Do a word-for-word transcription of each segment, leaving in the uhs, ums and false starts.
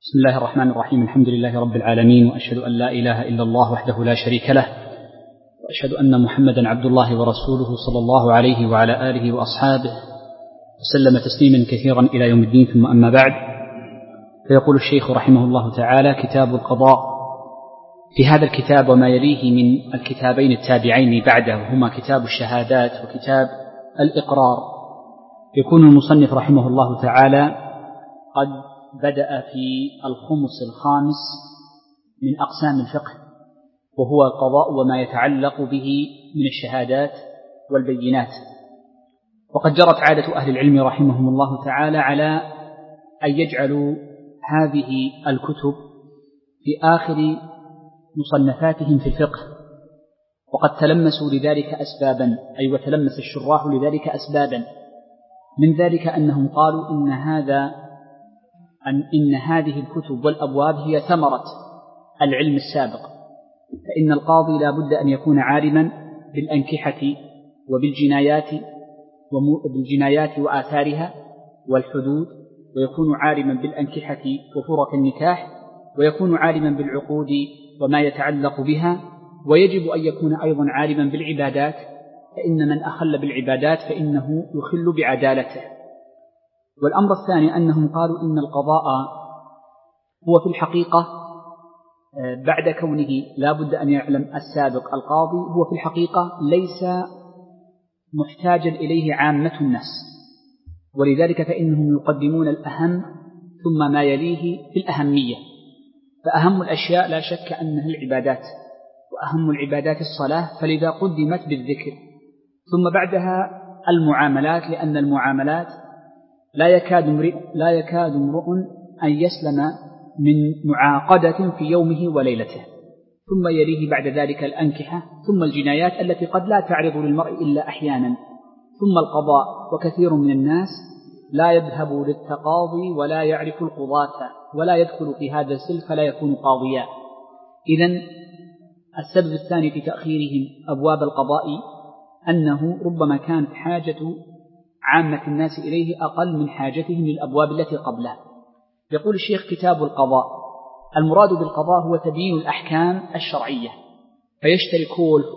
بسم الله الرحمن الرحيم. الحمد لله رب العالمين، وأشهد أن لا إله إلا الله وحده لا شريك له، وأشهد أن محمدا عبد الله ورسوله صلى الله عليه وعلى آله وأصحابه وسلم تسليما كثيرا إلى يوم الدين. ثم أما بعد، فيقول الشيخ رحمه الله تعالى: كتاب القضاء. في هذا الكتاب وما يليه من الكتابين التابعين بعده، هما كتاب الشهادات وكتاب الإقرار، يكون المصنف رحمه الله تعالى قد بدأ في الخمس الخامس من أقسام الفقه، وهو القضاء وما يتعلق به من الشهادات والبينات. وقد جرت عادة أهل العلم رحمهم الله تعالى على أن يجعلوا هذه الكتب في آخر مصنفاتهم في الفقه، وقد تلمسوا لذلك أسبابا، أي وتلمس الشراح لذلك أسبابا. من ذلك أنهم قالوا إن هذا أن إن هذه الكتب والأبواب هي ثمرة العلم السابق، فإن القاضي لا بد أن يكون عالما بالأنكحة وبالجنايات وبالجنايات وآثارها والحدود، ويكون عالما بالأنكحة وفرق النكاح، ويكون عالما بالعقود وما يتعلق بها، ويجب أن يكون أيضا عالما بالعبادات، فإن من أخل بالعبادات فإنه يخل بعدالته. والأمر الثاني أنهم قالوا إن القضاء هو في الحقيقة بعد كونه لا بد أن يعلم السابق القاضي، هو في الحقيقة ليس محتاجا إليه عامة الناس، ولذلك فإنهم يقدمون الأهم ثم ما يليه في الأهمية. فأهم الأشياء لا شك أنها العبادات، وأهم العبادات الصلاة، فلذا قدمت بالذكر، ثم بعدها المعاملات، لأن المعاملات لا يكاد امرئ لا يكاد امرؤ أن يسلم من معاقدة في يومه وليلته، ثم يليه بعد ذلك الأنكحة، ثم الجنايات التي قد لا تعرض للمرء إلا أحيانا، ثم القضاء. وكثير من الناس لا يذهب للتقاضي ولا يعرف القضاة ولا يدخل في هذا السلك فلا يكون قاضيا. إذن السبب الثاني في تأخيرهم أبواب القضاء أنه ربما كانت حاجة عامة الناس إليه أقل من حاجتهم للأبواب التي قبلها. يقول الشيخ: كتاب القضاء. المراد بالقضاء هو تبيين الأحكام الشرعية، فيشترك,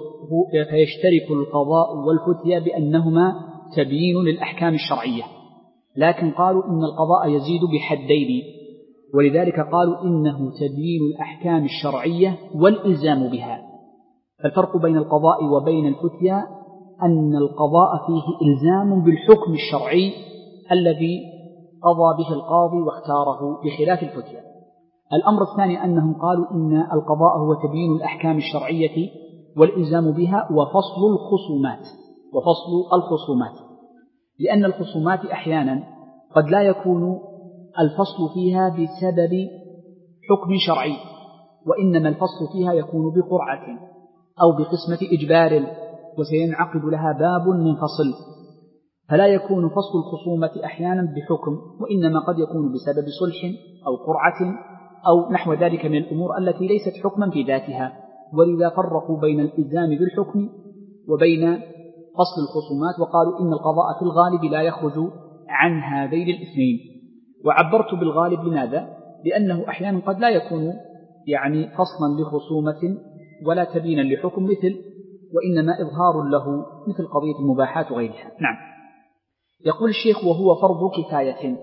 فيشترك القضاء والفتيا بأنهما تبيين للأحكام الشرعية، لكن قالوا إن القضاء يزيد بحدين، ولذلك قالوا إنه تبيين الأحكام الشرعية والإلزام بها. فالفرق بين القضاء وبين الفتيا أن القضاء فيه إلزام بالحكم الشرعي الذي قضى به القاضي واختاره، بخلاف الفتيا. الأمر الثاني أنهم قالوا إن القضاء هو تبيين الأحكام الشرعية والإلزام بها وفصل الخصومات وفصل الخصومات لأن الخصومات أحيانا قد لا يكون الفصل فيها بسبب حكم شرعي، وإنما الفصل فيها يكون بقرعة أو بقسمة إجبار، وسينعقد لها باب منفصل، فلا يكون فصل الخصومة أحيانا بحكم، وإنما قد يكون بسبب صلح أو قرعة أو نحو ذلك من الأمور التي ليست حكما في ذاتها. ولذا فرقوا بين الإلزام بالحكم وبين فصل الخصومات، وقالوا إن القضاء في الغالب لا يخرج عن هذين الاثنين. وعبرت بالغالب لماذا؟ لأنه أحيانا قد لا يكون يعني فصلا لخصومة ولا تبينا لحكم، مثل وإنما إظهار له مثل قضية المباحات وغيرها. نعم. يقول الشيخ: وهو فرض كفاية.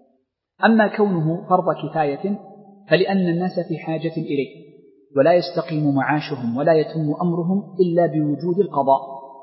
أما كونه فرض كفاية فلأن الناس في حاجة إليه، ولا يستقيم معاشهم ولا يتم أمرهم إلا بوجود القضاء.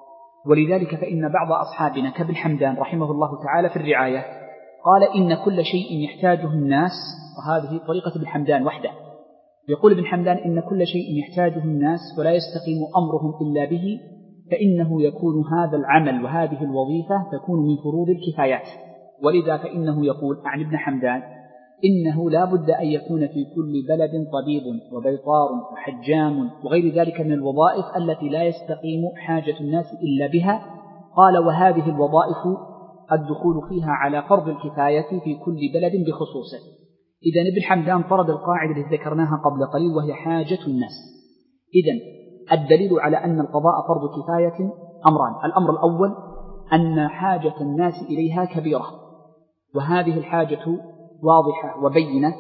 ولذلك فإن بعض أصحابنا كابن حمدان رحمه الله تعالى في الرعاية قال إن كل شيء يحتاجه الناس، وهذه طريقة ابن حمدان وحده، يقول ابن حمدان إن كل شيء يحتاجه الناس ولا يستقيم أمرهم إلا به، فإنه يكون هذا العمل وهذه الوظيفة تكون من فروض الكفايات. ولذا فإنه يقول عن ابن حمدان إنه لا بد أن يكون في كل بلد طبيب وبيطار وحجام وغير ذلك من الوظائف التي لا يستقيم حاجة الناس إلا بها. قال: وهذه الوظائف الدخول فيها على فرض الكفاية في كل بلد بخصوصه. إذن ابن حمدان فرض القاعدة التي ذكرناها قبل قليل، وهي حاجة الناس. إذن الدليل على أن القضاء فرض كفاية أمران: الأمر الأول أن حاجة الناس إليها كبيرة، وهذه الحاجة واضحة وبينة،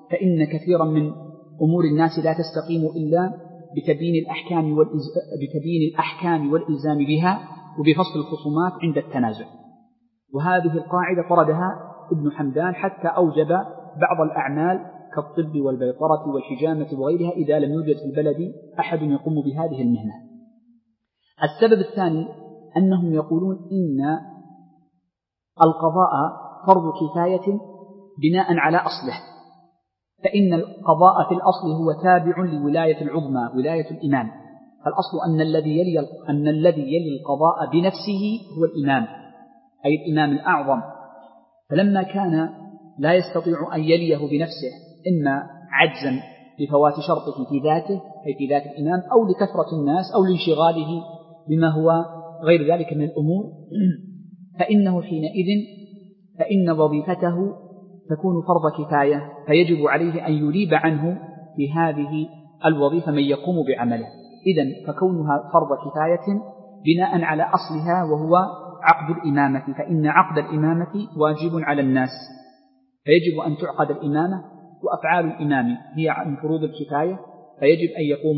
فإن كثيرا من أمور الناس لا تستقيم إلا بتبيين الأحكام بتبيين الأحكام والإلزام بها وبفصل الخصومات عند التنازع. وهذه القاعدة طردها ابن حمدان حتى أوجب بعض الأعمال كالطب والبيطرة والحجامة وغيرها إذا لم يوجد في البلد أحد يقوم بهذه المهنة. السبب الثاني أنهم يقولون إن القضاء فرض كفاية بناء على أصله، فإن القضاء في الأصل هو تابع لولاية العظمى ولاية الإمام، فالأصل أن الذي يلي أن الذي يلي القضاء بنفسه هو الإمام، أي الإمام الأعظم. فلما كان لا يستطيع أن يليه بنفسه إما عجزا لفوات شرطه في ذاته أي في ذات الإمام أو لكثرة الناس أو لانشغاله بما هو غير ذلك من الأمور، فإنه حينئذ فإن وظيفته تكون فرض كفاية، فيجب عليه أن يريب عنه في هذه الوظيفة من يقوم بعمله. إذن فكونها فرض كفاية بناء على أصلها وهو عقد الإمامة، فإن عقد الإمامة واجب على الناس، فيجب أن تعقد الإمامة، وأفعال الإمام هي من فروض الكفاية، فيجب أن يقوم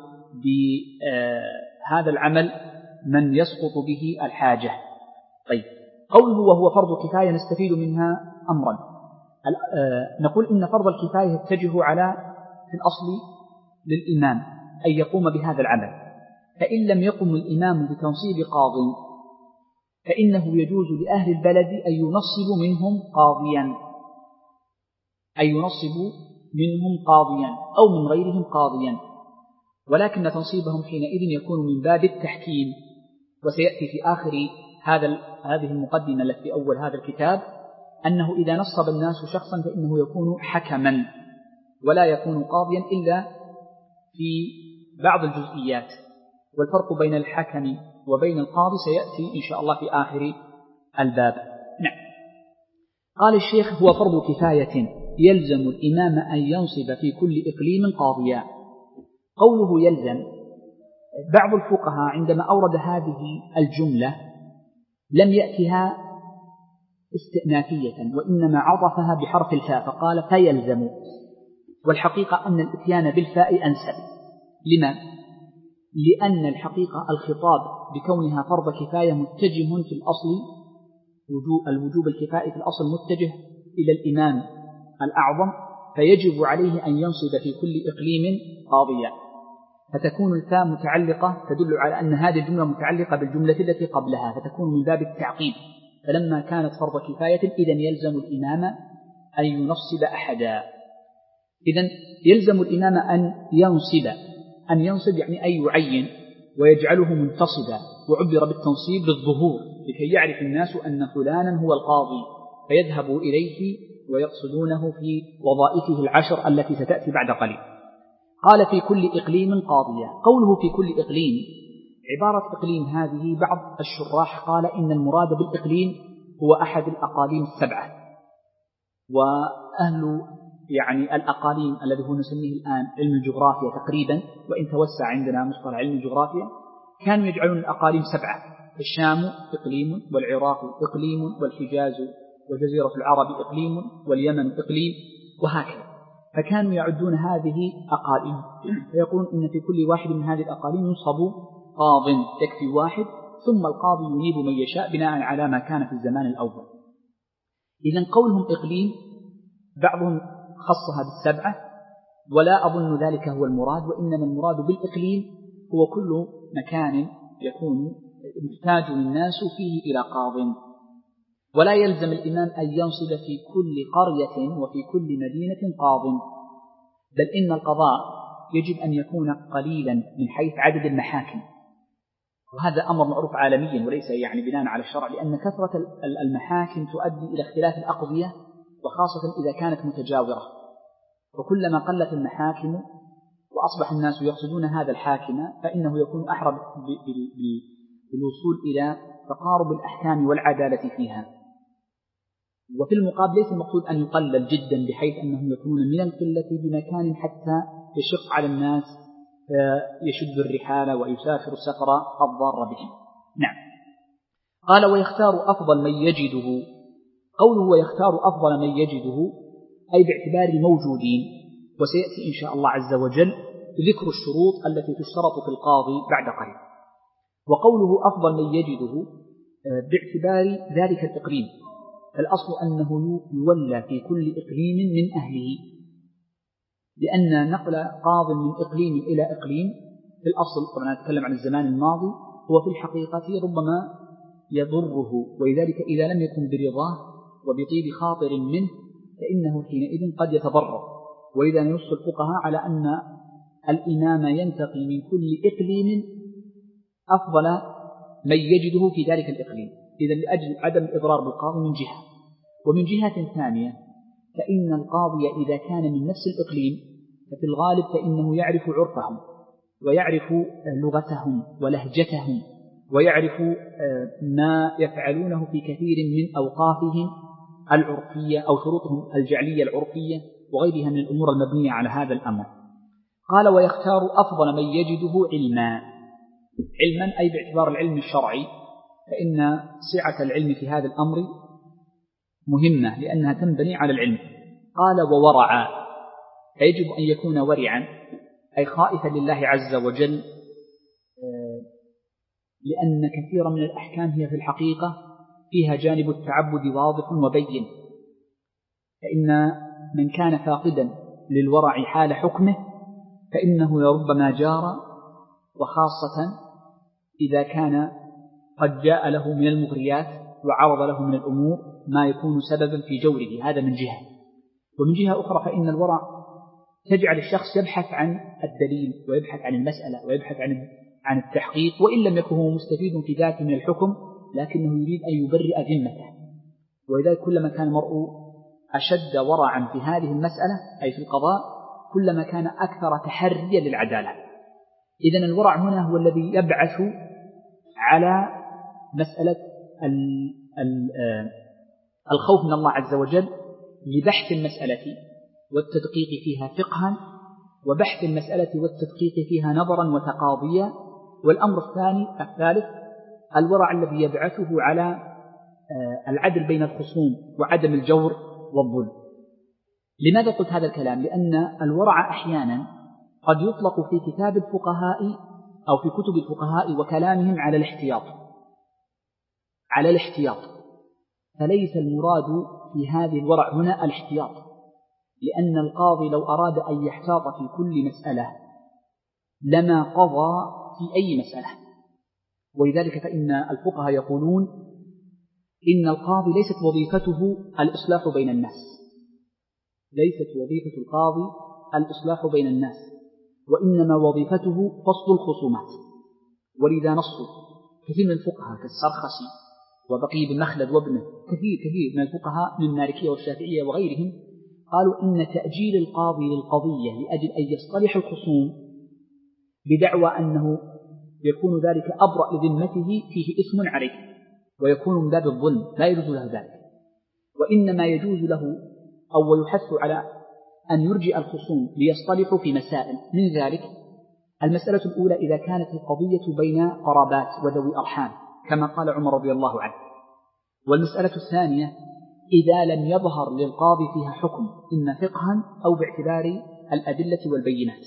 بهذا العمل من يسقط به الحاجة. طيب، قوله وهو فرض كفاية نستفيد منها أمرا. نقول إن فرض الكفاية يتجه على في الأصل للإمام أن يقوم بهذا العمل، فإن لم يقم الإمام بتنصيب قاض فإنه يجوز لأهل البلد أن ينصبوا منهم قاضيا أن ينصبوا منهم قاضيا أو من غيرهم قاضيا، ولكن تنصيبهم حينئذ يكون من باب التحكيم. وسيأتي في آخر هذا هذه المقدمة التي في أول هذا الكتاب أنه إذا نصب الناس شخصا فإنه يكون حكما ولا يكون قاضيا إلا في بعض الجزئيات، والفرق بين الحكم وبين القاضي سيأتي إن شاء الله في آخر الباب. نعم. قال الشيخ هو فرض كفاية يلزم الإمام أن ينصب في كل إقليم قاضيا. قوله يلزم، بعض الفقهاء عندما أورد هذه الجملة لم يأتها استئنافية وإنما عطفها بحرف الفاء فقال فيلزم، والحقيقة أن الإتيان بالفاء أنسب. لما؟ لأن الحقيقة الخطاب بكونها فرض كفاية متجه في الأصل الوجوب الكفائي في الأصل متجه إلى الإمام الأعظم، فيجب عليه أن ينصب في كل إقليم قاضيا، فتكون الفاء متعلقة تدل على أن هذه الجملة متعلقة بالجملة التي قبلها، فتكون من باب التعقيب. فلما كانت فرض كفاية إذن يلزم الإمام أن ينصب أحدا. إذن يلزم الإمام أن ينصب أن ينصب يعني أن يعين ويجعله منتصبا، وعبر بالتنصيب للظهور لكي يعرف الناس أن فلانا هو القاضي فيذهبوا إليه ويقصدونه في وظائفه العشر التي ستأتي بعد قليل. قال في كل إقليم قاضيا. قوله في كل إقليم، عبارة إقليم هذه بعض الشراح قال إن المراد بالإقليم هو أحد الأقاليم السبعة، وأهل يعني الأقاليم الذي هو نسميه الآن علم الجغرافيا تقريبا، وإن توسع عندنا مصطلح علم الجغرافيا، كانوا يجعلون الأقاليم سبعة: الشام إقليم، والعراق إقليم، والحجاز وجزيرة العرب إقليم، واليمن إقليم، وهكذا. فكانوا يعدون هذه أقاليم، فيقولون إن في كل واحد من هذه الأقاليم ينصب قاض يكفي واحد، ثم القاضي ينيب من يشاء بناء على ما كان في الزمان الأول. إذن قولهم إقليم بعضهم خصها بالسبعة، ولا أظن ذلك هو المراد، وإنما المراد بالإقليم هو كل مكان يكون محتاج الناس فيه إلى قاض. ولا يلزم الإمام أن ينصب في كل قرية وفي كل مدينة قاض، بل إن القضاء يجب أن يكون قليلا من حيث عدد المحاكم، وهذا أمر معروف عالميا وليس يعني بناء على الشرع، لأن كثرة المحاكم تؤدي إلى اختلاف الأقضية، وخاصة إذا كانت متجاورة. وكلما قلت المحاكم وأصبح الناس يقصدون هذا الحاكم فإنه يكون أحرى بالوصول إلى تقارب الأحكام والعدالة فيها. وفي المقابل ليس المقصود أن يقلل جدا بحيث أنهم يكونون من القلة بمكان حتى يشق على الناس يشد الرحال ويسافر السفر الضار بهم. نعم. قال ويختار أفضل من يجده. قوله ويختار أفضل من يجده أي باعتبار الموجودين، وسيأتي إن شاء الله عز وجل ذكر الشروط التي تشترط في القاضي بعد قليل. وقوله أفضل من يجده باعتبار ذلك الإقليم، فالأصل أنه يولى في كل إقليم من أهله، لأن نقل قاض من إقليم إلى إقليم في الأصل، طبعا نتكلم عن الزمان الماضي، هو في الحقيقة ربما يضره، ولذلك إذا لم يكن برضاه وبطيب خاطر منه فإنه حينئذ قد يتضرر. وإذا ينص الفقهاء على أن الإمام ينتقي من كل إقليم أفضل من يجده في ذلك الإقليم، إذا لأجل عدم الإضرار بالقاضي من جهة. ومن جهة ثانية فإن القاضي إذا كان من نفس الإقليم ففي الغالب فإنه يعرف عرفهم ويعرف لغتهم ولهجتهم ويعرف ما يفعلونه في كثير من أوقافهم العرفية أو شروطهم الجعلية العرفية وغيرها من الأمور المبنية على هذا الأمر. قال ويختار أفضل من يجده علما، علما أي باعتبار العلم الشرعي، فإن سعة العلم في هذا الأمر مهمة لأنها تنبني على العلم. قال وورعا، فيجب أن يكون ورعا أي خائفا لله عز وجل، لأن كثيرا من الأحكام هي في الحقيقة فيها جانب التعبد واضح وبين، فإن من كان فاقدا للورع حال حكمه فإنه لربما جار، وخاصة إذا كان قد جاء له من المغريات وعرض له من الأمور ما يكون سببا في جوره، هذا من جهة. ومن جهة أخرى فإن الورع تجعل الشخص يبحث عن الدليل ويبحث عن المسألة ويبحث عن عن التحقيق، وإن لم يكن هو مستفيد في ذاته من الحكم لكنه يريد أن يبرئ ذمته. ولذلك كلما كان المرء أشد ورعا في هذه المسألة أي في القضاء كلما كان أكثر تحريا للعدالة. إذن الورع هنا هو الذي يبعث على مسألة الخوف من الله عز وجل لبحث المسألة والتدقيق فيها فقها، وبحث المسألة والتدقيق فيها نظرا وتقاضيا. والأمر الثاني الثالث الورع الذي يبعثه على العدل بين الخصوم وعدم الجور والظلم. لماذا قلت هذا الكلام؟ لأن الورع أحيانا قد يطلق في كتاب الفقهاء أو في كتب الفقهاء وكلامهم على الاحتياط على الاحتياط فليس المراد في هذه الورع هنا الاحتياط، لأن القاضي لو أراد أن يحتاط في كل مسألة لما قضى في أي مسألة. ولذلك فإن الفقهاء يقولون إن القاضي ليست وظيفته الإصلاح بين الناس، ليست وظيفة القاضي الإصلاح بين الناس، وإنما وظيفته فصل الخصومات. ولذا نص كثير من الفقهاء كالسرخسي وبقي بن مخلد وابنه، كثير كثير من الفقهاء من المالكية والشافعية وغيرهم، قالوا إن تأجيل القاضي للقضية لأجل أن يصطلح الخصوم بدعوى أنه يكون ذلك أبرأ لذمته فيه إثم عليه ويكون من باب الظلم، لا يجوز له ذلك. وإنما يجوز له أو يحث على أن يرجع الخصوم ليصطلحوا في مسائل. من ذلك المسألة الأولى إذا كانت القضية بين قرابات وذوي أرحام كما قال عمر رضي الله عنه. والمسألة الثانية إذا لم يظهر للقاضي فيها حكم إما فقها أو باعتبار الأدلة والبينات،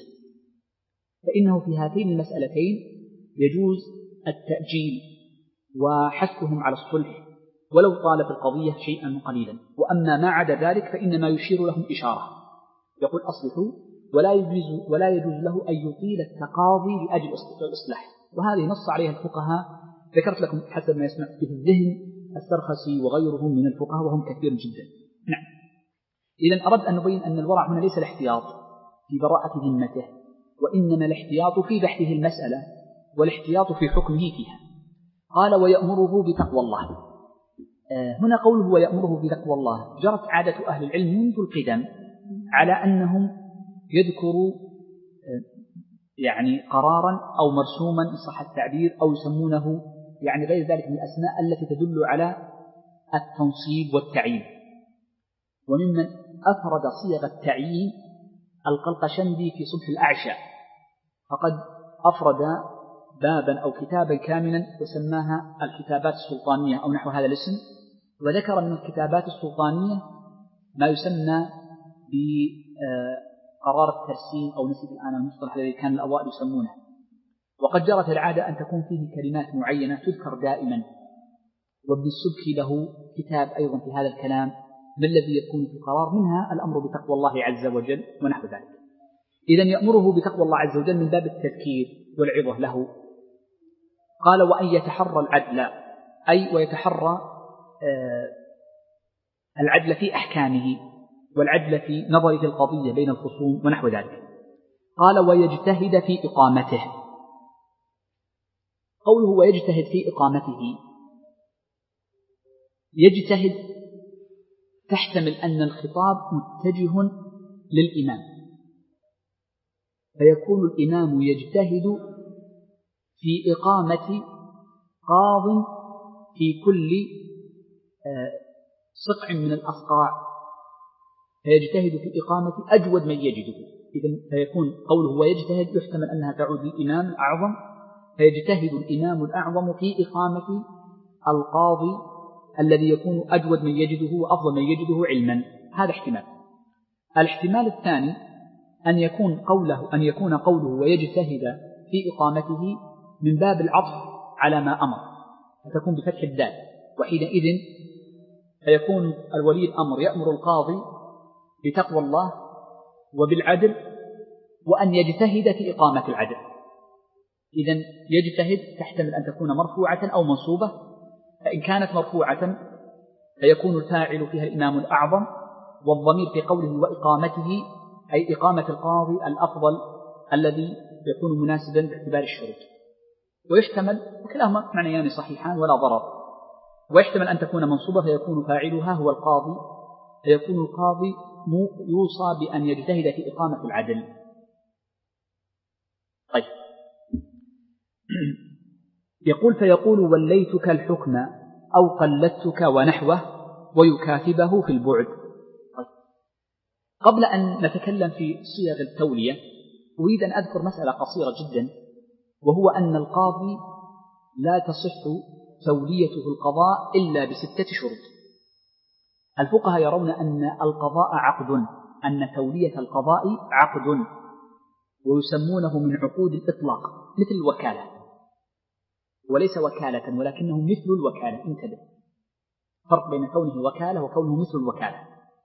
فإنه في هاتين المسألتين يجوز التأجيل وحثهم على الصلح ولو طالت القضية شيئا قليلا. وأما ما عدا ذلك فإنما يشير لهم إشارة، يقول أصلحوا، ولا يجوز, ولا يجوز له أن يطيل التقاضي لأجل الإصلاح. وهذه نص عليها الفقهاء، ذكرت لكم حسب ما يسمع في الذهن السرخسي وغيرهم من الفقهاء وهم كثير جدا. نعم. إذن أرد أن نبين أن الورع هنا ليس الاحتياط في براءة ذمته، وإنما الاحتياط في بحثه المسألة والاحتياط في حكمه فيها. قال ويأمره بتقوى الله. آه هنا قوله ويأمره بتقوى الله جرت عادة أهل العلم منذ القدم على أنهم يذكروا آه يعني قرارا أو مرسوما إن صح التعبير أو يسمونه يعني غير ذلك من الأسماء التي تدل على التنصيب والتعيين. وممن أفرد صيغ التعيين القلقشندي في صبح الأعشى، فقد أفرد بابا أو كتابا كاملا وسماها الكتابات السلطانية أو نحو هذا الاسم، وذكر من الكتابات السلطانية ما يسمى قرار الترسيم أو نسيت الآن المصطلح الذي كان الأوائل يسمونه. وقد جرت العادة أن تكون فيه كلمات معينة تذكر دائما، وابن السبكي له كتاب أيضا في هذا الكلام ما الذي يكون في القرار، منها الأمر بتقوى الله عز وجل ونحو ذلك. إذن يأمره بتقوى الله عز وجل من باب التذكير والعظة له. قال وأن يتحرى العدل، أي ويتحرى العدل في أحكامه والعدل في نظره القضية بين الخصوم ونحو ذلك. قال ويجتهد في إقامته. قوله ويجتهد في إقامته، يجتهد تحتمل أن الخطاب متجه للإمام، فيكون الإمام يجتهد في إقامة قاض في كل صقع من الأصقاع، فيجتهد في إقامة أجود من يجده. إذن فيكون قوله ويجتهد يحتمل أنها تعود للإمام الأعظم، فيجتهد الإمام الأعظم في إقامة القاضي الذي يكون أجود من يجده وأفضل من يجده علما. هذا احتمال. الاحتمال الثاني أن يكون قوله أن يكون قوله ويجتهد في إقامته من باب العطف على ما أمر، فتكون بفتح الدال، وحينئذ فيكون الولي الأمر يأمر القاضي بتقوى الله وبالعدل وأن يجتهد في إقامة العدل. إذن يجتهد تحتمل أن تكون مرفوعة أو منصوبة، فإن كانت مرفوعة فيكون الفاعل فيها الإمام الأعظم، والضمير في قوله وإقامته أي إقامة القاضي الأفضل الذي يكون مناسبا باعتبار الشروط. ويحتمل وكلاهما معنيان صحيحان ولا ضرر. ويحتمل أن تكون منصوبة فيكون فاعلها هو القاضي، فيكون القاضي يوصى بأن يجتهد في إقامة العدل. طيب يقول فيقول وليتك الحكم أو قلدتك ونحوه ويكاتبه في البعد. طيب قبل أن نتكلم في صيغ التولية أريد أن أذكر مسألة قصيرة جدا، وهو أن القاضي لا تصح توليته القضاء إلا بستة شروط. الفقهاء يرون أن القضاء عقد، أن تولية القضاء عقد، ويسمونه من عقود الإطلاق مثل الوكالة، وليس وكالة ولكنه مثل الوكالة. انتبه، فرق بين كونه وكالة وكونه مثل الوكالة،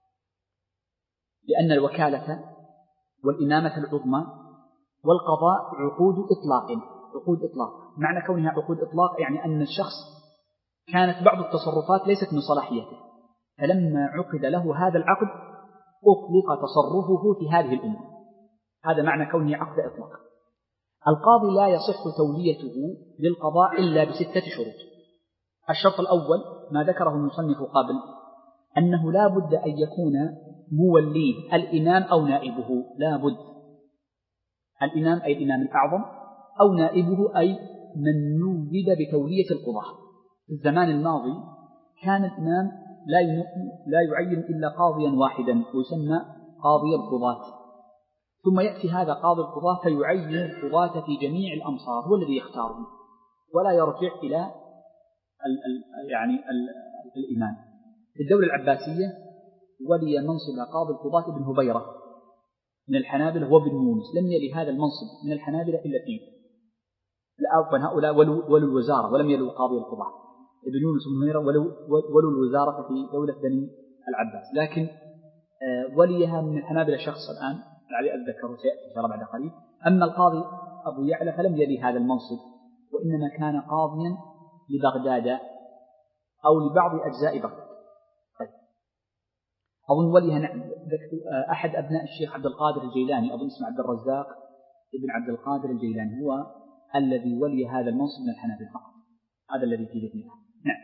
لأن الوكالة والإمامة العظمى والقضاء عقود إطلاق. عقود إطلاق معنى كونها عقود إطلاق يعني أن الشخص كانت بعض التصرفات ليست من صلاحيته، فلما عقد له هذا العقد أطلق تصرفه في هذه الأمور. هذا معنى كونه عقد إطلاق. القاضي لا يصح توليته للقضاء إلا بستة شروط. الشرط الأول ما ذكره المصنف قبل، أنه لا بد أن يكون موليه الإمام أو نائبه. لا بد الإمام أي الإمام الأعظم أو نائبه أي من نوب بتولية القضاة. في الزمان الماضي كان الإمام لا لا يعين إلا قاضيا واحدا ويسمى قاضي القضاة، ثم يأتي هذا قاضي القضاة فيعين القضاة في جميع الأمصار، هو الذي يختارهم ولا يرجع إلى ال ال يعني ال الإمام. في الدولة العباسية ولي منصب قاضي القضاة ابن هبيرة من الحنابلة وابن يونس، لم يلي هذا المنصب من الحنابلة إلا اثنين، الأول هؤلاء ولوا الوزارة ولم يلوا قاضي القضاة، ابن يونس وابن هبيرة ولوا الوزارة في دولة بني العباس، لكن وليها من الحنابلة شخص الآن علي أتذكره سيأتي إن شاء الله بعد قليل. أما القاضي أبو يعلى فلم يلي هذا المنصب، وإنما كان قاضيا لبغداد أو لبعض أجزاء بغداد. طيب. أظن وليها أحد أبناء الشيخ عبد القادر الجيلاني، أظن اسمه عبد الرزاق ابن عبد القادر الجيلاني، هو الذي ولي هذا المنصب من الحنابلة فقط. هذا الذي في ذهني. نعم.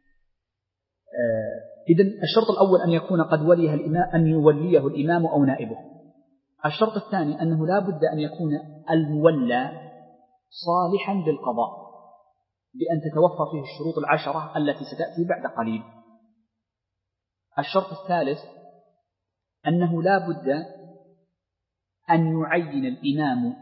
آه إذن الشرط الأول أن يكون قد وليها الإمام، أن يوليه الإمام أو نائبه. الشرط الثاني أنه لا بد أن يكون المولى صالحا للقضاء بأن تتوفر فيه الشروط العشرة التي ستأتي بعد قليل. الشرط الثالث أنه لا بد أن يعين الإمام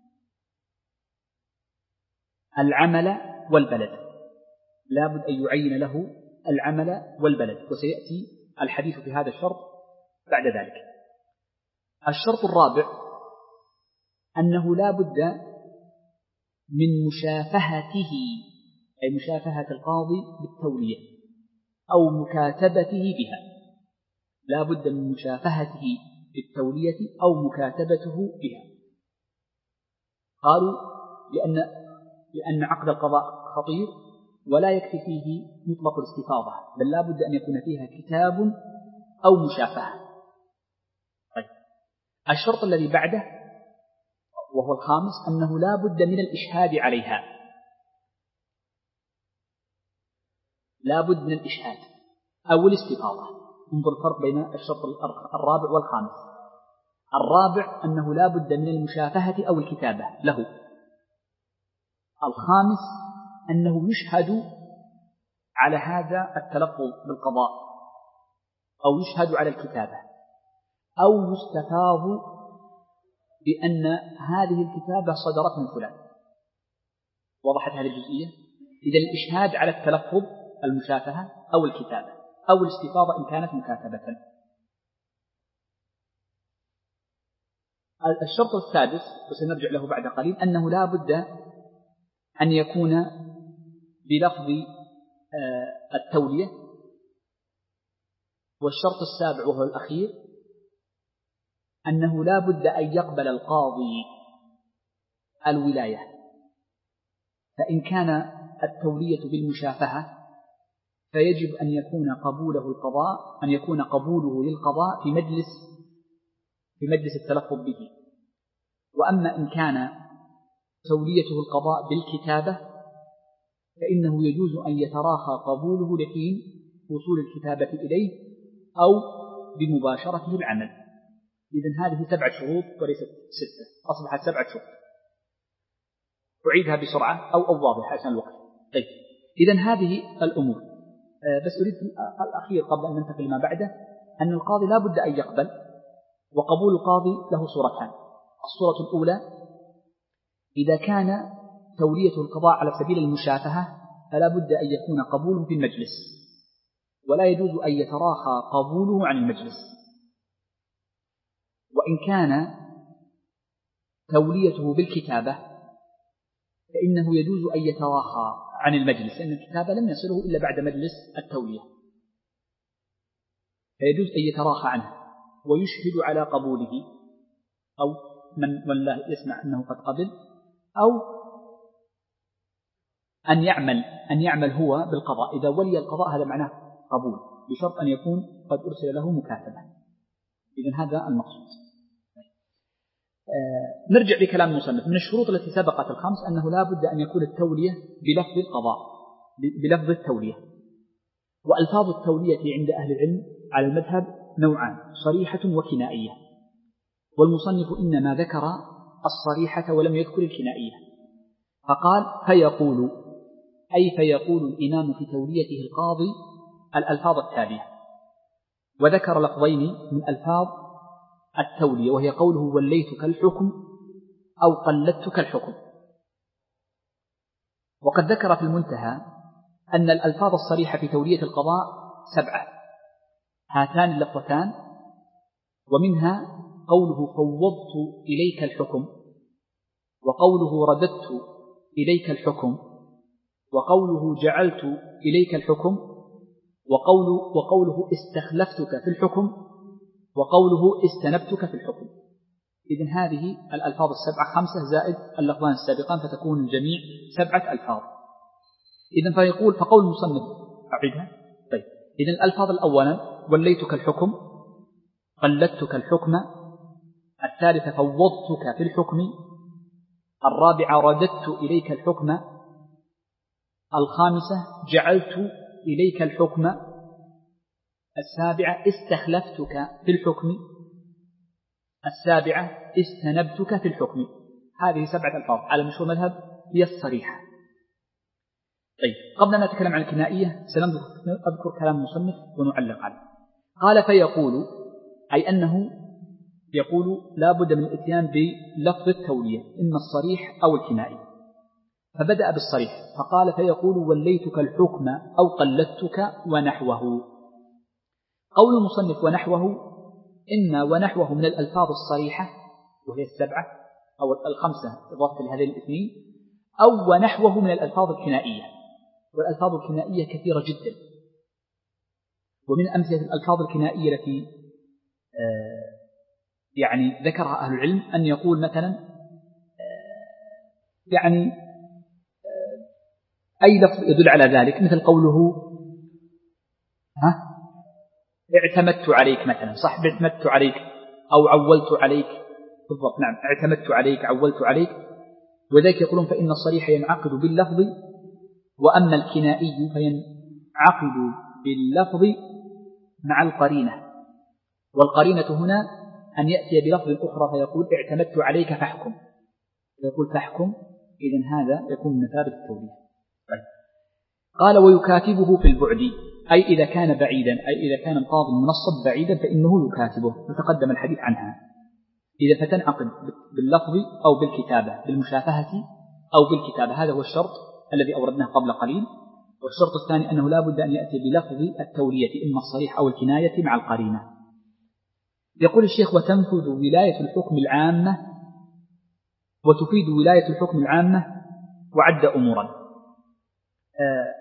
العمل والبلد، لا بد أن يعين له العمل والبلد، وسيأتي الحديث في هذا الشرط بعد ذلك. الشرط الرابع أنه لا بد من مشافهته، أي مشافهة القاضي بالتولية أو مكاتبته بها، لا بد من مشافهته بالتولية أو مكاتبته بها. قالوا لأن, لأن عقد القضاء خطير ولا يكفي فيه مطلق الاستفاضة، بل لا بد أن يكون فيها كتاب أو مشافهة. طيب. الشرط الذي بعده وهو الخامس أنه لا بد من الإشهاد عليها، لا بد من الإشهاد أو الاستفاضة. انظر الفرق بين الشرط الرابع والخامس. الرابع أنه لا بد من المشافهة أو الكتابة له. الخامس أنه يشهد على هذا التلفظ بالقضاء أو يشهد على الكتابة أو يستفاض بأن هذه الكتابة صدرت من فلان. وضحت هذه الجزئية؟ إذا الإشهاد على التلفظ المشافهة أو الكتابة أو الاستفاضة إن كانت مكاتبة. الشرط السادس وسنرجع له بعد قليل أنه لا بد أن يكون بلفظ التولية. والشرط السابع وهو الأخير أنه لا بد أن يقبل القاضي الولاية، فإن كان التولية بالمشافهة فيجب أن يكون قبوله القضاء أن يكون قبوله للقضاء في مجلس في مجلس التلفظ به. وأما إن كان توليته القضاء بالكتابة فإنه يجوز أن يتراخى قبوله لحين وصول الكتابة إليه أو بمباشرته العمل. إذن هذه سبعة شروط وليست ستة، أصبحت سبعة شروط. أعيدها بسرعة أو أو واضحة عشان الوقت. طيب. إذن هذه الأمور. بس أريد الأخير قبل أن ننتقل لما بعده أن القاضي لا بد أن يقبل، وقبول القاضي له صورتان. الصورة الأولى إذا كان تولية القضاء على سبيل المشافهة فلا بد أن يكون قبوله في المجلس، ولا يجوز أن يتراخى قبوله عن المجلس. وإن كان توليته بالكتابة فإنه يجوز أن يتراخى عن المجلس، لأن الكتابة لم يصله إلا بعد مجلس التولية، فيجوز أن يتراخى عنه ويشهد على قبوله أو من, من لا يسمع أنه قد قبل، أو أن يعمل أن يعمل هو بالقضاء. إذا ولي القضاء هذا معناه قبول، بشرط أن يكون قد أرسل له مكاتبة. إذن هذا المقصود. آه نرجع لكلام المصنف. من الشروط التي سبقت الخمس أنه لا بد أن يكون التولية بلفظ القضاء بلفظ التولية. وألفاظ التولية عند أهل العلم على المذهب نوعان: صريحة وكنائية. والمصنف إنما ذكر الصريحة ولم يذكر الكنائية، فقال فيقول، أي فيقول الإمام في توليته القاضي الألفاظ التالية. وذكر لفظين من ألفاظ التولية، وهي قوله وليتك الحكم أو قلدتك الحكم. وقد ذكر في المنتهى أن الألفاظ الصريحة في تولية القضاء سبعة، هاتان اللفظتان، ومنها قوله فوضت إليك الحكم، وقوله رددت إليك الحكم، وقوله جعلت إليك الحكم، وقوله, وقوله استخلفتك في الحكم، وقوله استنبتك في الحكم. إذن هذه الألفاظ السبعة خمسة زائد اللفظان السابقان فتكون الجميع سبعة ألفاظ. إذن فيقول فقول المصنف أعيدها. طيب. إذن الألفاظ الأولى وليتك الحكم، قلدتك الحكم، الثالثة فوضتك في الحكم، الرابعة رددت إليك الحكم، الخامسة جعلت إليك الحكم، السابعة استخلفتك في الحكم، السابعة استنبتك في الحكم. هذه سبعة ألفاظ على مشهور مذهب هي الصريحة. طيب. قبل أن نتكلم عن الكنائية سنذكر كلام المصنف ونعلق عليه. قال فيقول، أي أنه يقول لا بد من الاتيان بلفظ التولية إما الصريح أو الكنائي. فبدأ بالصريح فقال فيقول وليتك الحكم أو قلدتك ونحوه. قول المصنف ونحوه إما ونحوه من الألفاظ الصريحة وهي السبعة أو الخمسة إضافة لهذين الاثنين، أو ونحوه من الألفاظ الكنائية، والألفاظ الكنائية كثيرة جدا. ومن أمثلة الألفاظ الكنائية التي يعني ذكرها أهل العلم أن يقول مثلا يعني أي لفظ يدل على ذلك، مثل قوله ها اعتمدت عليك مثلا، صح، اعتمدت عليك أو عولت عليك، بالضبط، نعم، اعتمدت عليك، عولت عليك. وذلك يقولون فإن الصريح ينعقد باللفظ، وأما الكنائي فينعقد باللفظ مع القرينة، والقرينة هنا أن يأتي بلفظ أخرى فيقول اعتمدت عليك فاحكم، فيقول فاحكم، إذن هذا يكون من مثابة التوريث. قال ويكاتبه في البعد، أي إذا كان بعيدا، أي إذا كان القاضي المنصب بعيدا فإنه يكاتبه، فتقدم الحديث عنها. إذا فتنعقد باللفظ أو بالكتابة، بالمشافهة أو بالكتابة، هذا هو الشرط الذي أوردناه قبل قليل. والشرط الثاني أنه لا بد أن يأتي بلفظ التولية، إما الصريح أو الكناية مع القرينة. يقول الشيخ وتنفذ ولاية الحكم العامة، وتفيد ولاية الحكم العامة وعد أمورا. آه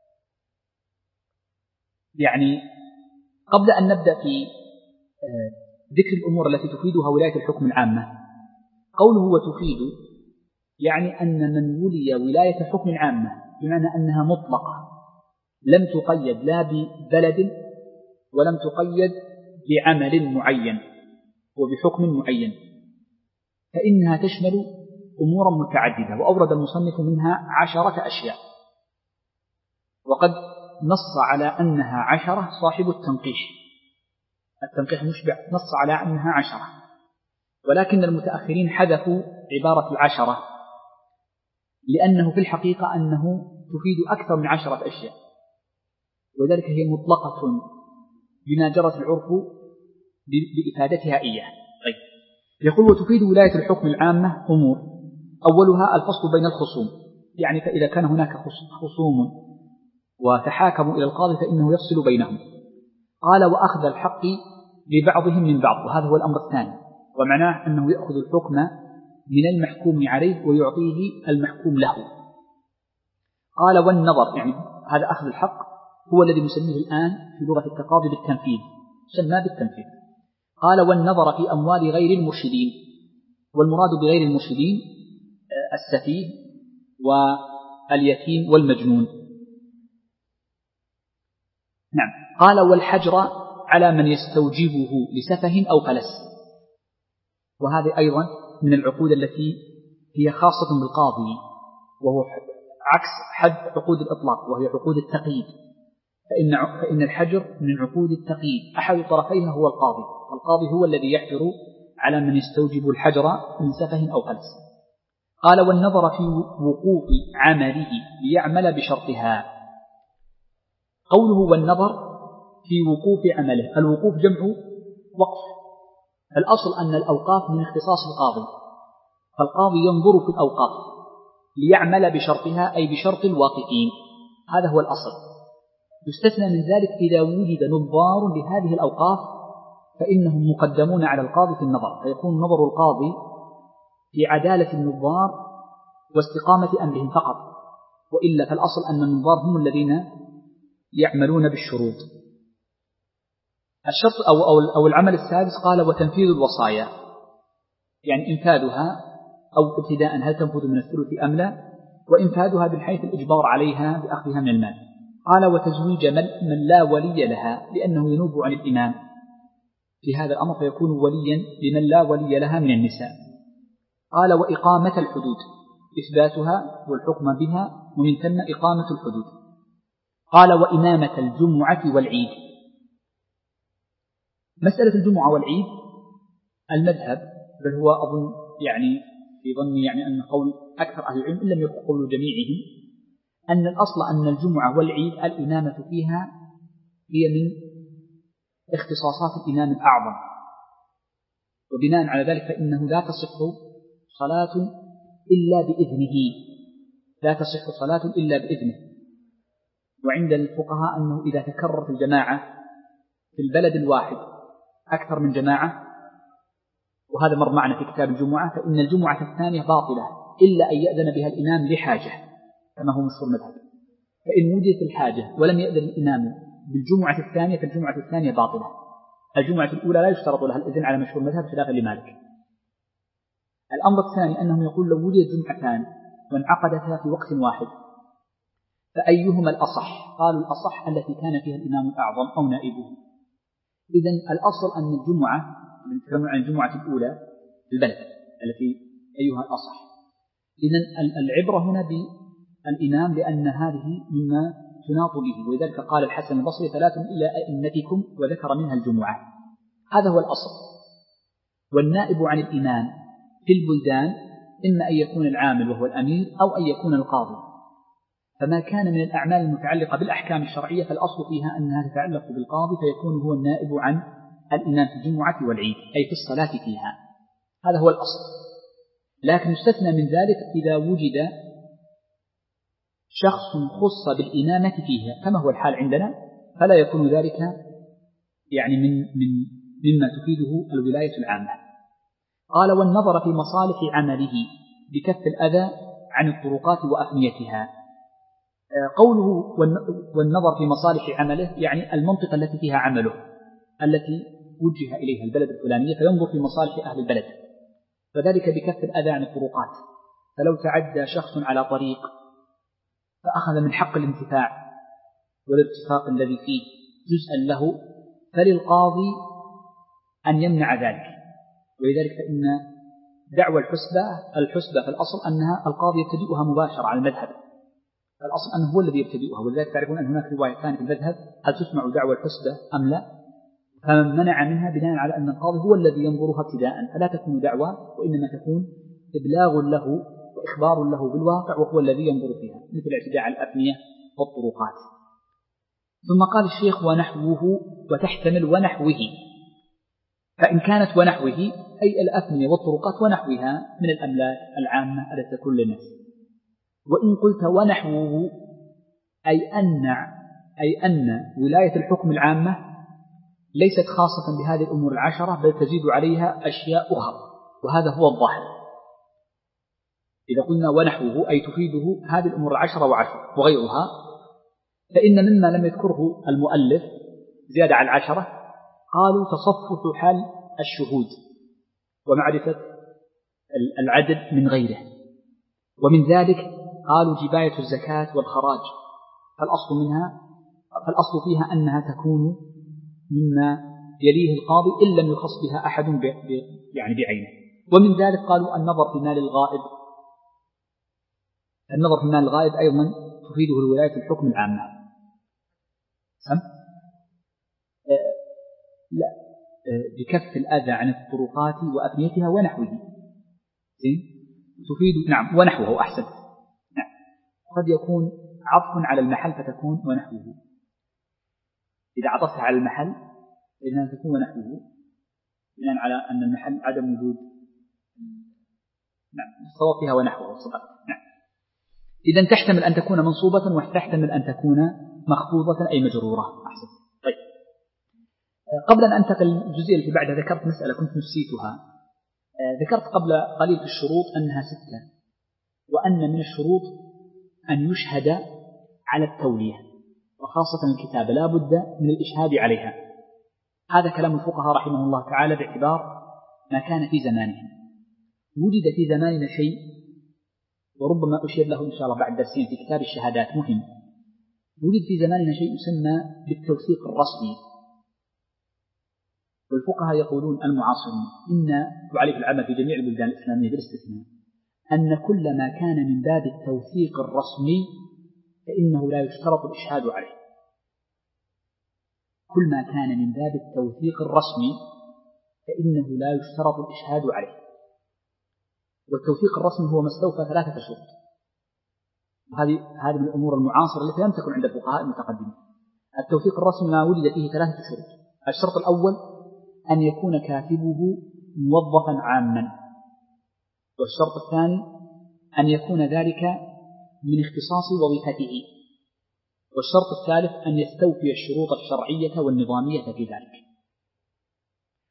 يعني قبل أن نبدأ في آه ذكر الأمور التي تفيدها ولاية الحكم العامة، قوله وتفيد يعني أن من ولي ولاية الحكم العامة بمعنى أنها مطلقة، لم تقيد لا ببلد ولم تقيد بعمل معين وبحكم معين، فإنها تشمل أمورا متعددة. وأورد المصنف منها عشرة أشياء، وقد نص على أنها عشرة صاحب التنقيح، التنقيح المشبع نص على أنها عشرة، ولكن المتأخرين حذفوا عبارة العشرة لأنه في الحقيقة أنه تفيد أكثر من عشرة أشياء، وذلك هي مطلقة بما جرت العرف بإفادتها إياه. طيب، يقول وتفيد ولاية الحكم العامة أمور، أولها الفصل بين الخصوم، يعني فإذا كان هناك خصوم وتحاكموا إلى القاضي فإنه يفصل بينهم. قال وأخذ الحق لبعضهم من بعض، وهذا هو الأمر الثاني، ومعناه أنه يأخذ الحكم من المحكوم عليه ويعطيه المحكوم له. قال والنظر، يعني هذا أخذ الحق هو الذي نسميه الآن في لغة التقاضي بالتنفيذ، سماه بالتنفيذ. قال والنظر في أموال غير المرشدين، والمراد بغير المرشدين السفيه واليتيم والمجنون. نعم. قال والحجر على من يستوجبه لسفه أو فلس، وهذه أيضا من العقود التي هي خاصة بالقاضي، وهو عكس حد عقود الإطلاق وهي عقود التقييد، فإن, فإن الحجر من عقود التقييد أحد طرفيها هو القاضي، القاضي هو الذي يحجر على من يستوجب الحجر من سفه أو فلس. قال والنظر في وقوف عمله ليعمل بشرطها، قوله والنظر في وقوف عمله، الوقوف جمع وقف، الأصل أن الأوقاف من اختصاص القاضي، فالقاضي ينظر في الأوقاف ليعمل بشرطها أي بشرط الواقفين، هذا هو الأصل. يستثنى من ذلك إذا وجد نظار لهذه الأوقاف فإنهم مقدمون على القاضي في النظر، فيكون نظر القاضي في عدالة النظار واستقامة أمرهم فقط، وإلا فالأصل أن النظار هم الذين يعملون بالشروط. الشرط أو, أو, أو العمل السادس قال وتنفيذ الوصايا، يعني إنفاذها أو ابتداء هل تنفذ من الثلث أم لا، وإنفاذها بالحيث الإجبار عليها بأخذها من المال. قال وتزويج من, من لا ولي لها لأنه ينوب عن الإمام في هذا الأمر فيكون وليا لمن لا ولي لها من النساء. قال وإقامة الحدود، إثباتها والحكم بها ومن ثم إقامة الحدود. قال وإمامة الجمعة والعيد. مسألة الجمعة والعيد المذهب، بل هو أظن يعني في ظني يعني أن قول أكثر أهل العلم إن لم يكن قول جميعهم أن الأصل أن الجمعة والعيد الإمامة فيها هي من اختصاصات الإمام الأعظم، وبناء على ذلك فإنه لا تصح صلاة إلا بإذنه، لا تصح صلاة إلا بإذنه. وعند الفقهاء أنه إذا تكررت الجماعة في البلد الواحد أكثر من جماعة، وهذا مر معنا في كتاب الجمعة، فإن الجمعة الثانية باطلة إلا أن يأذن بها الإمام لحاجة كما هو مشهور مذهب. فإن وجدت الحاجة ولم يأذن الإمام بالجمعة الثانية فالجمعة الثانية باطلة. الجمعة الأولى لا يشترط لها الإذن على مشهور مذهب خلافا لمالك. الأمر الثاني أنهم يقول لو وجدت جمعتان وانعقدتا في وقت واحد فأيهما الأصح؟ قالوا الأصح التي كان فيها الإمام الأعظم أو نائبه. إذن الأصل أن الجمعة نتكلم عن الجمعة الأولى في البلد التي أيها الأصح. إذن العبرة هنا بالإمام لأن هذه مما تناط به، ولذلك قال الحسن البصري ثلاث إلى أئمتكم وذكر منها الجمعة. هذا هو الأصل. والنائب عن الإمام في البلدان إما أن يكون العامل وهو الأمير أو أن يكون القاضي. فما كان من الأعمال المتعلقة بالأحكام الشرعية فالأصل فيها أنها تتعلق بالقاضي فيكون هو النائب عن الإمام في الجمعة والعيد أي في الصلاة فيها. هذا هو الأصل. لكن يستثنى من ذلك إذا وجد شخص خص بالإمامة فيها كما هو الحال عندنا، فلا يكون ذلك يعني من من مما تفيده الولاية العامة. قال والنظر في مصالح عمله بكف الأذى عن الطرقات وأفنيتها. قوله والنظر في مصالح عمله يعني المنطقة التي فيها عمله التي وجه إليها البلد الفلانية، فينظر في مصالح أهل البلد، فذلك بكف الأذى عن الطرقات. فلو تعدى شخص على طريق فأخذ من حق الانتفاع والارتفاق الذي فيه جزءا له فللقاضي أن يمنع ذلك. ولذلك فإن دعوى الحسبة الحسبة في الأصل أنها القاضي يبتدئها مباشرة على المذهب، الأصل أنه هو الذي يبتدئها. ولذلك تعرفون أن هناك روايتان في المذهب هل تسمع دعوى الحسبة أم لا، فمن منع منها بناء على أن القاضي هو الذي ينظرها ابتداء، فلا تكون دعوى وإنما تكون إبلاغ له وإخبار له بالواقع وهو الذي ينظر فيها، مثل اعتداء على الأفنية والطرقات. ثم قال الشيخ ونحوه وتحتمل ونحوه، فإن كانت ونحوه أي الأفنية والطرقات ونحوها من الأملاك العامة التي تكون للناس. وإن قلت ونحوه أي أن أي أن ولاية الحكم العامة ليست خاصة بهذه الأمور العشرة بل تزيد عليها أشياء أخرى، وهذا هو الظاهر. إذا قلنا ونحوه أي تفيده هذه الأمور العشرة وعشر وغيرها، فإن مما لم يذكره المؤلف زيادة على العشرة قالوا تصفح حال الشهود ومعرفة العدد من غيره. ومن ذلك قالوا جباية الزكاة والخراج، فالأصل منها فالأصل فيها أنها تكون مما يليه القاضي إن لم يخص بها أحد يعني بعينه. ومن ذلك قالوا النظر في مال الغائب، النظر في مال الغائب أيضا تفيده الولاية الحكم العامة. سم؟ أه لا أه بكف الأذى عن الطرقات وأبنيتها ونحوه. زين؟ تفيد نعم ونحوه أحسن. نعم. قد يكون عطف على المحل فتكون ونحوه. إذا عطفت على المحل فإنها تكون ونحوه بناء على أن المحل عدم وجود. نعم الصواب فيها ونحوه صدق. نعم. إذا تحتمل أن تكون منصوبة وتحتمل أن تكون مخفوضة أي مجرورة. أحسن. طيب. قبل أن أنتقل للجزئية التي بعدها ذكرت مسألة كنت نسيتها. ذكرت قبل قليل في الشروط أنها ستة، وأن من الشروط أن يشهد على التولية وخاصة الكتابة لا بد من الإشهاد عليها. هذا كلام الفقهاء رحمه الله تعالى باعتبار ما كان في زمانهم. وجد في زماننا شيء وربما أشير له إن شاء الله بعد درسين في كتاب الشهادات مهم. وجد في زماننا شيء يسمى بالتوثيق الرسمي، والفقهاء يقولون المعاصرون إن وعليه العمل في جميع البلدان الإسلامية بالاستثناء أن كل ما كان من باب التوثيق الرسمي فإنه لا يشترط الإشهاد عليه. كل ما كان من باب التوثيق الرسمي فإنه لا يشترط الإشهاد عليه. والتوثيق الرسمي هو ما استوفى ثلاثة شروط. هذه هذه من الأمور المعاصرة التي لم تكن عند الفقهاء المتقدمين. التوثيق الرسمي ما وجد فيه ثلاثة شروط. الشرط الأول أن يكون كاتبه موظفا عاما، والشرط الثاني أن يكون ذلك من اختصاص وظيفته، والشرط الثالث أن يستوفي الشروط الشرعية والنظامية في ذلك.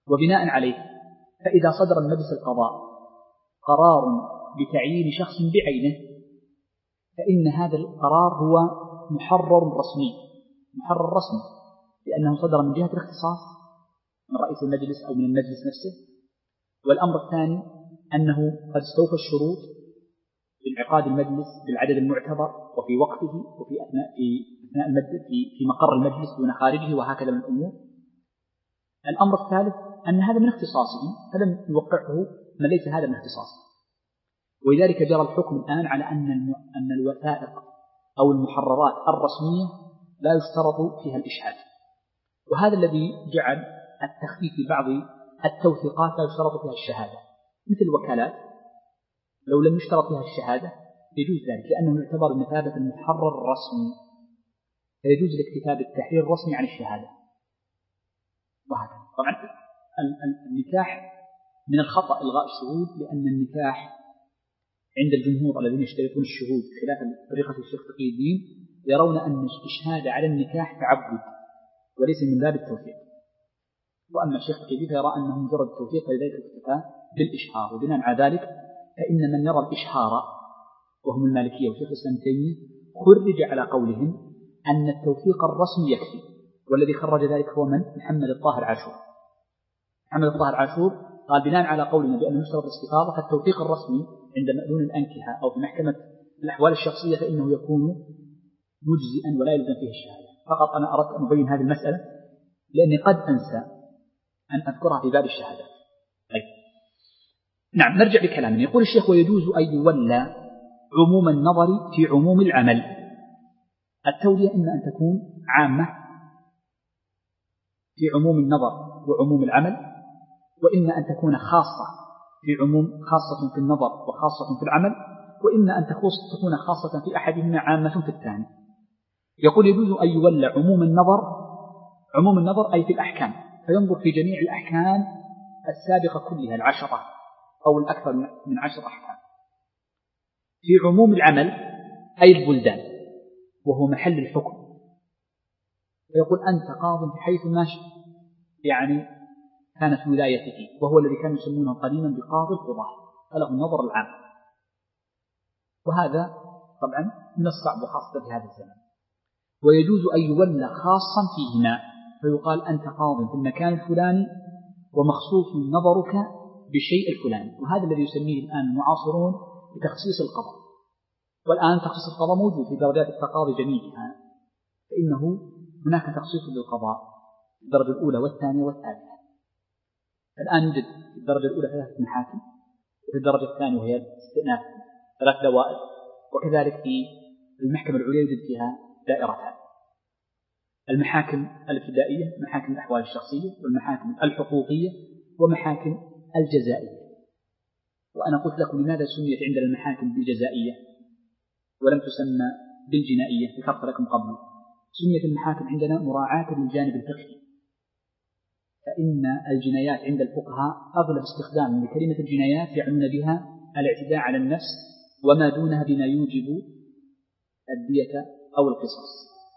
وبناء عليه فإذا صدر المجلس القضاء قرار بتعيين شخص بعينه فإن هذا القرار هو محرر رسمي، محرر رسمي، لأنه صدر من جهة الاختصاص من رئيس المجلس أو من المجلس نفسه. والأمر الثاني أنه قد استوفى الشروط لانعقاد المجلس بالعدد المعتبر وفي وقته وفي أثناء في أثناء المجلس في في مقر المجلس دون خارجه وهكذا من الأمور. الأمر الثالث أن هذا من اختصاصهم فلم يوقعه من ليس هذا من اختصاصه، ولذلك جرى الحكم الآن على أن أن الوثائق أو المحررات الرسمية لا يشترط فيها الإشهاد، وهذا الذي جعل التخفيف في بعض التوثيقات لا يشترط فيها الشهادة، مثل الوكالات لو لم يشترط فيها الشهادة يجوز ذلك لأنه يعتبر بمثابة المحرر الرسمي، فيجوز الاكتفاء بالتحرير الرسمي عن الشهادة وهكذا. طبعا النكاح من الخطأ إلغاء الشهود، لأن النكاح عند الجمهور الذين يشترطون الشهود خلاف طريقة الشيخ تقي الدين يرون أن الإشهاد على النكاح تعبد وليس من باب التوثيق، وأما الشيخ تقي الدين يرى أنه مجرد التوثيق فلذلك الاكتفاء بالإشهار. وبناء على ذلك فإن من يرى الإشهار وهم المالكية وشيخ الإسلام تيمية خرج على قولهم أن التوثيق الرسمي يكفي، والذي خرج ذلك هو من؟ محمد الطاهر عاشور. محمد الطاهر عاشور قال بناء على قولنا بأن يشترط الاستفاضة فالتوثيق الرسمي عند مأذون الأنكحة أو في محكمة الأحوال الشخصية فإنه يكون مجزئا ولا يلزم فيه الشهادة. فقط أنا أردت أن أبين هذه المسألة لأني قد أنسى أن أذكرها في باب الشهادات. طيب. نعم، نرجع لكلامنا. يقول الشيخ ويجوز أن يولى عموم النظر في عموم العمل. التولية إما أن تكون عامة في عموم النظر وعموم العمل، وإما أن تكون خاصة في عموم خاصة في النظر وخاصة في العمل، وإما أن تكون خاصة في أحدهما عامة في الثاني. يقول يجوز أن يولى عموم النظر، عموم النظر أي في الأحكام، فينظر في جميع الأحكام السابقة كلها العشرة أو الأكثر من عشر أحكام. في عموم العمل أي البلدان وهو محل الحكم، فيقول أنت قاض بحيث ما يعني كانت ولايته، وهو الذي كانوا يسمونه قديما بقاضي القضاة، فله النظر العام، وهذا طبعا من الصعب وخاصة في هذا الزمن. ويجوز أن يولى خاصا فيهما، فيقال أنت قاض في المكان الفلاني ومخصوص نظرك بالشيء الفلاني، وهذا الذي يسميه الآن المعاصرون بتخصيص القضاء. والآن تخصيص القضاء موجود في درجات التقاضي جميعها، فإنه هناك تخصيص للقضاء في الدرجة الأولى والثانية والثالثة. الآن يوجد في الدرجة الأولى ثلاثة محاكم، وفي الدرجة الثانية وهي استئناف ثلاث دوائر، وكذلك في المحكمة العليا يوجد فيها دائرتان: المحاكم الابتدائية محاكم الأحوال الشخصية، والمحاكم الحقوقية، ومحاكم الجزائية. وأنا قلت لكم لماذا سميت عندنا المحاكم بالجزائية ولم تسمى بالجنائية، ذكرت لكم قبل. سميت المحاكم عندنا مراعاة للجانب الفقهي، فإن الجنايات عند الفقهاء أغلب استخدام لكلمة الجنايات يعنون بها الاعتداء على النفس وما دونها بما يوجب الدية أو القصاص،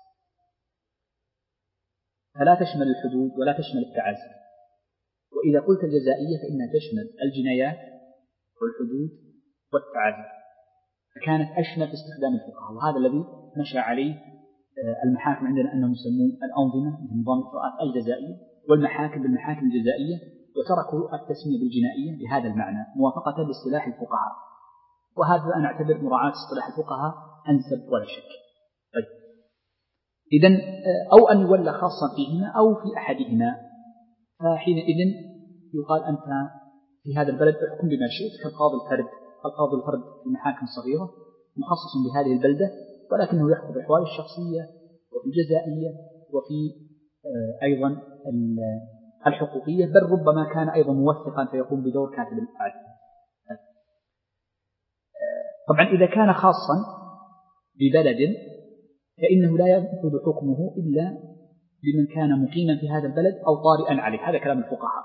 فلا تشمل الحدود ولا تشمل التعازي. وإذا قلت الجزائية فإنها تشمل الجنايات والحدود والتعازي، فكانت أشمل في استخدام الفقهاء، وهذا الذي نشأ عليه المحاكم عندنا أنهم يسمون الأنظمة من نظام القضاء الجزائية، والمحاكم بالمحاكم الجزائية، وتركوا التسمية بالجنائية بهذا المعنى موافقة لاصطلاح الفقهاء، وهذا أنا أعتبر مراعاة اصطلاح الفقهاء أنسب ولا شك. طيب. إذن أو أن يولى خاصا فيهما أو في أحدهما، فحينئذ يقال أنت في هذا البلد احكم بما شئت، كالقاضي الفرد. القاضي الفرد في المحاكم الصغيرة مخصص بهذه البلدة، ولكنه يحكم بالأحوال الشخصية وفي الجزائية وفي أيضا الحقوقية، بل ربما كان أيضا موثقا فيقوم بدور كاتب العدل. طبعا إذا كان خاصا ببلد فإنه لا ينفذ حكمه إلا بمن كان مقيما في هذا البلد أو طارئا عليه، هذا كلام الفقهاء.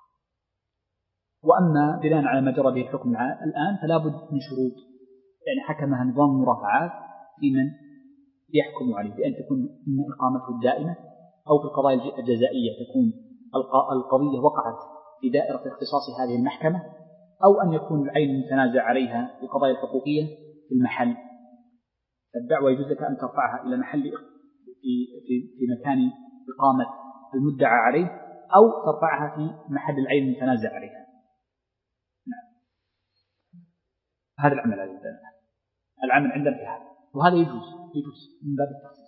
وأما بناء على ما جرى به الحكم الآن فلا بد من شروط، يعني حكمها نظام المرافعات في من يحكم عليه، بأن تكون إما إقامته الدائمة أو في القضايا الجزائية تكون القضية وقعت في دائرة اختصاص هذه المحكمة، أو أن يكون العين المتنازع عليها في قضايا الحقوقية في المحل، فالدعوة يجوز لك أن ترفعها إلى محل في, في, في مكان إقامة المدعى عليه، أو ترفعها في محل العين المتنازع عليها. نعم. هذا العمل عندنا، العمل عندنا في هذا، وهذا يجوز يجوز من باب التخصيص.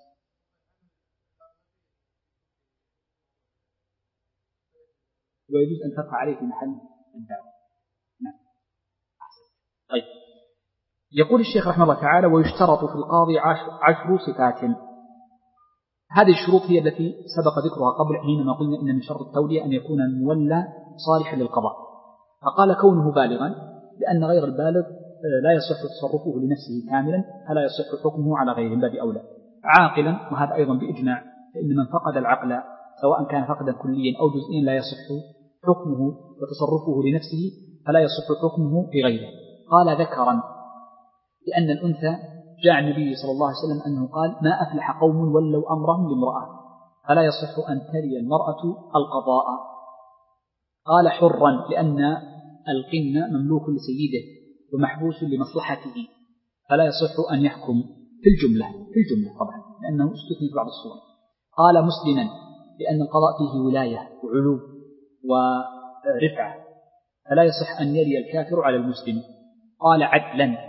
ويجوز أن ترفع عليه في محل الدعوة. نعم. طيب، يقول الشيخ رحمه الله تعالى: ويشترط في القاضي عشر صفات. هذه الشروط هي التي سبق ذكرها قبل حينما قلنا إن من شرط التولية أن يكون المولى صالحا للقضاء. فقال كونه بالغا، لأن غير البالغ لا يصح تصرفه لنفسه كاملا، فلا يصح حكمه على غيره من باب أولى. عاقلا، وهذا أيضا بإجماع، فإن من فقد العقل سواء كان فقدا كليا أو جزئيا لا يصح حكمه وتصرفه لنفسه، فلا يصح حكمه لغيره. قال ذكرا، لأن الأنثى جاء النبي صلى الله عليه وسلم أنه قال: ما أفلح قوم ولوا أمرهم لامرأة، فلا يصح أن تلي المرأة القضاء. قال حرا، لأن القن مملوك لسيده ومحبوس لمصلحته، فلا يصح أن يحكم في الجملة في الجملة طبعا، لأنه استثني في بعض الصور. قال مسلما، لأن القضاء فيه ولاية وعلو ورفعة، فلا يصح أن يلي الكافر على المسلم. قال عدلا،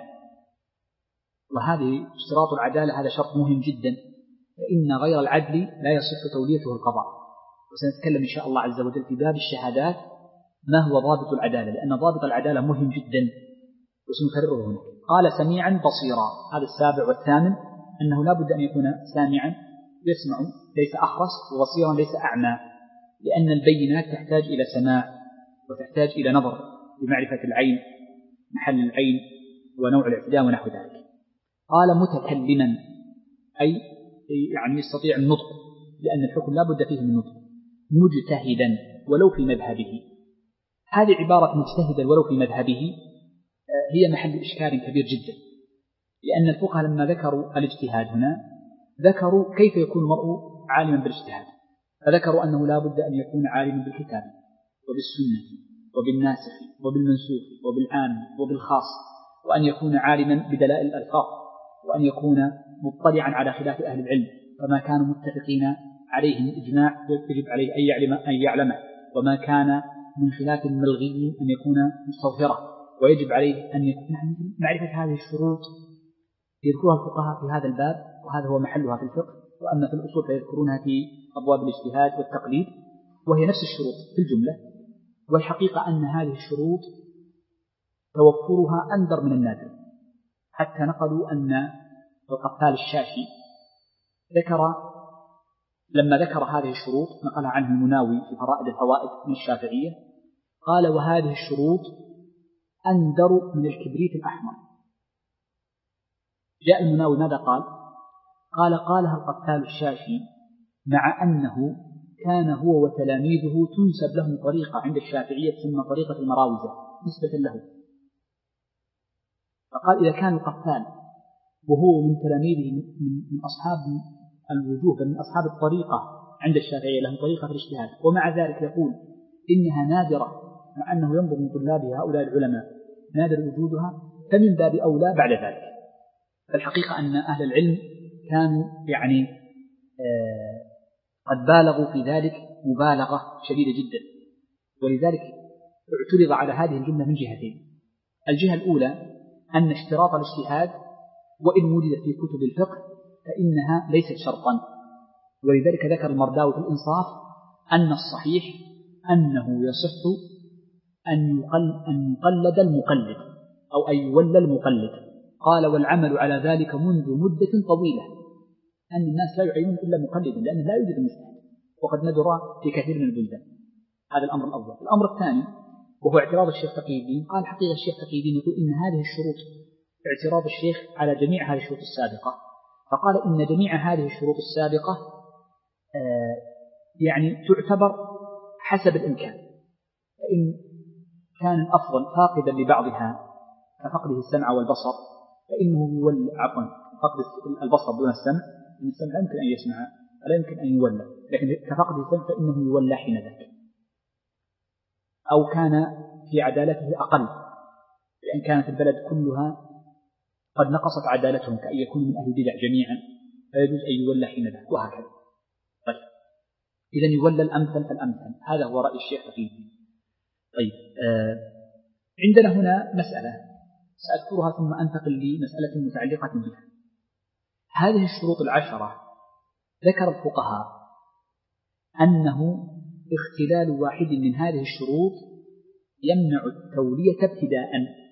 وهذه اشتراط العدالة هذا شرط مهم جدا، فإن غير العدل لا يصح توليته القضاء. وسنتكلم إن شاء الله عز وجل في باب الشهادات ما هو ضابط العدالة، لأن ضابط العدالة مهم جدا وسنكرره هنا. قال سميعا بصيرا، هذا السابع والثامن، أنه لا بد أن يكون سامعا يسمع ليس أخرس، وبصيرا ليس أعمى، لأن البينات تحتاج إلى سماع وتحتاج إلى نظر لمعرفة العين محل العين ونوع الاعتداء ونحو ذلك. قال متكلما، أي يعني يستطيع النطق، لأن الحكم لا بد فيه من النطق. مجتهدا ولو في مذهبه، هذه عبارة مجتهدا ولو في مذهبه هي محل إشكال كبير جدا، لأن الفقهاء لما ذكروا الاجتهاد هنا ذكروا كيف يكون المرء عالما بالاجتهاد، فذكروا أنه لا بد أن يكون عالما بالكتاب وبالسنة وبالناسخ وبالمنسوخ وبالعام وبالخاص، وأن يكون عالما بدلائل الألفاظ، وأن يكون مطلعا على خلاف أهل العلم، فما كانوا متفقين عليه من إجماع يجب عليه أن يعلم أن يعلمه، وما كان من خلاف ملغي أن يكون مستظهرا، ويجب عليه أن يكون معرفة هذه الشروط يذكرها الفقهاء في هذا الباب، وهذا هو محلها في الفقه. وأما في الأصول فيذكرونها في أبواب الاجتهاد والتقليد، وهي نفس الشروط في الجملة. والحقيقة أن هذه الشروط توفرها أندر من النادر، حتى نقلوا أن القفال الشاشي ذكر لما ذكر هذه الشروط نقلها عنه المناوي في فرائد الفوائد من الشافعية، قال: وهذه الشروط أندر من الكبريت الأحمر. جاء المناوي ماذا قال؟ قال: قالها القفال الشاشي مع أنه كان هو وتلاميذه تنسب لهم طريقة عند الشافعية تسمى طريقة المراوزة نسبة له. فقال: إذا كان القفال وهو من تلاميذه من أصحاب الوجوه بل من أصحاب الطريقة عند الشافعية لهم طريقة في الاجتهاد، ومع ذلك يقول إنها نادرة، مع أنه ينظر من طلابها هؤلاء العلماء نادر وجودها، فمن باب أولى بعد ذلك. فالحقيقة أن أهل العلم كانوا يعني آه قد بالغوا في ذلك مبالغة شديدة جدا، ولذلك اعترض على هذه الجملة من جهتين. الجهة الأولى أن اشتراط الاجتهاد وإن وجدت في كتب الفقه فإنها ليست شرطا، ولذلك ذكر المرداوي في الإنصاف أن الصحيح أنه يصح أن يقلد المقلد أو أن يولى المقلد. قال: والعمل على ذلك منذ مدة طويلة، أن الناس لا يعينون إلا مقلدا لأنه لا يوجد مجتهد، وقد ندر في كثير من البلدان. هذا الأمر الأول. الأمر الثاني وهو اعتراض الشيخ تقي الدين، قال: حقيقة الشيخ تقي الدين يقول إن هذه الشروط اعتراض الشيخ على جميع هذه الشروط السابقة، فقال إن جميع هذه الشروط السابقة آه يعني تعتبر حسب الإمكان، فإن كان الأفضل فاقدا لبعضها كفقده السمع والبصر فإنه يولى، عفوا فقد البصر دون السمع، إن السمع لا يمكن أن يسمع ولا يمكن أن يولى، لكن كفقده السمع فإنه يولى حين ذاك. أو كان في عدالته أقل، لأن كانت البلد كلها قد نقصت عدالتهم كأن يكون من أهل البدع جميعا، فيجوز أن يولى حينذاك، وهكذا. طيب، إذن يولى الأمثل فالأمثل، هذا هو رأي الشيخ تقي. طيب، آه عندنا هنا مسألة سأذكرها ثم أنتقل لمسألة متعلقة بها. هذه الشروط العشرة ذكر الفقهاء أنه اختلال واحد من هذه الشروط يمنع التولية ابتداء،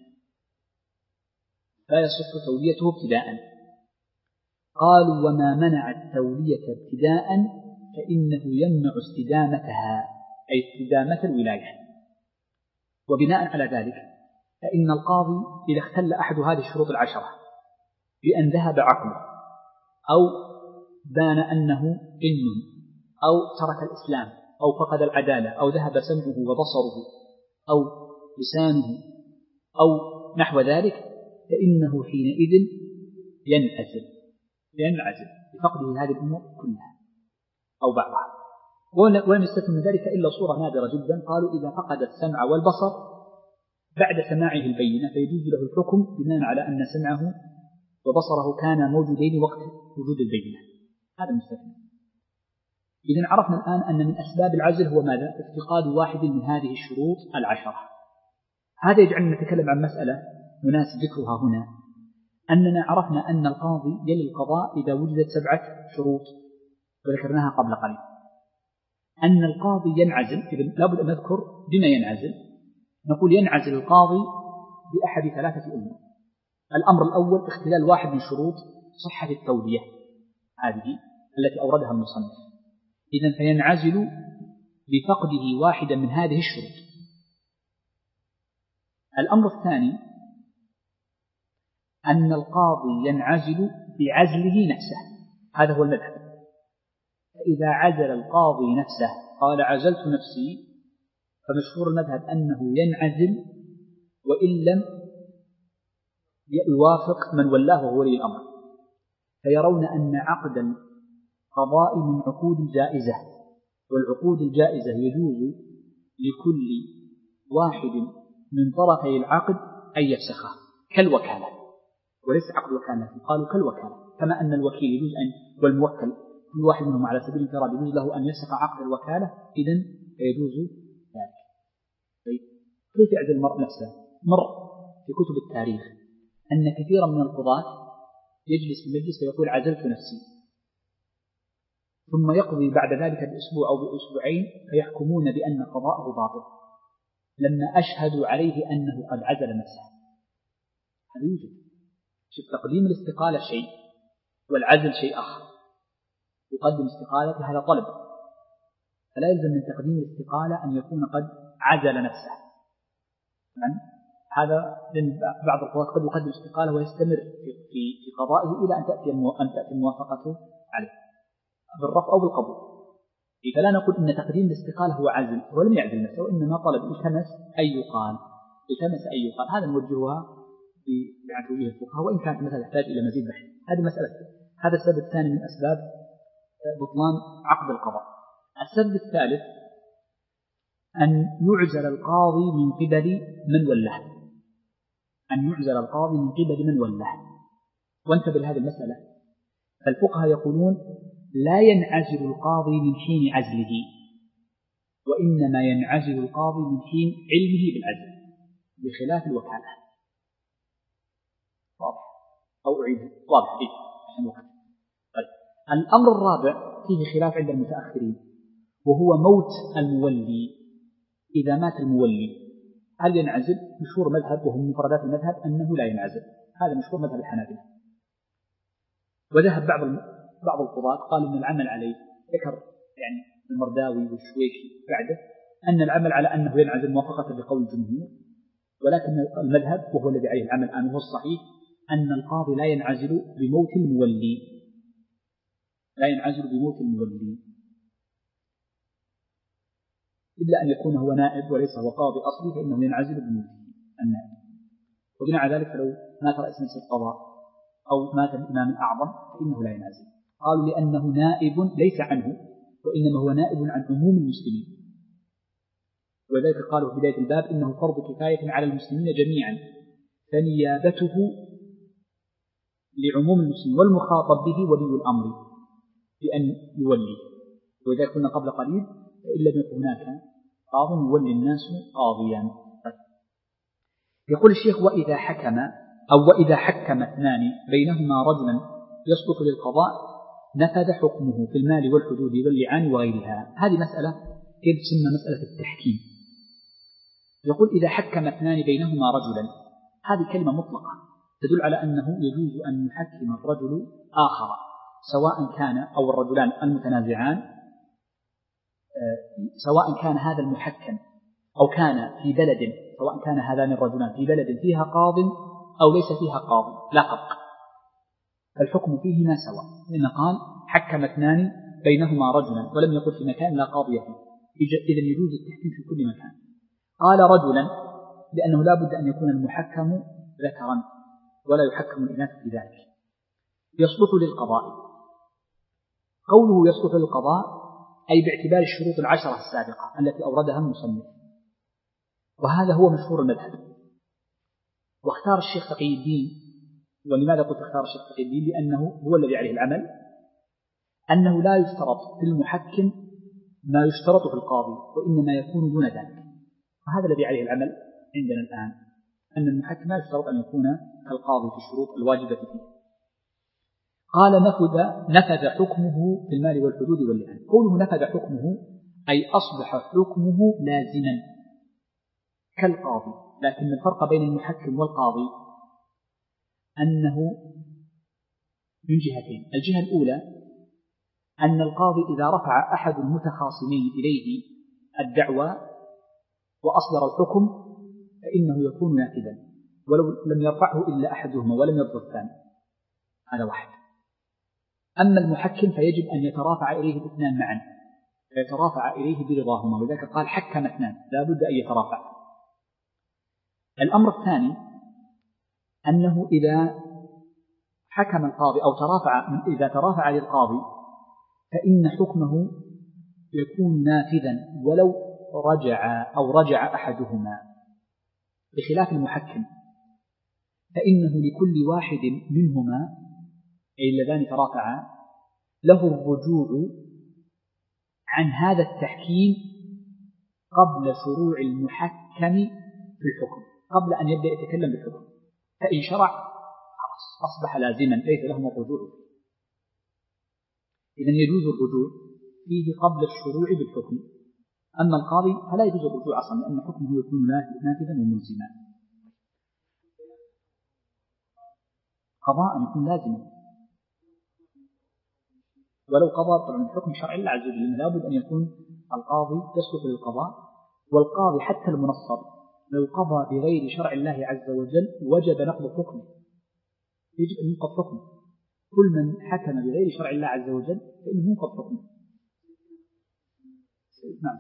لا يصح توليته ابتداء. قالوا: وما منع التولية ابتداء فإنه يمنع استدامتها، أي استدامة الولاية. وبناء على ذلك فإن القاضي إذا اختل أحد هذه الشروط العشرة بأن ذهب عقله، أو بان أنه جن، أو ترك الإسلام، أو فقد العدالة، أو ذهب سمعه وبصره أو لسانه أو نحو ذلك، فإنه حينئذ ينعزل ينعزل بفقده هذه الأمور كلها أو بعضها. ولم يستثن من ذلك إلا صورة نادرة جدا، قالوا: إذا فقد السمع والبصر بعد سماعه البينة فيجوز له الحكم بناء على أن سمعه وبصره كان موجودين وقت وجود البينة. هذا مستثنى. إذن عرفنا الآن أن من أسباب العزل هو ماذا؟ افتقاد واحد من هذه الشروط العشرة. هذا يجعلنا نتكلم عن مسألة مناسب ذكرها هنا، أننا عرفنا أن القاضي يلي القضاء إذا وجدت سبعة شروط وذكرناها قبل قليل. أن القاضي ينعزل، إذن لابد أن نذكر بما ينعزل. نقول ينعزل القاضي بأحد ثلاثة أمور. الأمر الأول اختلال واحد من شروط صحة التولية، هذه التي أوردها المصنف. إذن فينعزل بفقده واحدا من هذه الشروط. الأمر الثاني أن القاضي ينعزل بعزله نفسه، هذا هو المذهب. فإذا عزل القاضي نفسه قال: عزلت نفسي، فمشهور المذهب أنه ينعزل وإن لم يوافق من ولاه وهو ولي الأمر. فيرون أن عقد القضاء من عقود الجائزة، والعقود الجائزة يجوز لكل واحد من طرفي العقد أن يفسخه، كالوكالة، وليس عقد وكالة، قالوا كالوكالة، كما أن الوكيل يجوز أن والموكل كل واحد منهم على سبيل الانفراد يجوز له أن يفسخ عقد الوكالة، إذن يجوز ذلك. طيب، كيف يعزل المرء نفسه؟ مر في كتب التاريخ أن كثيرا من القضاة يجلس في المجلس ويقول: عزلت نفسي، ثم يقضي بعد ذلك بأسبوع أو بأسبوعين فيحكمون بأن قضاءه باطل لما أشهدوا عليه أنه قد عزل نفسه. هذا يوجد. شوف، تقديم الاستقالة شيء والعزل شيء آخر. يقدم استقالته هذا طلب، فلا يلزم من تقديم الاستقالة أن يكون قد عزل نفسه. يعني هذا بعض القضاة قد يقدم استقالة ويستمر في في قضائه إلى أن تأتي أن تأتي موافقته عليه بالرفض أو بالقبول. فلا نقول إن تقديم الاستقالة هو عزل، هو لم يعزل نفسه، وإنما طلب التمس أن يقال التمس أن يقال. هذا نوجهها بعدوية الفقهاء، وإن كانت مثلا تحتاج إلى مزيد بحث. هذه مسألة. هذا السبب الثاني من أسباب بطلان عقد القضاء. السبب الثالث أن يعزل القاضي من قبل من ولاه، أن يعزل القاضي من قبل من ولاه. وانتبه لهذه المسألة. فالفقهاء يقولون: لا ينعزل القاضي من حين عزله، وإنما ينعزل القاضي من حين علمه بالعزل، بخلاف الوكالة. واضح أو أعيد؟ واضح. إيه؟ طيب. الأمر الرابع فيه خلاف عند المتأخرين، وهو موت المولي. إذا مات المولي هل ينعزل؟ مشهور مذهب وهم مفردات المذهب أنه لا ينعزل، هذا مشهور مذهب الحنابلة. وذهب بعض بعض القضاة قال إن العمل عليه، ذكر يعني المرداوي والشويشي بعده أن العمل على أنه ينعزل موافقة بقول الجمهور، ولكن المذهب وهو الذي عليه العمل الآن وهو الصحيح أن القاضي لا ينعزل بموت المولي، لا ينعزل بموت المولي إلا أن يكون هو نائب وليس هو قاضي أصلي، فإنه ينعزل بموت النائب. وبناء على ذلك فلو مات رئيس مجلس القضاء أو مات الإمام الأعظم فإنه لا ينعزل. قالوا لأنه نائب ليس عنه، وإنما هو نائب عن عموم المسلمين. ولذلك قالوا في بداية الباب إنه فرض كفاية على المسلمين جميعا، فنيابته لعموم المسلمين والمخاطب به ولي الأمر بأن يولي. وإذا كنا قبل قليل فإن لم يكن هناك قاض يولي الناس قاضيا. يقول الشيخ: وإذا حكم أو وإذا حكم اثنان بينهما رجلا يصلح للقضاء نفذ حكمه في المال والحدود واللعان وغيرها. هذه مسألة كيف تسمى مسألة التحكيم. يقول: إذا حكم اثنان بينهما رجلا، هذه كلمة مطلقة تدل على أنه يجوز أن يحكم الرجل آخر، سواء كان أو الرجلان المتنازعان، سواء كان هذا المحكم أو كان في بلد، سواء كان هذان الرجلان في بلد فيها قاض أو ليس فيها قاض، لا فرق، الحكم فيهما سواء. لأن قال: حكم اثنان بينهما رجلا، ولم يقل في مكان لا قاضي فيه، إذن يجوز التحكيم في كل مكان. قال رجلا لأنه لا بد أن يكون المحكم ذكرا ولا يحكم الإناث في ذلك. يصلح للقضاء، قوله يصلح للقضاء أي باعتبار الشروط العشرة السابقة التي أوردها المصنف، وهذا هو مشهور المذهب. واختار الشيخ تقي الدين، ولماذا قلت اختار الشيخ تقي الدين؟ لأنه هو الذي عليه العمل، أنه لا يشترط في المحكم ما يشترط في القاضي، وإنما يكون دون ذلك. وهذا الذي عليه العمل عندنا الآن، أن المحكم لا يشترط أن يكون كالقاضي في الشروط الواجبة فيه. قال: نفذ نفذ حكمه في المال والحدود واللعان. قوله نفذ حكمه أي أصبح حكمه لازما كالقاضي. لكن الفرق بين المحكم والقاضي أنه من جهتين. الجهة الأولى أن القاضي إذا رفع أحد المتخاصمين إليه الدعوى وأصدر الحكم فإنه يكون نافذا، ولو لم يرفعه إلا أحدهما ولم يرفع الثاني، هذا واحد. أما المحكم فيجب أن يترافع إليه الاثنان معا، فيترافع إليه برضاهما، وذلك قال: حكم اثنان، لا بد أن يترافع. الأمر الثاني أنه إذا حكم القاضي أو ترافع، إذا ترافع للقاضي فإن حكمه يكون نافذا ولو رجع أو رجع أحدهما، بخلاف المحكم فإنه لكل واحد منهما أي اللذان ترافعا له الرجوع عن هذا التحكيم قبل شروع المحكم في الحكم، قبل أن يبدأ يتكلم بالحكم. فإن شرع خلاص أصبح لازما ليس لهم الرجوع فيه. إذن يجوز الرجوع فيه قبل الشروع بالحكم. أما القاضي فلا يجوز الرجوع أصلا، لأن حكمه يكون نافذا وملزما. قضاء يكون لازما، ولو قضى طبعا الحكم شرعي الله عز وجل، لا بد أن يكون القاضي يصلح للقضاء. والقاضي حتى المنصب لو قضى بغير شرع الله عز وجل وجب نقض حكمه، يجب أن ينقض حكمه. كل من حكم بغير شرع الله عز وجل فإنه ينقض حكمه. نعم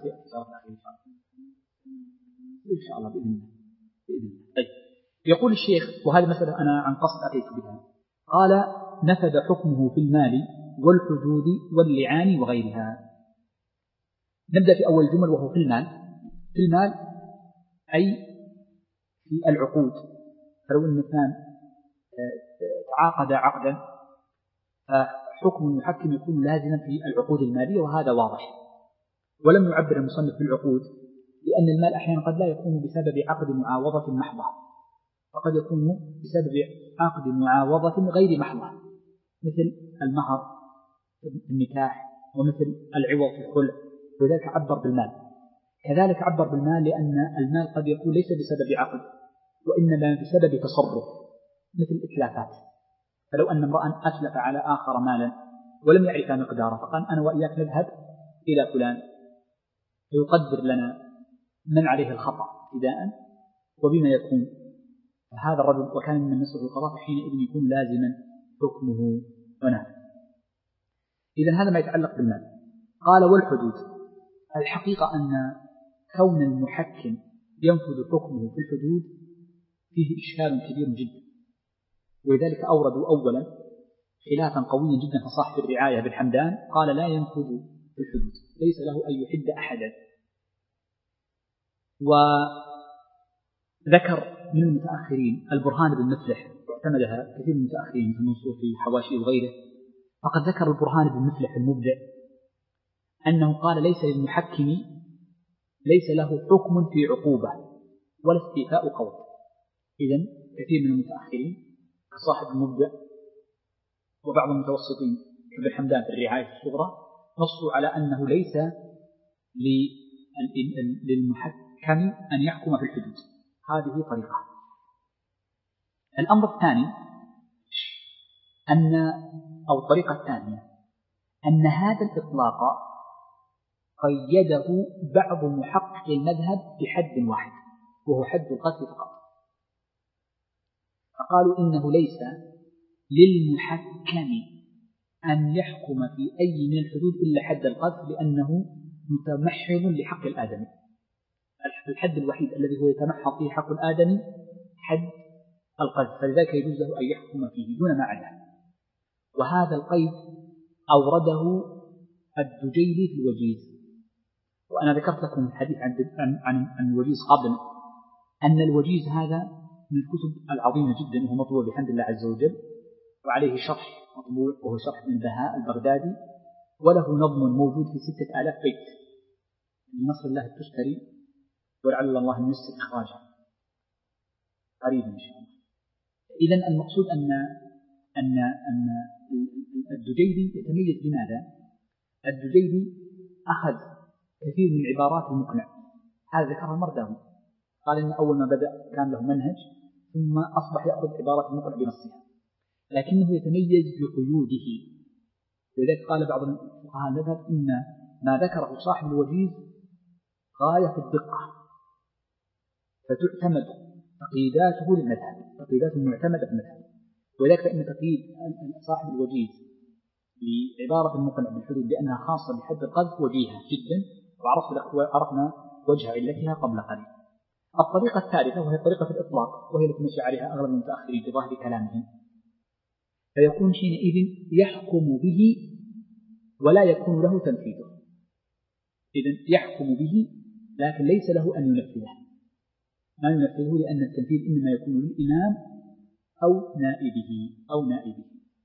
إن شاء الله بإذن الله. طيب، يقول الشيخ، وهذه مسألة أنا عن قصد أتيت بها، قال: نفذ حكمه في المال والحدود واللعان وغيرها. نبدأ في أول جمل وهو في المال. في المال أي في العقود، فلو أن اثنان تعاقد عقدا فحكم المحكم يكون لازما في العقود المالية، وهذا واضح. ولم يعبر المصنف بالعقود لأن المال أحيانا قد لا يكون بسبب عقد معاوضة محضة، وقد يكون بسبب عقد معاوضة غير محضة، مثل المهر في النكاح ومثل العوض في الخلع، وذلك عبر بالمال. كذلك عبر بالمال لأن المال قد يكون ليس بسبب عقد وإنما بسبب تصرف، مثل الإتلافات. فلو أن امرأ أتلف على آخر مالا ولم يعرف مقداره فقال: أنا وإياك نذهب إلى فلان فيقدر لنا من عليه الخطأ ابتداء وبما يكون، فهذا الرجل وكان من نصف القضاء حينئذ يكون لازما حكمه هنا. إذن هذا ما يتعلق بالمال. قال: والحدود، الحقيقة أن كون المحكم ينفذ حكمه في الحدود فيه إشكال كبير جدا، ولذلك أوردوا أولا خلافا قويا جدا فصاحب الرعاية بالحمدان قال: لا ينفذ في الحدود، ليس له أن يحد أحدا. وذكر من المتأخرين البرهان بن مفلح واعتمدها كثير من المتأخرين في المنصور في حواشي وغيره، فقد ذكر البرهان بن مفلح المبدع أنه قال ليس للمحكم ليس له حكم في عقوبة ولا استيفاء قول. إذن كثير من المتأخرين كصاحب المبدع وبعض المتوسطين كابن حمدان في الرعاية الصغرى نصوا على أنه ليس للمحكم أن يحكم في الحدود. هذه طريقة. الأمر الثاني أن أو الطريقة الثانية أن هذا الإطلاق قيده بعض محقق المذهب بحد واحد وهو حد القتل فقط، فقالوا إنه ليس للمحكم أن يحكم في أي من الحدود إلا حد القذف لأنه متمحض لحق الآدمي. الحد الوحيد الذي هو يتمحض فيه حق الآدمي حد القذف، فلذلك يجوز له أن يحكم فيه دون ما عداه. وهذا القيد أورده الدجيلي في الوجيز، وأنا ذكرت لكم الحديث عن عن عن الوجيز قبل أن الوجيز هذا من الكتب العظيمة جدا، وهو مطبوع بحمد الله عز وجل، وعليه شرح مطبوع وهو شرح ابن بهاء البغدادي، وله نظم موجود في ستة آلاف بيت من نصر الله التشتري، ولعل الله أن ييسر إخراجه قريبا إن شاء الله. إذن المقصود أن أن أن الدجيلي يتميز بماذا؟ الدجيلي أخذ كثير من عبارات المقنع، هذا ذكرها المرداوي، قال إن أول ما بدأ كان له منهج ثم أصبح يأخذ عبارات المقنع بنصها، لكنه يتميز بقيوده. ولذلك قال بعض الفقهاء المذهب إن ما ذكره صاحب الوجيز غاية في الدقة، فتعتمد تقييداته للمذهب، تقييداته معتمدة في المذهب. ولذلك فإن تقييد صاحب الوجيز بعبارة المقنع بالحدود بأنها خاصة بحد القذف وجيهة جدا، وعرفنا وجه علتها قبل قليل. الطريقة الثالثة وهي طريقة الإطلاق، وهي التي مشى عليها أغلب المتأخرين في ظاهر كلامهم، فيكون حينئذ يحكم به ولا يكون له تنفيذه. إذن يحكم به لكن ليس له أن ينفذه، ما ينفذه لأن التنفيذ إنما يكون للإمام أو نائبه أو نائبه.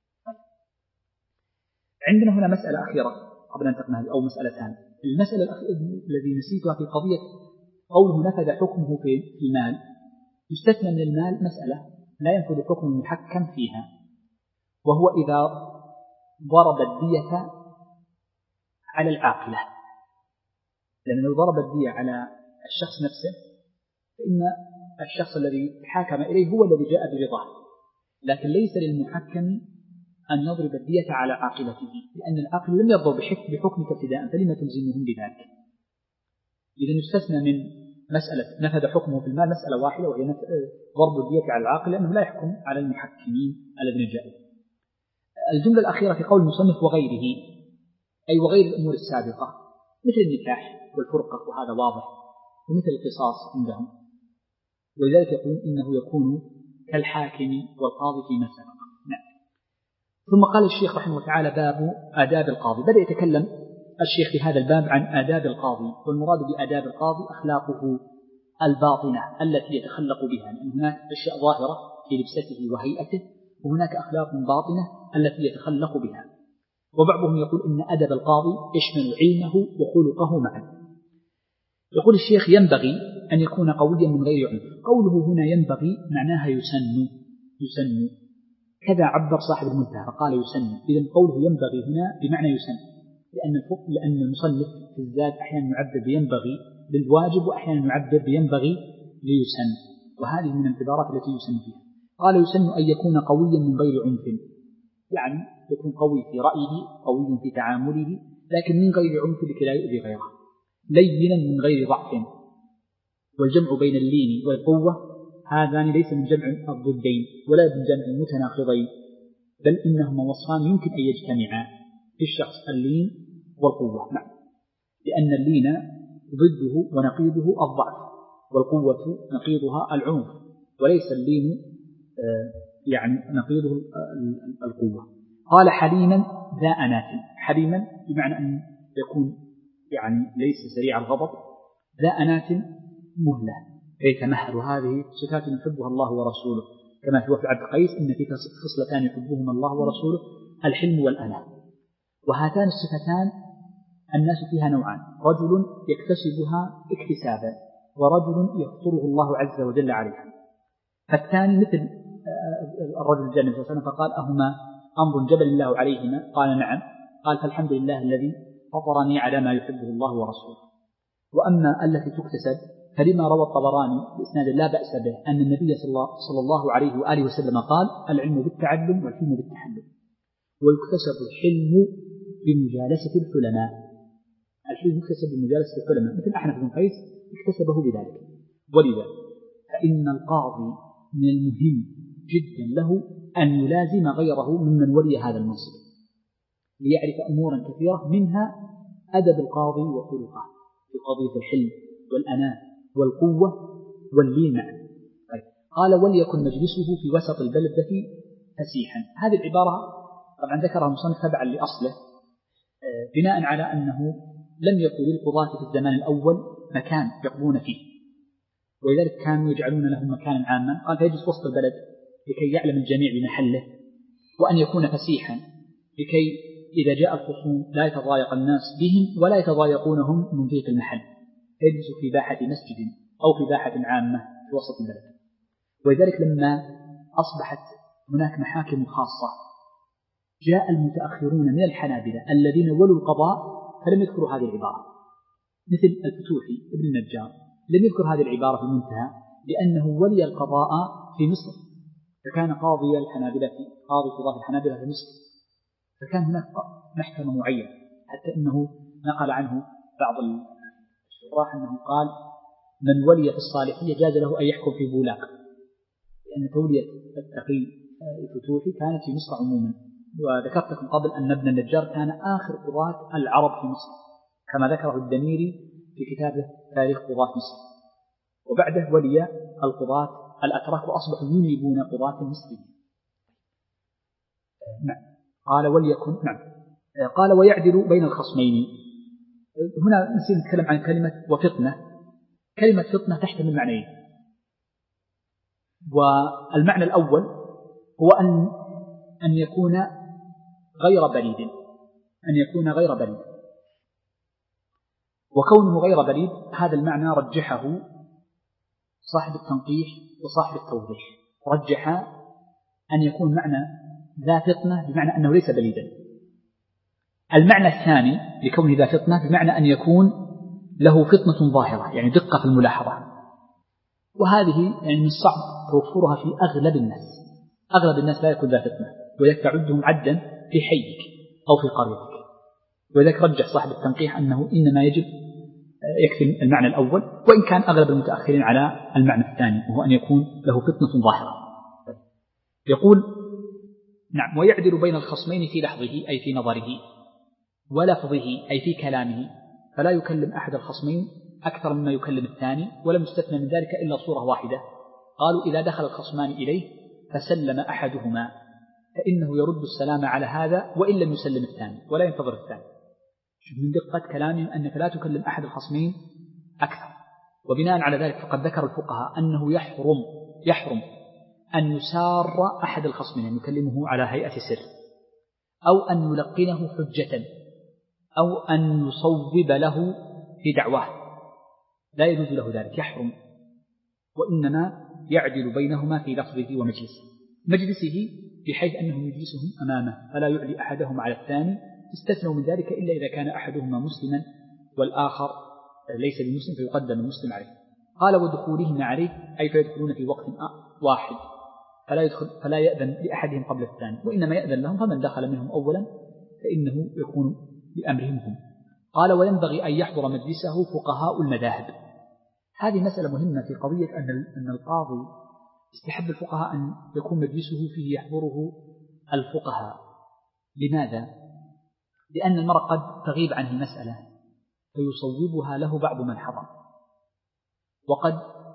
عندنا هنا مسألة أخيرة قبل أن تقنها أو مسألتان. المسألة الذي نسيتها في قضية قوله نفذ حكمه في المال، يستثنى من المال مسألة لا ينفذ حكم المحكم فيها، وهو إذا ضرب الدية على العاقلة، لأن لو ضرب الدية على الشخص نفسه فإن الشخص الذي حاكم إليه هو الذي جاء برضاه، لكن ليس للمحكم أن يضرب الدية على عاقلته، لأن العاقل لم يرضى بحكمك ابتداء، فلما تلزمهم بذلك؟ إذا يستثنى من مسألة نفذ حكمه في المال مسألة واحدة، وهي ضرب الدية على العاقل، لأنه لا يحكم على المحكمين الذين جاءوا. الجملة الأخيرة في قول المصنف وغيره، أي وغير الأمور السابقة مثل النكاح والفرقة، وهذا واضح، ومثل القصاص عندهم، ولذلك يقول إنه يكون كالحاكم والقاضي فيما سبق. نعم. ثم قال الشيخ رحمه الله تعالى باب آداب القاضي. بدأ يتكلم الشيخ في هذا الباب عن آداب القاضي، والمراد بآداب القاضي أخلاقه الباطنة التي يتخلق بها، لأن هناك أشياء ظاهرة في لبسته وهيئته، وهناك أخلاق باطنة التي يتخلق بها. وبعضهم يقول إن أدب القاضي يشمل علمه وخلقه معا. يقول الشيخ ينبغي أن يكون قويا من غير عنف. قوله هنا ينبغي معناها يسن، يسن كذا عبر صاحب المنتهى فقال يسن. إذن قوله ينبغي هنا بمعنى يسن، لأن لأن المصنف في الذات أحيانا يعبر بينبغي بالواجب، وأحيانا يعبر بينبغي ليسن، وهذه من العبارات التي يسن فيها. قال يسن أن يكون قويا من غير عنف، يعني يكون قوي في رأيه، قوي في تعامله، لكن من غير عنف لكي لا يؤذي غيره، لينا من غير ضعف. والجمع بين اللين والقوة هذان ليس من جمع الضدين ولا من جمع المتناقضين، بل إنهما وصفان يمكن أن يجتمعا في الشخص، اللين والقوة. نعم، لأن اللين ضده ونقيضه الضعف، والقوة نقيضها العنف، وليس اللين يعني نقيضه القوة. قال حليما ذا أنات. حليما بمعنى أن يكون يعني ليس سريع الغضب، ذا أنات مهلة فيتمهل. هذه صفات يحبها الله ورسوله، كما في وفد عبد قيس إن فيك خصلتان يحبهما الله ورسوله الحلم والأناة. وهاتان الصفتان الناس فيها نوعان: رجل يكتسبها اكتسابا، ورجل يفطره الله عز وجل عليها. فالثاني مثل الرجل الجنة صلى الله عليه وسلم فقال: أهما أمر جبل الله عليهما؟ قال: نعم. قال: فالحمد لله الذي فطرني على ما يحبه الله ورسوله. وأما التي تكتسب فلما روى الطبراني بإسناد لا بأس به أن النبي صلى الله عليه وآله وسلم قال: العلم بالتعلم والحلم بالتحلم. ويكتسب الحلم بمجالسة الحلماء. الحلم يكتسب بمجالسة الحلماء، مثل أحنف بن قيس اكتسبه بذلك. ولذا فإن القاضي من المهم جدا له أن يلازم غيره ممن ولي هذا المنصب ليعرف أمورا كثيرة، منها أدب القاضي وخلقه في قضية الحلم والأناة والقوة واللين معا. طيب. قال: وليكن مجلسه في وسط البلدة فسيحا. هذه العبارة طبعا ذكرها المصنف تبعا لأصله بناء على أنه لم يكن للقضاة في الزمان الأول مكان يقضون فيه، ولذلك كانوا يجعلون لهم مكانا عاما. قال: فيجلس وسط البلد لكي يعلم الجميع بمحله، وأن يكون فسيحا لكي إذا جاء الخصوم لا يتضايق الناس بهم ولا يتضايقونهم من ضيق المحل. يجلس في باحة مسجد أو في باحة عامة في وسط البلد. ولذلك لما أصبحت هناك محاكم خاصة جاء المتأخرون من الحنابلة الذين ولوا القضاء فلم يذكروا هذه العبارة، مثل الفتوحي ابن النجار لم يذكر هذه العبارة في المنتهى لأنه ولي القضاء في مصر، فكان قاضي الحنابلة في قاضي قضاة الحنابلة في مصر، فكان هناك محكمة معينة، حتى إنه نقل عنه بعض الشراح أنه قال: من ولي في الصالحية جاز له أن يحكم في بولاق، لأن تولية التقي الفتوحي كانت في مصر عموما. وذكرت لكم قبل أن ابن النجار كان آخر قضاة العرب في مصر كما ذكره الدميري في كتابه تاريخ قضاة مصر، وبعده ولي القضاة الأتراك وأصبحوا ينيبون قضاة المصريين. نعم. قال: وليكن نعم. قال: ويعدل بين الخصمين. هنا نسير نتكلم عن كلمة وفطنة. كلمة فطنة تحتمل معنيين، والمعنى الأول هو أن أن يكون غير بليد، أن يكون غير بليد. وكونه غير بليد هذا المعنى رجحه صاحب التنقيح وصاحب التوضيح، رجح أن يكون معنى ذا فطنة بمعنى أنه ليس بليدا. المعنى الثاني لكونه ذا فطنة بمعنى أن يكون له فطنة ظاهرة، يعني دقة في الملاحظة، وهذه يعني من الصعب توفرها في أغلب الناس. أغلب الناس لا يكون ذا فطنة، وذلك تعدهم عدا في حيك أو في قريتك. وذلك رجح صاحب التنقيح أنه إنما يجب يكفي المعنى الأول، وإن كان أغلب المتأخرين على المعنى الثاني، وهو أن يكون له فطنة ظاهرة. يقول: نعم. ويعدل بين الخصمين في لحظه أي في نظره، ولفظه أي في كلامه، فلا يكلم أحد الخصمين أكثر مما يكلم الثاني، ولم يستثنى من ذلك إلا صورة واحدة. قالوا: إذا دخل الخصمان إليه فسلم أحدهما فإنه يرد السلام على هذا وإن لم يسلم الثاني ولا ينتظر الثاني. شوف من دقة كلامهم أنك لا تكلم أحد الخصمين أكثر. وبناء على ذلك فقد ذكر الفقهاء أنه يحرم يحرم أن يسار أحد الخصمين، أن يكلمه على هيئة سر، أو أن يلقنه حجة، أو أن يصوب له في دعواه، لا يجوز له ذلك، يحرم. وإنما يعدل بينهما في لفظه ومجلسه مجلسه بحيث أنه يجلسهم أمامه فلا يعلي أحدهم على الثاني، استثنوا من ذلك إلا إذا كان أحدهما مسلما والآخر ليس بمسلم فيقدم المسلم عليه. قال: ودخولهما عليه أي فيدخلون في وقت واحد، فلا, يدخل فلا يأذن لأحدهم قبل الثاني، وإنما يأذن لهم، فمن دخل منهم أولا فإنه يكون بأمرهم هم. قال: وينبغي أن يحضر مجلسه فقهاء المذاهب. هذه مسألة مهمة في قضية أن القاضي استحب الفقهاء أن يكون مجلسه فيه يحضره الفقهاء. لماذا؟ لأن المرء قد تغيب عنه مسألة فيصوبها له بعض من حضر، وقد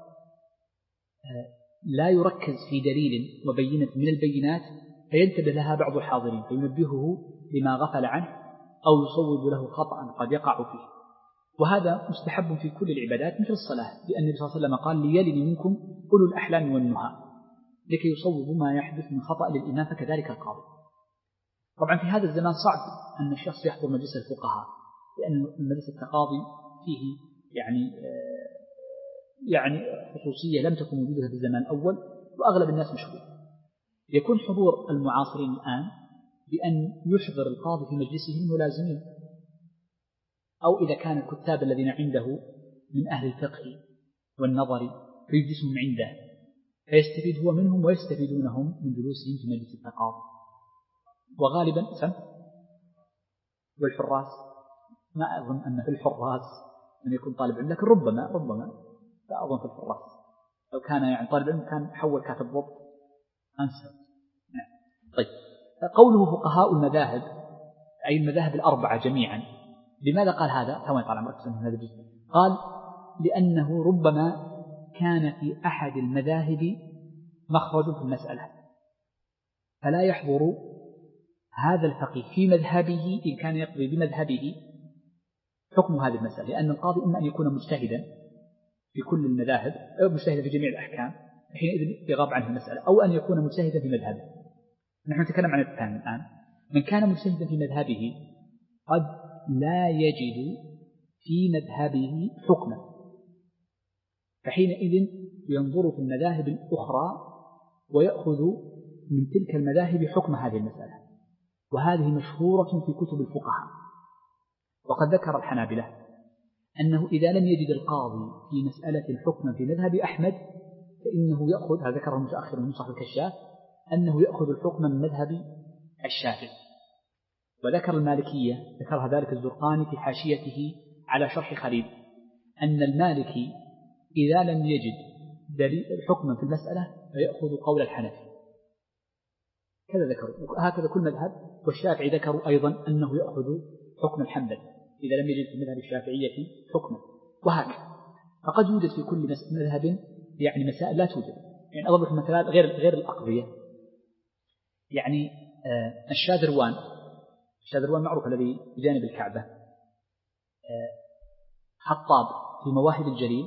لا يركز في دليل وبينة من البينات فينتبه لها بعض الحاضرين فينبهه لما غفل عنه أو يصوب له خطأ قد يقع فيه. وهذا مستحب في كل العبادات مثل الصلاة، لأن النبي صلى الله عليه وسلم قال ليلن منكم أولو الأحلام والنهى لكي يصوبوا ما يحدث من خطأ للإمام، فكذلك القاضي. طبعا في هذا الزمان صعب أن الشخص يحضر مجلس الفقهاء، لأن مجلس التقاضي فيه يعني يعني خصوصية لم تكن موجودة في الزمان الأول، وأغلب الناس مشغول. يكون حضور المعاصرين الآن بأن يحضر القاضي في مجلسه الملازمين، أو إذا كان الكتاب الذين عنده من أهل الفقه والنظر فيجلسهم عنده فيستفيد هو منهم ويستفيدونهم من جلوسهم في مجلس التقاضي. وغالبا سم والحراس، ما أظن أن في الحراس من يكون طالب علم، لكن ربما ربما لا أظن في الحراس، لو كان يعني طالب علم كان حول كاتب ضبط أنسى. نعم. طيب، قوله فقهاء المذاهب أي المذاهب الأربعة جميعا، لماذا قال هذا؟ ثواني طالع مركز من هذا الجزء. قال لأنه ربما كان في أحد المذاهب مخرج في المسألة، فلا يحضر هذا الفقيه في مذهبه إن كان يقضي بمذهبه حكم هذه المسألة، لأن القاضي إما أن يكون مجتهدا في كل المذاهب أو مجتهدا في جميع الأحكام حينئذ يغاب عنه المسألة، أو أن يكون مجتهدا في مذهبه. نحن نتكلم عن الثاني الآن. من كان مجتهدا في مذهبه قد لا يجد في مذهبه حكما، فحينئذ ينظر في المذاهب الأخرى ويأخذ من تلك المذاهب حكم هذه المسألة، وهذه مشهورة في كتب الفقهاء. وقد ذكر الحنابلة أنه إذا لم يجد القاضي في مسألة حكما في مذهب أحمد فإنه يأخذ، هذا ذكره المتأخر من صاحب الكشاف، أنه يأخذ الحكم من مذهب الشافعي. وذكر المالكية، ذكرها ذلك الزرقاني في حاشيته على شرح خليل، أن المالكي إذا لم يجد دليل حكما في المسألة فيأخذ قول الحنفي، كذا ذكروا. هكذا كل مذهب. والشافعي ذكروا أيضا أنه يأخذ حكم الحنبل إذا لم يجد في المذهب الشافعية حكما، وهكذا. فقد يوجد في كل مذهب يعني مسائل لا توجد. يعني أضرب مثلا غير غير الأقضية، يعني آه الشاذروان الشاذروان معروف الذي بجانب الكعبة، آه حطاب في مواهب الجليل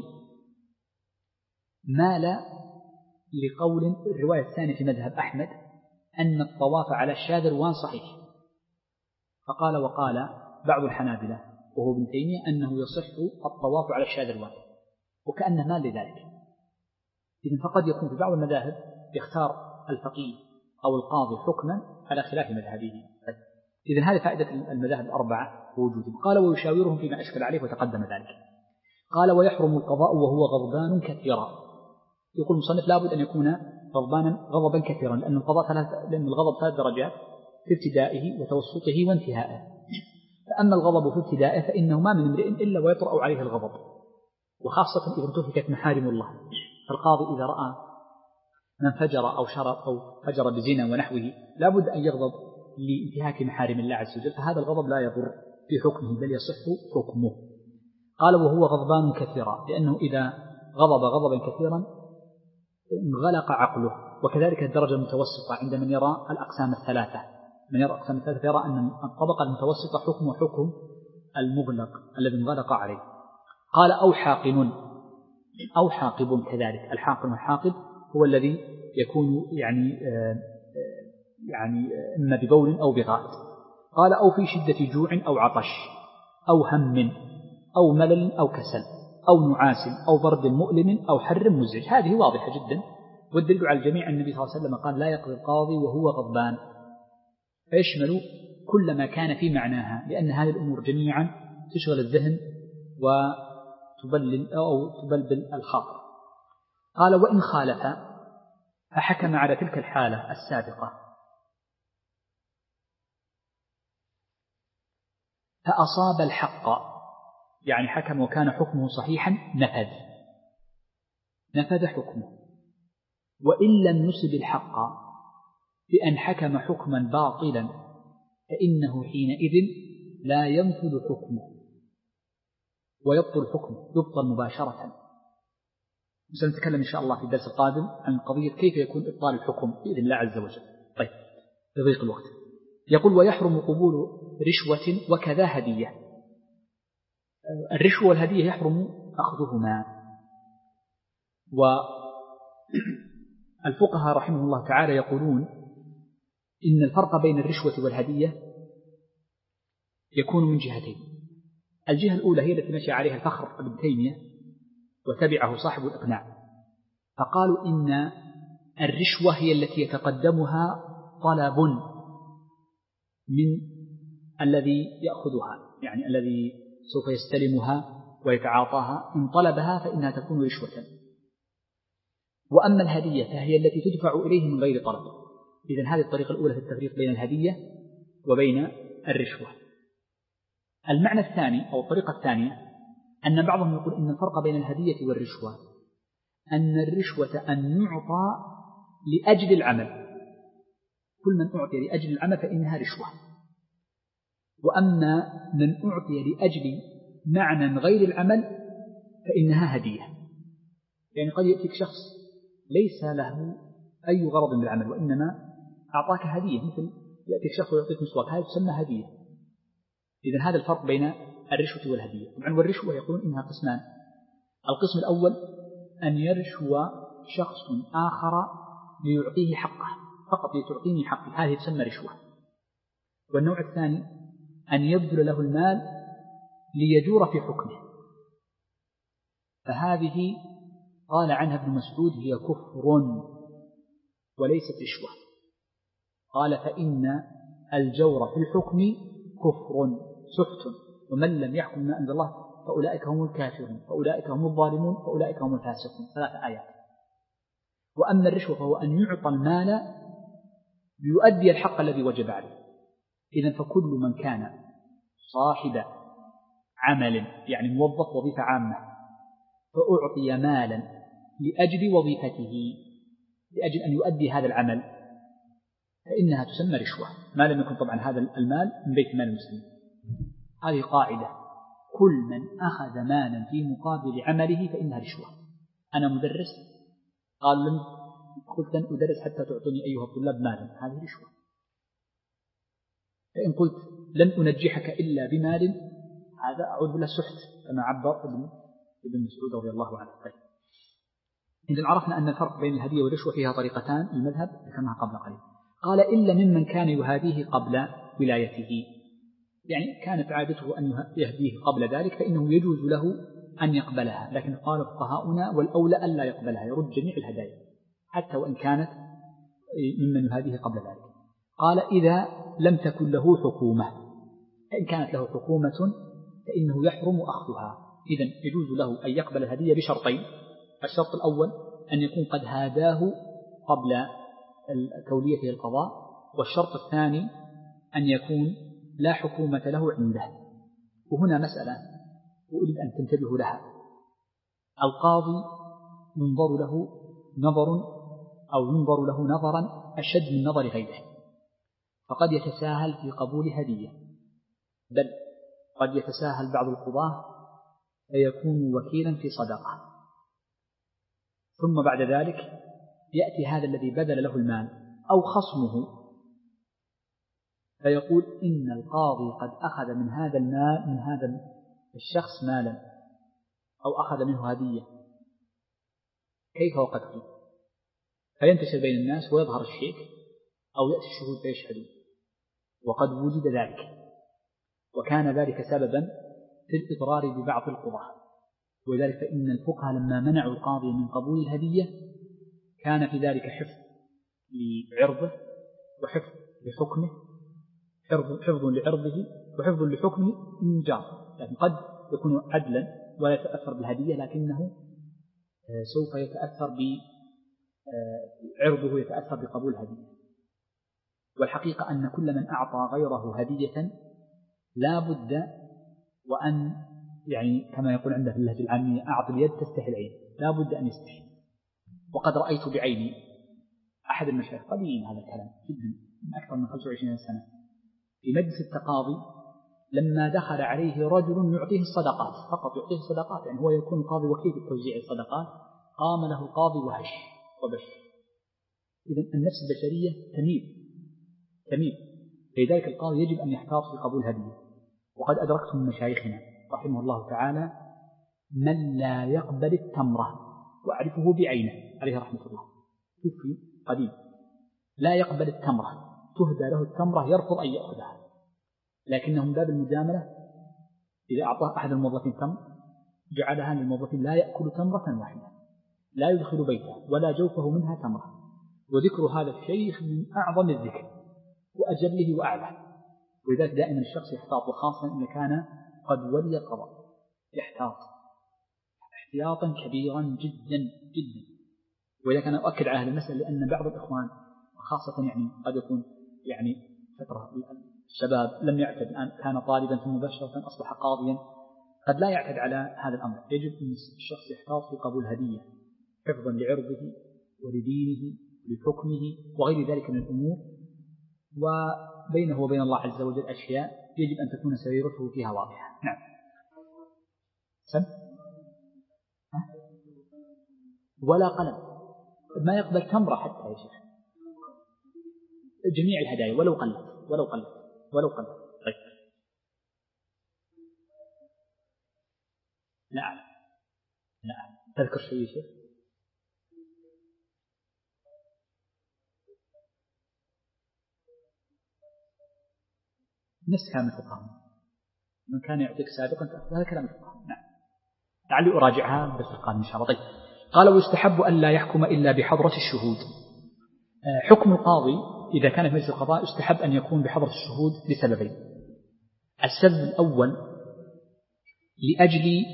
مال لقول الرواية الثانية في مذهب أحمد أن الطواف على الشاذروان صحيح، فقال وقال بعض الحنابلة وهو ابن تيمية أنه يصح الطواف على الشاذروان، وكأنه مال لذلك. إذن فقد يكون في بعض المذاهب يختار الفقيه أو القاضي حكما على خلاف مذهبه. إذن هذه فائدة المذاهب الأربعة ووجودهم. قال ويشاورهم فيما أشكل عليه وتقدم ذلك. قال ويحرم القضاء وهو غضبان كثيرا. يقول المصنف لابد أن يكون غضبانا غضبا كثيرا، لأن القضاء ثلاث، لأن الغضب ثلاث درجات في ابتدائه وتوسطه وانتهائه. فأما الغضب في ابتدائه فإنه ما من امرئ إلا ويطرأ عليه الغضب، وخاصة إذا انتهكت محارم الله. فالقاضي إذا رأى من فجر أو شرب أو فجر بزنا ونحوه لابد أن يغضب لانتهاك محارم الله عز وجل، فهذا الغضب لا يضر في حكمه بل يصح حكمه. قال وهو غضبان كثيرا، لأنه إذا غضب غضبا كثيرا انغلق عقله. وكذلك الدرجة المتوسطة عند من يرى الأقسام الثلاثة، من يرى الأقسام الثلاثة يرى أن الطبقة المتوسطة حكم حكم المغلق الذي انغلق عليه. قال أو حاقن أو حاقب كذلك. الحاقن والحاقب هو الذي يكون يعني آه يعني إما ببول أو بغائط. قال أو في شدة جوع أو عطش أو هم أو ملل أو كسل أو نعاس أو برد مؤلم أو حر مزعج. هذه واضحة جدا، والدليل على الجميع النبي صلى الله عليه وسلم قال لا يقضي القاضي وهو غضبان، فيشمل كل ما كان في معناها، لأن هذه الأمور جميعا تشغل الذهن وتبلل أو تبلبل الخاطر. قال وإن خالف فحكم على تلك الحالة السابقة فأصاب الحق، يعني حكم وكان حكمه صحيحا، نفذ نفذ حكمه. وإن لم يصب الحق بأن حكم حكما باطلا فإنه حينئذ لا ينفذ حكمه ويبطل حكمه، يبطل مباشرة. سنتكلم إن شاء الله في الدرس القادم عن قضية كيف يكون إبطال الحكم بإذن الله عز وجل. طيب لضيق الوقت. يقول ويحرم قبول رشوة وكذا هدية. الرشوة والهدية يحرم أخذهما. والفقهاء رحمه الله تعالى يقولون إن الفرق بين الرشوة والهدية يكون من جهتين. الجهة الأولى هي التي مشى عليها الفخر ابن تيمية وتبعه صاحب الإقناع، فقالوا إن الرشوة هي التي يتقدمها طلب من الذي يأخذها، يعني الذي سوف يستلمها ويتعاطاها، إن طلبها فإنها تكون رشوة. وأما الهدية فهي التي تدفع إليه من غير طلب. إذن هذه الطريقة الأولى في التفريق بين الهدية وبين الرشوة. المعنى الثاني أو الطريقة الثانية أن بعضهم يقول إن الفرق بين الهدية والرشوة أن الرشوة أن يعطى لأجل العمل، كل من أعطي لأجل العمل فإنها رشوة. وأما من أعطي لأجل معنى غير العمل فإنها هدية. يعني قد يأتيك شخص ليس له أي غرض بالعمل وإنما أعطاك هدية، مثل يأتيك شخص ويعطيك مسواك، هذا تسمى هدية. إذن هذا الفرق بين الرشوة والهدية. طبعا والرشوة يقولون إنها قسمان. القسم الأول أن يرشو شخص آخر ليعطيه حقه، فقط لتعطيني حقي، هذه تسمى رشوة. والنوع الثاني أن يبذل له المال ليجور في حكمه، فهذه قال عنها ابن مسعود هي كفر وليست رشوة. قال فإن الجور في الحكم كفر سحت، ومن لم يحكم ما أنزل الله فأولئك هم الكافرون، فأولئك هم الظالمون، فأولئك هم الفاسقون. ثلاث آيات. وأما الرشوة فهو أن يعطى المال ليؤدي الحق الذي وجب عليه. إذن فكل من كان صاحب عمل يعني موظف وظيفة عامة فأعطي مالا لأجل وظيفته لأجل أن يؤدي هذا العمل فإنها تسمى رشوة، ما لم يكن طبعا هذا المال من بيت مال المسلمين. هذه قاعدة، كل من أخذ مالا في مقابل عمله فإنها رشوة. أنا مدرس، قال لن قلت لن أدرس حتى تعطوني أيها الطلاب مالا، هذه رشوة. فإن قلت لن أنجحك إلا بمال، هذا أعوذ بالله سحت كما عبر ابن ابن مسعود رضي الله عنه. طيب، إذن عرفنا أن الفرق بين الهدية والرشوة فيها طريقتان، المذهب ذكرناها قبل قليل. قال إلا ممن كان يهاديه قبل ولايته، يعني كانت عادته أن يهديه قبل ذلك فإنه يجوز له أن يقبلها، لكن قال فقهاؤنا والأولى ألا يقبلها، يرد جميع الهدايا حتى وإن كانت ممن يهاديه قبل ذلك. قال إذا لم تكن له حكومة، فإن كانت له حكومة فإنه يحرم أخذها. إذن يجوز له أن يقبل الهدية بشرطين. الشرط الأول أن يكون قد هاداه قبل توليته القضاء، والشرط الثاني أن يكون لا حكومة له عنده. وهنا مسألة أريد أن تنتبهوا لها. القاضي ينظر له نظر أو ينظر له نظرا أشد من نظر غيره، فقد يتساهل في قبول هدية، بل قد يتساهل بعض القضاة فيكون وكيلا في صدقة، ثم بعد ذلك يأتي هذا الذي بذل له المال أو خصمه فيقول إن القاضي قد أخذ من هذا المال من هذا الشخص مالا أو أخذ منه هدية، كيف وقد قيل؟ فينتشر بين الناس ويظهر الشيك أو يأتي الشهود فيشهدون، وقد وجد ذلك، وكان ذلك سببا في الإضرار ببعض القضاة. ولذلك فإن الفقهاء لما منعوا القاضي من قبول الهدية كان في ذلك حفظ لعرضه وحفظ لحكمه، حفظ لعرضه وحفظ لحكمه إن جار. لكن قد يكون عدلا ولا يتأثر بالهدية، لكنه سوف يتأثر بعرضه، يتأثر بقبول الهدية. والحقيقة أن كل من أعطى غيره هدية لا بد وأن يعني كما يقول عنده في اللهجة العامية أعطي اليد تستحي العين، لا بد أن يستحي. وقد رأيت بعيني أحد المشايخ قديم هذا الكلام جدا من أكثر من خمسة وعشرين سنة في مجلس التقاضي لما دخل عليه رجل يعطيه الصدقات، فقط يعطيه الصدقات، يعني هو يكون قاضي وكيل بتوزيع الصدقات، قام له القاضي وهش وبش. إذن النفس البشرية تميل تميل لذلك القاضي يجب أن يحتاط في قبول هدية. وقد أدركت من مشايخنا رحمه الله تعالى من لا يقبل التمرة، وأعرفه بعينه عليه رحمة الله، توفي قديم، لا يقبل التمرة، تهدى له التمرة يرفض أن يأخذها، لكنه من باب المجاملة إذا أعطاه أحد الموظفين تمر جعلها للموظفين لا يأكل تمرة واحدة، لا يدخل بيته ولا جوفه منها تمرة. وذكر هذا الشيخ من أعظم الذكر وأجله وأعلى، ولذلك دائما الشخص يحتاط، وخاصة إن كان قد ولي القضاء يحتاط احتياطا كبيرا جدا جدا. وإذا كان أؤكد على هذه المسألة لأن بعض الإخوان خاصة يعني قد يكون يعني فترة الشباب لم يعتد الآن، كان طالبا ثم مباشرة أصبح قاضيا، قد لا يعتد على هذا الأمر. يجب أن الشخص يحتاط في قبول هدية حفظا لعرضه ولدينه ولحكمه وغير ذلك من الأمور، وبينه وبين الله عز وجل أشياء يجب أن تكون سريرته فيها واضحة. نعم. سم ولا قلم، ما يقبل تمرة حتى يا شيخ، جميع الهدايا ولو قلت ولو قلت ولو قلت. طيب لا أعلم لا أعلم. تذكر شيء يا شيخ؟ نفس كلام الفقهاء، من كان يعطيك سابقا هذا كلام الفقهاء. نعم. لعلي أراجعها بس القادم إن شاء الله. طيب قال ويستحب أن لا يحكم إلا بحضرة الشهود. حكم القاضي إذا كان في مجلس القضاء يستحب أن يكون بحضرة الشهود لسببين. السبب الأول لأجل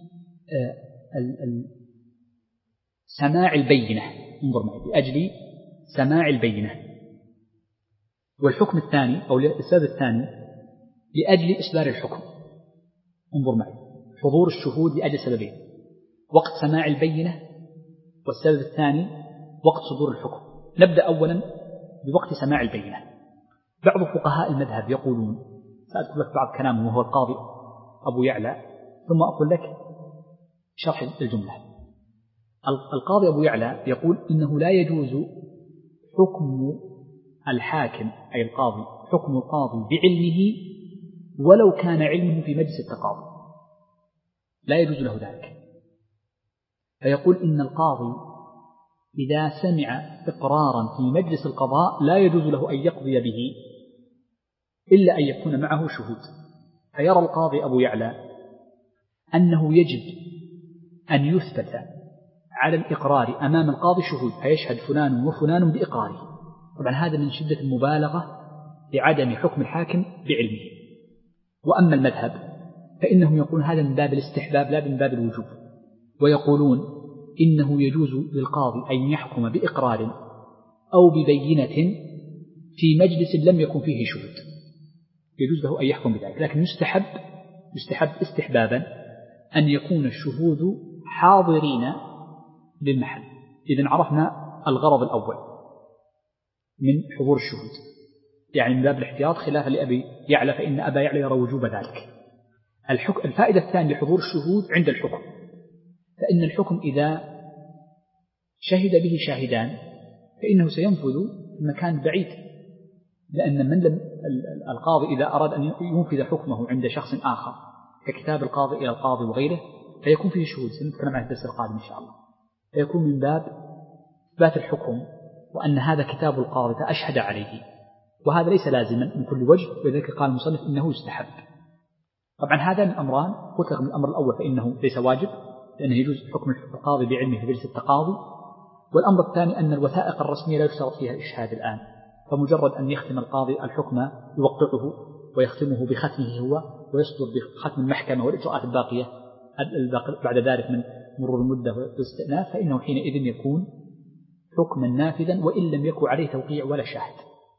سماع البينة، انظر معي، لأجل سماع البينة. والحكم الثاني أو السبب الثاني لأجل إصدار الحكم. انظر معي، حضور الشهود لأجل سببين: وقت سماع البينة، والسبب الثاني وقت صدور الحكم. نبدأ أولا بوقت سماع البينة. بعض فقهاء المذهب يقولون، سأذكر لك بعض كلامه وهو القاضي أبو يعلى ثم أقول لك شرح الجملة. القاضي أبو يعلى يقول إنه لا يجوز حكم الحاكم أي القاضي، حكم القاضي بعلمه ولو كان علمه في مجلس التقاضي، لا يجوز له ذلك. فيقول إن القاضي إذا سمع إقرارا في مجلس القضاء لا يجوز له أن يقضي به إلا أن يكون معه شهود. فيرى القاضي أبو يعلى أنه يجب أن يثبت على الإقرار أمام القاضي شهود، فيشهد فلان وفلان بإقراره. طبعا هذا من شدة المبالغة لعدم حكم الحاكم بعلمه. وأما المذهب فإنهم يقولون هذا من باب الاستحباب لا من باب الوجوب، ويقولون إنه يجوز للقاضي أن يحكم بإقرار أو ببينة في مجلس لم يكن فيه شهود، يجوز له أن يحكم بذلك، لكن يستحب يستحب استحبابا أن يكون الشهود حاضرين للمحل. إذن عرفنا الغرض الأول من حضور الشهود، يعني من باب الاحتياط خلافا لأبي يعلى، فإن أبا يعلى يرى وجوب ذلك. الفائدة الثانية لحضور الشهود عند الحكم، فإن الحكم إذا شهد به شاهدان فإنه سينفذ في مكان بعيد، لأن من لم القاضي إذا أراد أن ينفذ حكمه عند شخص آخر ككتاب القاضي إلى القاضي وغيره فيكون فيه شهود، سنتكلم عن الدرس القادم إن شاء الله. فيكون من باب إثبات الحكم وأن هذا كتاب القاضي فأشهد عليه، وهذا ليس لازما من كل وجه، ولذلك قال المصنف إنه يستحب. طبعا هذا من أمران، قلت لكم الأمر الأول فإنه ليس واجب لأنه يجوز حكم القاضي بعلمه في جلسة التقاضي، والأمر الثاني أن الوثائق الرسمية لا يشترط فيها الإشهاد الآن، فمجرد أن يختم القاضي الحكم يوقعه ويختمه بختمه هو ويصدر بختم المحكمة والإجراءات الباقية بعد ذلك من مرور المدة والاستئناف، فإنه حينئذ يكون حكما نافذا وإن لم يكن عليه توقيع ولا شاهد.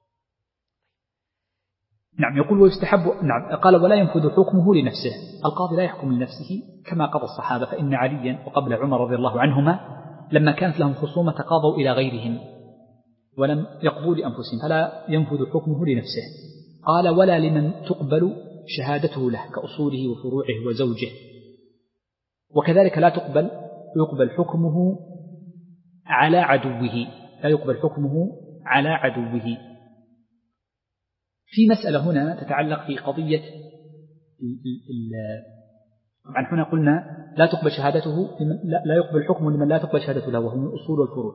نعم. يقول ويستحب، نعم قال ولا ينفذ حكمه لنفسه، القاضي لا يحكم لنفسه كما قضى الصحابة، فإن عليا وقبل عمر رضي الله عنهما لما كانت لهم خصومة تقاضوا إلى غيرهم ولم يقضوا لأنفسهم، فلا ينفذ حكمه لنفسه. قال ولا لمن تقبل شهادته له كأصوله وفروعه وزوجه، وكذلك لا تقبل يقبل حكمه على عدوه، لا يقبل حكمه على عدوه. في مسألة هنا تتعلق في قضية طبعا هنا قلنا لا تقبل شهادته لمن لا, لا يقبل حكمه لمن لا تقبل شهادته له، وهو من الأصول والفروع.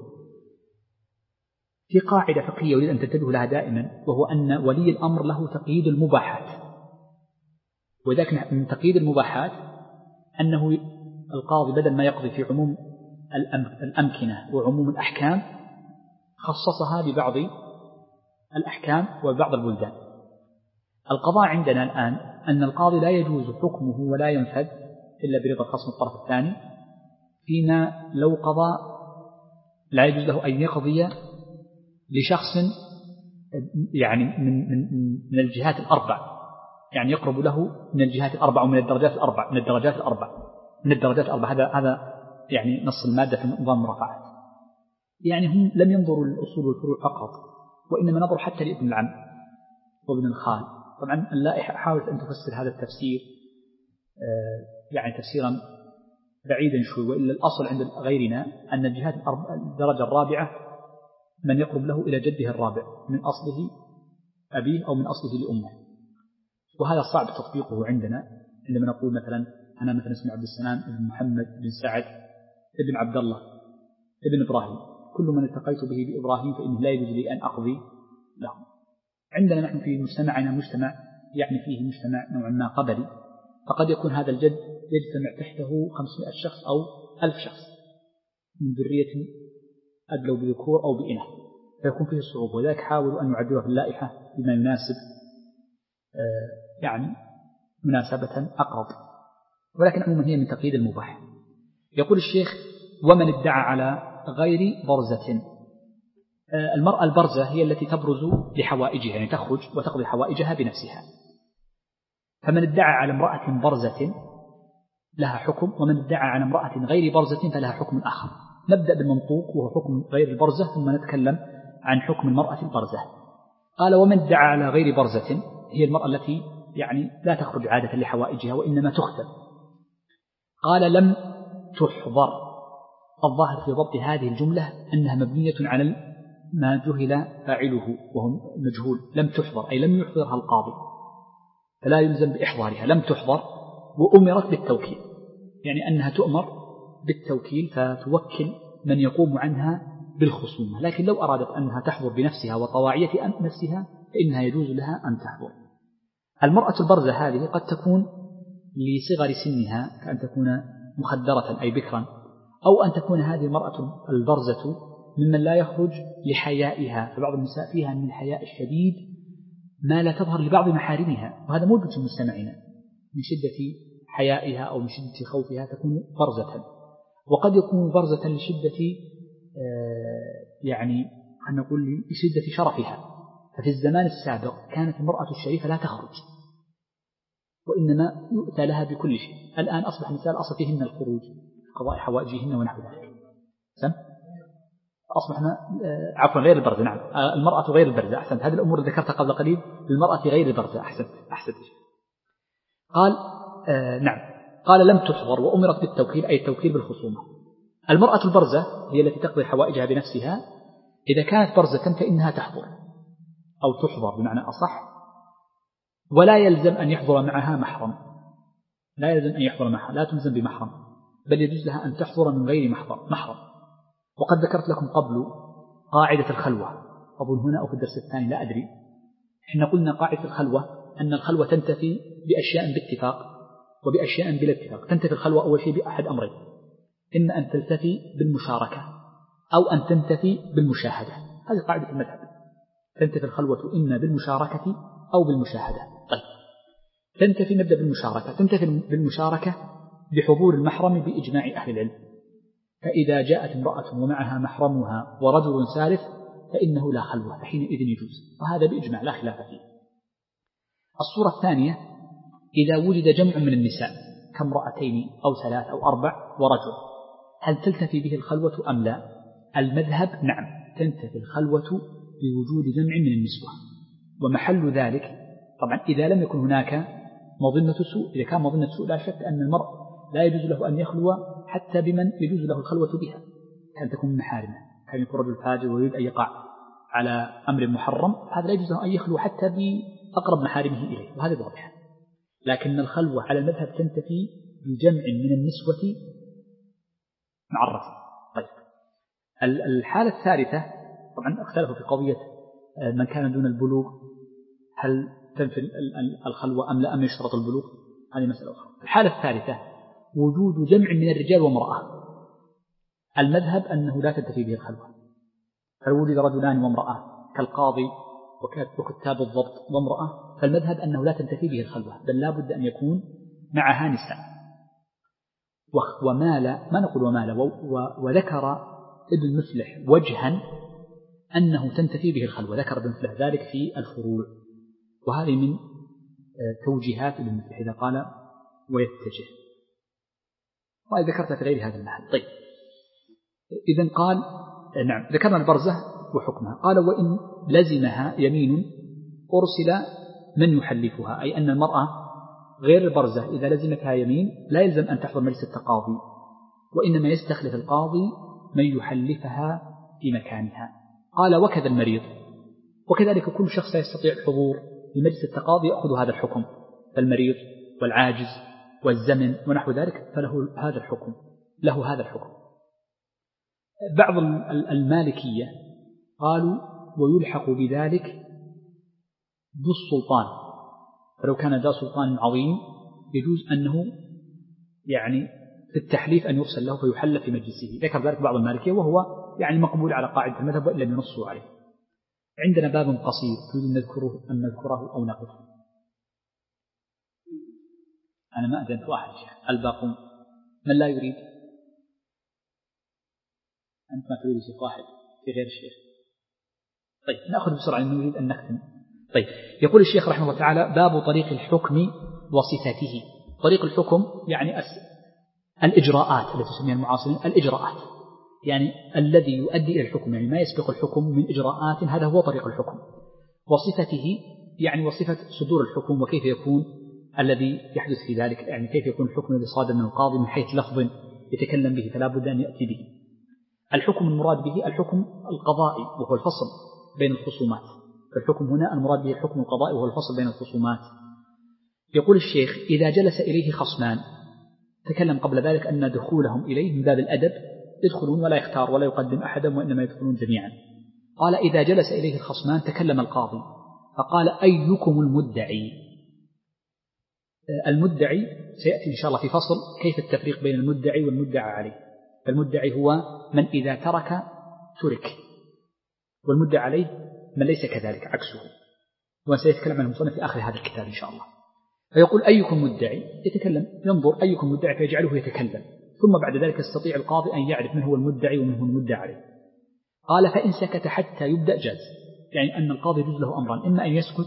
في قاعدة فقهية أريد أن تنتبهوا لها دائما، وهو أن ولي الأمر له تقييد المباحات، وذلك من تقييد المباحات أنه القاضي بدل ما يقضي في عموم الأمكنة وعموم الأحكام خصصها ببعض الأحكام وبعض البلدان. القضاء عندنا الآن أن القاضي لا يجوز حكمه ولا ينفذ إلا برضا خصم الطرف الثاني، فيما لو قضى لا يجوز له أن يقضي لشخص يعني من, من, من الجهات الأربع، يعني يقرب له من الجهات الأربع ومن الدرجات الأربع من الدرجات الأربع من الدرجات الأربع هذا هذا يعني نص المادة في نظام المرافعات. يعني هم لم ينظروا للأصول والفروع فقط، وإنما نظروا حتى لابن العم وابن الخال. طبعا اللائحة حاولت أن تفسر هذا التفسير يعني تفسيرا بعيدا شوي، وإلا الأصل عند غيرنا أن الجهات الدرجة الرابعة من يقرب له إلى جده الرابع من أصله أبيه أو من أصله لأمه، وهذا صعب تطبيقه عندنا عندما نقول مثلا أنا مثلا اسمي عبد السلام ابن محمد بن سعد ابن عبد الله ابن إبراهيم، كل من التقيت به بإبراهيم فإنه لا يجوز لي أن أقضي له. عندنا نحن في مجتمعنا مجتمع يعني فيه مجتمع نوعا ما قبلي، فقد يكون هذا الجد يجتمع تحته خمسمائة شخص أو ألف شخص من ذرية أدلوا بذكور أو بإناث، فيكون فيه الصعوبة، وذلك حاولوا أن يعدلوها في اللائحة بما يناسب يعني مناسبة أقرب، ولكن عموما هي من تقييد المباح. يقول الشيخ: ومن ادعى على غير برزة. المرأة البرزة هي التي تبرز لحوائجها، يعني تخرج وتقضي حوائجها بنفسها، فمن ادعى على امرأة برزة لها حكم، ومن ادعى على امرأة غير برزة فلها حكم آخر. نبدأ بالمنطوق وهو حكم غير البرزة، ثم نتكلم عن حكم المرأة البرزة. قال: ومن ادعى على غير برزة هي المرأة التي يعني لا تخرج عادة لحوائجها وإنما تختل. قال: لم تحضر. الظاهر في ضبط هذه الجملة أنها مبنية على ما جهل فاعله وهو مجهول. لم تحضر أي لم يحضرها القاضي، فلا يلزم بإحضارها. لم تحضر وأمرت بالتوكيل، يعني أنها تؤمر بالتوكيل فتوكل من يقوم عنها بالخصومة، لكن لو أرادت أنها تحضر بنفسها وطواعية نفسها فإنها يجوز لها أن تحضر. المرأة البرزة هذه قد تكون لصغر سنها، كأن تكون مخدرة أي بكرا، أو أن تكون هذه المرأة البرزة ممن لا يخرج لحيائها، فبعض النساء فيها من الحياء الشديد ما لا تظهر لبعض محارمها، وهذا موجود في مجتمعنا، من شدة حيائها أو من شدة خوفها تكون برزة. وقد يكون برزة لشدة يعني خلينا نقول لشدة شرفها، ففي الزمان السابق كانت المرأة الشريفة لا تخرج وإنما يؤتى لها بكل شيء. الآن أصبح النساء الأصل فيهن الخروج قضاء حوائجهن ونحو ذلك. سم أصبحنا عفوا غير البرزة. نعم المرأة غير البرزة. أحسنت، هذه الأمور ذكرتها قبل قليل للمرأة غير البرزة. أحسنت أحسنت. قال آه نعم قال: لم تحضر وأمرت بالتوكيل أي التوكيل بالخصومة. المرأة البرزة هي التي تقضي حوائجها بنفسها. إذا كانت برزة فإنها تحضر أو تحضر بمعنى أصح، ولا يلزم أن يحضر معها محرم. لا يلزم أن يحضر معها، لا تلزم بمحرم، بل يجوز لها أن تحضر من غير محرم. وقد ذكرت لكم قبل قاعدة الخلوة، أظن هنا أو في الدرس الثاني لا أدري. إحنا قلنا قاعدة الخلوة أن الخلوة تنتفي بأشياء باتفاق وبأشياء بلا اتفاق. تنتفي الخلوة أول شيء بأحد أمرين: إما أن تلتفي بالمشاركة أو أن تنتفي بالمشاهدة. هذه قاعدة المذهب، تنتفي الخلوة إما بالمشاركة أو بالمشاهدة. طيب تنتفي، نبدأ بالمشاركة. تنتفي بالمشاركة بحضور المحرم بإجماع أهل العلم، فإذا جاءت امرأة ومعها محرمها ورجل ثالث فإنه لا خلوة، فحينئذ يجوز، وهذا بإجماع لا خلاف فيه. الصورة الثانية: إذا وجد جمع من النساء كامرأتين أو ثلاث أو أربع ورجل، هل تلتفي به الخلوة أم لا؟ المذهب نعم، تنتفي الخلوة بوجود جمع من النسوة، ومحل ذلك طبعا إذا لم يكن هناك مظنة سوء. إذا كان مظنة سوء لا شك أن المرء لا يجوز له أن يخلو حتى بمن يجوز له الخلوة بها، كان تكون محارمة، كان يكون رجل فاجر ويريد أن يقع على أمر محرم، هذا لا يجوز له أن يخلو حتى بأقرب محارمه إليه، وهذا واضح. لكن الخلوة على المذهب تنتفي بجمع من النسوة مع الرجل. طيب الحالة الثالثة طبعا اختلفوا في قضية من كان دون البلوغ هل تنفي الخلوة أم لا أم يشترط البلوغ، هذه مسألة أخرى. الحالة الثالثة وجود جمع من الرجال وامرأة، المذهب أنه لا تنتفي به الخلوة، فلو وجد رجلان وامرأة كالقاضي وكتاب الضبط وامرأة فالمذهب أنه لا تنتفي به الخلوة، بل لا بد أن يكون معها نساء. ومال ما نقول ومال وذكر ابن المفلح وجها أنه تنتفي به الخلوة، ذكر ابن المفلح ذلك في الفروع، وهذه من توجيهات ابن المفلح إذا قال ويتجه، وإذا ذكرت في غير هذا المحل. طيب إذن قال نعم ذكرنا البرزة وحكمها. قال وإن لزمها يمين أرسل من يحلفها، أي أن المرأة غير البرزة إذا لزمتها يمين لا يلزم أن تحضر مجلس التقاضي، وإنما يستخلف القاضي من يحلفها في مكانها. قال وكذا المريض، وكذلك كل شخص يستطيع الحضور لمجلس التقاضي يأخذ هذا الحكم، فالمريض والعاجز والزمن ونحو ذلك فله هذا الحكم له هذا الحكم. بعض المالكية قالوا ويلحق بذلك ذو السلطان، فلو كان ذا سلطان عظيم يجوز أنه يعني في التحليف أن يرسل له فيحلف في مجلسه. ذكر ذلك بعض المالكية وهو يعني مقبول على قاعدة المذهب وإن لم ينصوا عليه. عندنا باب قصير تريد أن نذكره أن نذكره أو نقف؟ أنا ما أذنت واحد الباقون من لا يريد؟ أنت ما تريد شيخ واحد في غير الشيخ. طيب نأخذ بسرعة لأنه نريد أن نختم. طيب يقول الشيخ رحمه الله تعالى باب طريق الحكم وصفاته. طريق الحكم يعني الإجراءات التي تسميها المعاصرين الإجراءات، يعني الذي يؤدي إلى الحكم، يعني ما يسبق الحكم من إجراءات، هذا هو طريق الحكم. وصفته يعني وصفة صدور الحكم وكيف يكون الذي يحدث في ذلك، يعني كيف يكون الحكم الذي صادر من القاضي من حيث لفظ يتكلم به فلا بد أن يأتي به. الحكم المراد به الحكم القضائي وهو الفصل بين الخصومات، فالحكم هنا المراد به الحكم القضائي وهو الفصل بين الخصومات. يقول الشيخ إذا جلس إليه خصمان، تكلم قبل ذلك أن دخولهم إليه من باب الأدب، يدخلون ولا يختار ولا يقدم أحدا وإنما يدخلون جميعا. قال إذا جلس إليه الخصمان تكلم القاضي فقال أيكم المدعي. المدعي سيأتي إن شاء الله في فصل كيف التفريق بين المدعي والمدعى عليه. فالمدعي هو من إذا ترك ترك، والمدعى عليه من ليس كذلك عكسه، وسيتكلم عنه المصنف في آخر هذا الكتاب إن شاء الله. فيقول أيكم مدعي، يتكلم ينظر أيكم مدعي فيجعله يتكلم، ثم بعد ذلك يستطيع القاضي أن يعرف من هو المدعي ومن هو المدعى عليه. قال فإن سكت حتى يبدأ جاز، يعني أن القاضي يجوز له أمران، إما أن يسكت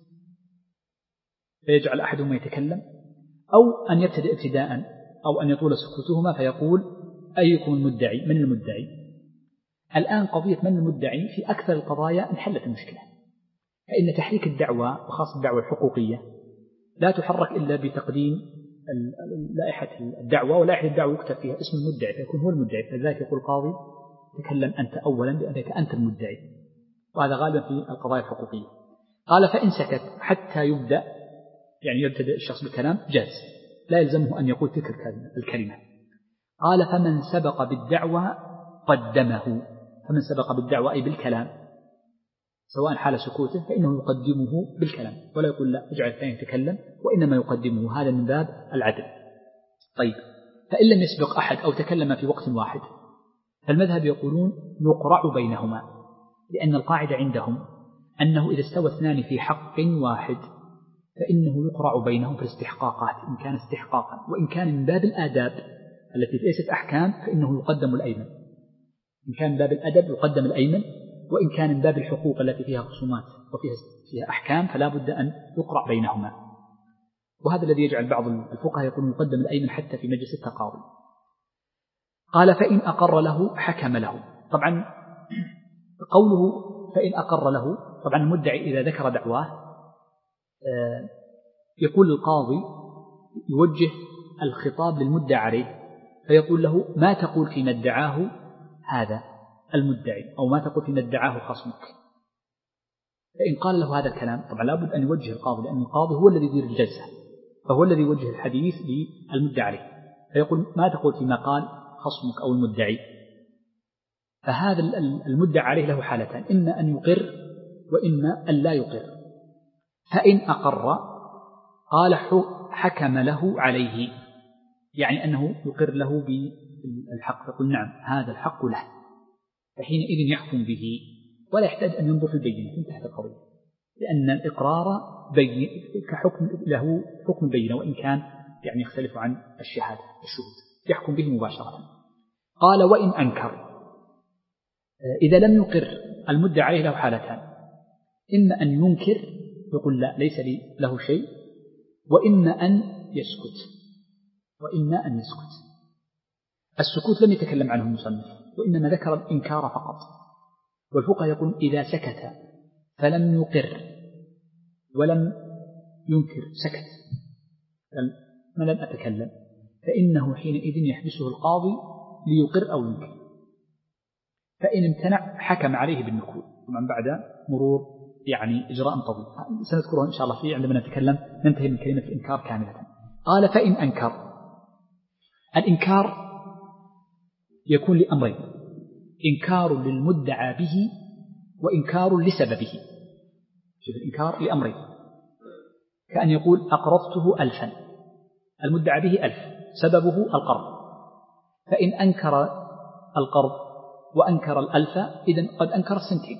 فيجعل أحدهما يتكلم، أو أن يبتدئ ابتداء، أو أن يطول سكوتهما فيقول أيكم المدعي، من المدعي. الآن قضية من المدعي في أكثر القضايا انحلت المشكلة، فإن تحريك الدعوة وخاصة الدعوة الحقوقية لا تحرك إلا بتقديم لائحة الدعوة، ولائحة الدعوة يكتب فيها اسم المدعي فيكون هو المدعي، فلذلك يقول القاضي تكلم أنت أولا بأنك أنت المدعي، وهذا غالبا في القضايا الحقوقية. قال فإن سكت حتى يبدأ، يعني يبتدئ الشخص بالكلام جاز، لا يلزمه أن يقول تلك الكلمة. قال فمن سبق بالدعوة قدمه، فمن سبق بالدعوة أي بالكلام سواء حال سكوته فإنه يقدمه بالكلام، ولا يقول لا اجعل الثاني يتكلم، وإنما يقدمه، هذا من باب العدل. طيب فإن لم يسبق أحد أو تكلم في وقت واحد فالمذهب يقولون يقرع بينهما، لأن القاعدة عندهم أنه إذا استوى اثنان في حق واحد فإنه يقرع بينهم في الاستحقاقات إن كان استحقاقا، وإن كان من باب الآداب التي ليست أحكام فإنه يقدم الأيمن، إن كان من باب الأدب يقدم الأيمن، وإن كان من باب الحقوق التي فيها خصومات وفيها فيها أحكام فلا بد أن يقرع بينهما. وهذا الذي يجعل بعض الفقهاء يقولون يقدم الأيمن حتى في مجلس التقاضي. قال فإن أقر له حكم له. طبعا قوله فإن أقر له، طبعا المدعي إذا ذكر دعواه يقول القاضي يوجه الخطاب للمدعى عليه فيقول له ما تقول فيما ادعاه هذا المدعي، أو ما تقول فيما ادعاه خصمك. فإن قال له هذا الكلام طبعا لابد أن يوجه القاضي، لأن القاضي هو الذي يدير الجلسة، فهو الذي يوجه الحديث للمدعى عليه، فيقول ما تقول فيما قال خصمك أو المدعي؟ فهذا المدعى عليه له حالتان، إما أن يقر وإما أن لا يقر. فإن أقر قال حكم له عليه، يعني أنه يقر له بالحق، يقول نعم هذا الحق له، فحينئذ يحكم به ولا يحتاج أن ينظر في البينة، انتهت القضية، لأن الإقرار بين كحكم له حكم البينة، وإن كان يعني يختلف عن الشهادة الشهود، يحكم به مباشرة. قال وإن أنكر، إذا لم يقر المدعى عليه له حالتان، إما أن ينكر يقول لا ليس لي له شيء، وإما أن يسكت وإما أن يسكت. السكوت لم يتكلم عنه المصنف، وإنما ذكر الإنكار فقط. والفقهاء يقول إذا سكت فلم يقر ولم ينكر، سكت ما لم أتكلم، فإنه حينئذ يحبسه القاضي ليقر أو ينكر. فإن امتنع حكم عليه بالنكول، طبعا بعد مرور يعني إجراء طويل سنذكره إن شاء الله فيه عندما نتكلم ننتهي من كلمة الإنكار كاملة. قال فإن أنكر، الإنكار يكون لأمرين: إنكار للمدعى به وإنكار لسببه. شوف الإنكار لأمرين، كأن يقول أقرضته ألفا، المدعى به ألف، سببه القرض، فإن أنكر القرض وأنكر الألف إذن قد أنكر السنتين.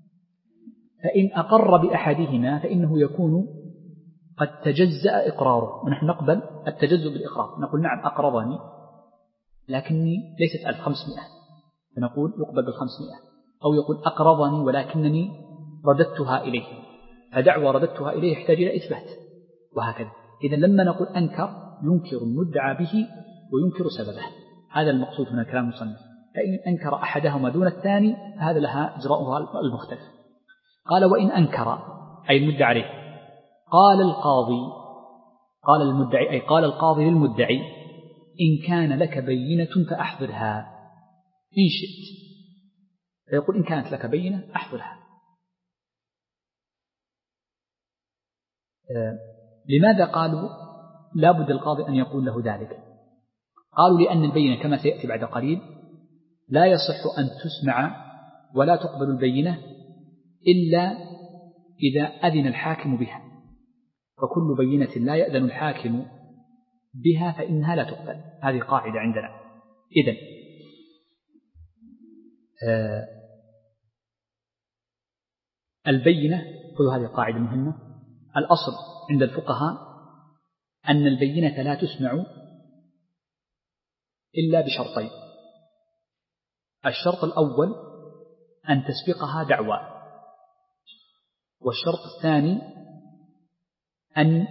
فإن أقر بأحدهما فإنه يكون قد تجزأ إقراره، ونحن نقبل التجزؤ بالإقرار، نقول نعم أقرضني لكني ليست ألف، خمسمائة، فنقول يقبل بالخمسمائة. أو يقول أقرضني ولكنني رددتها إليه، فدعوى رددتها إليه يحتاج إلى إثبات، وهكذا. إذن لما نقول أنكر ينكر المدعى به وينكر سببه، هذا المقصود هنا كلام المصنف. فإن أنكر أحدهما دون الثاني هذا لها إجراؤها المختلف. قال وإن أنكر أي المدعى عليه، قال القاضي، قال المدعي أي قال القاضي للمدعي إن كان لك بينة فأحضرها إن شئت، فيقول إن كانت لك بينة أحضرها. آه لماذا قالوا لا بد القاضي أن يقول له ذلك؟ قالوا لأن البينة كما سيأتي بعد قليل لا يصح أن تسمع ولا تقبل البينة إلا إذا أذن الحاكم بها، فكل بينة لا يأذن الحاكم بها فإنها لا تقبل. هذه قاعدة عندنا. إذن آه البينة، خذوا هذه قاعدة مهمة، الأصل عند الفقهاء أن البينة لا تسمع إلا بشرطين. الشرط الأول أن تسبقها دعوى، والشرط الثاني أن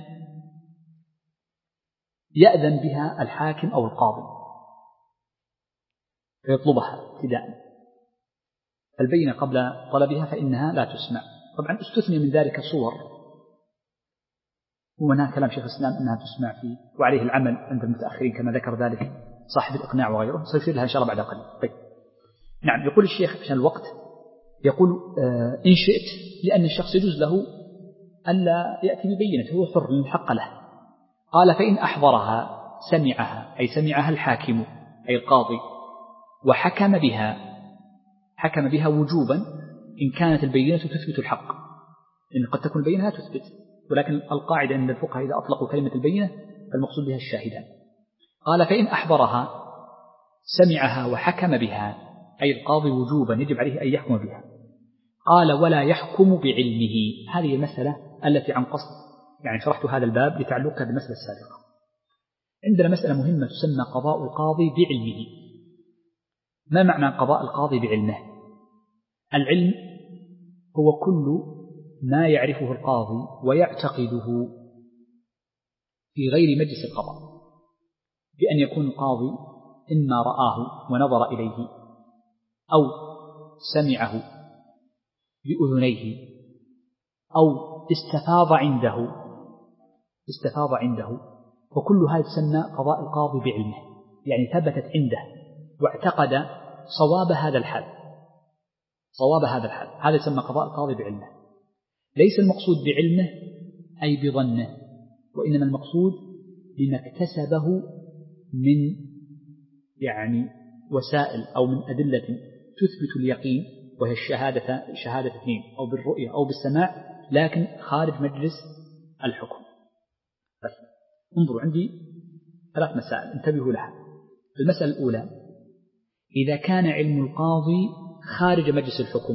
يأذن بها الحاكم أو القاضي فيطلبها ابتداء. البينة قبل طلبها فإنها لا تسمع. طبعا استثني من ذلك صور، وهنا كلام شيخ الإسلام أنها تسمع فيه وعليه العمل عند المتأخرين كما ذكر ذلك صاحب الإقناع وغيره، سيشير لها إن شاء الله بعد قليل. طيب نعم، يقول الشيخ عشان الوقت، يقول آه إن شئت، لأن الشخص يجوز له ألا يأتي ببينة، هو حر الحق له. قال فإن أحضرها سمعها، أي سمعها الحاكم أي القاضي، وحكم بها، حكم بها وجوبا إن كانت البينة تثبت الحق، لأن قد تكون البينة لا تثبت، ولكن القاعدة عند الفقهاء إذا أطلقوا كلمة البينة فالمقصود بها الشاهدان. قال فإن أحضرها سمعها وحكم بها، أي القاضي وجوبا يجب عليه أن يحكم بها. قال ولا يحكم بعلمه، هذه المسألة التي عن قصد يعني شرحت هذا الباب لتعلقها بالمسألة السابقة. عندنا مسألة مهمة تسمى قضاء القاضي بعلمه. ما معنى قضاء القاضي بعلمه؟ العلم هو كل ما يعرفه القاضي ويعتقده في غير مجلس القضاء، بأن يكون القاضي إما رآه ونظر إليه أو سمعه بأذنيه أو استفاض عنده استفاض عنده وكل هذا تسمى قضاء القاضي بعلمه، يعني ثبتت عنده واعتقد صواب هذا الحال، صواب هذا الحال، هذا يسمى قضاء القاضي بعلمه. ليس المقصود بعلمه أي بظنه، وإنما المقصود بما اكتسبه من يعني وسائل أو من أدلة تثبت اليقين، وهي الشهادة شهادة اثنين أو بالرؤية أو بالسماع، لكن خارج مجلس الحكم. بس انظروا، عندي ثلاث مسائل انتبهوا لها. المسألة الأولى: إذا كان علم القاضي خارج مجلس الحكم،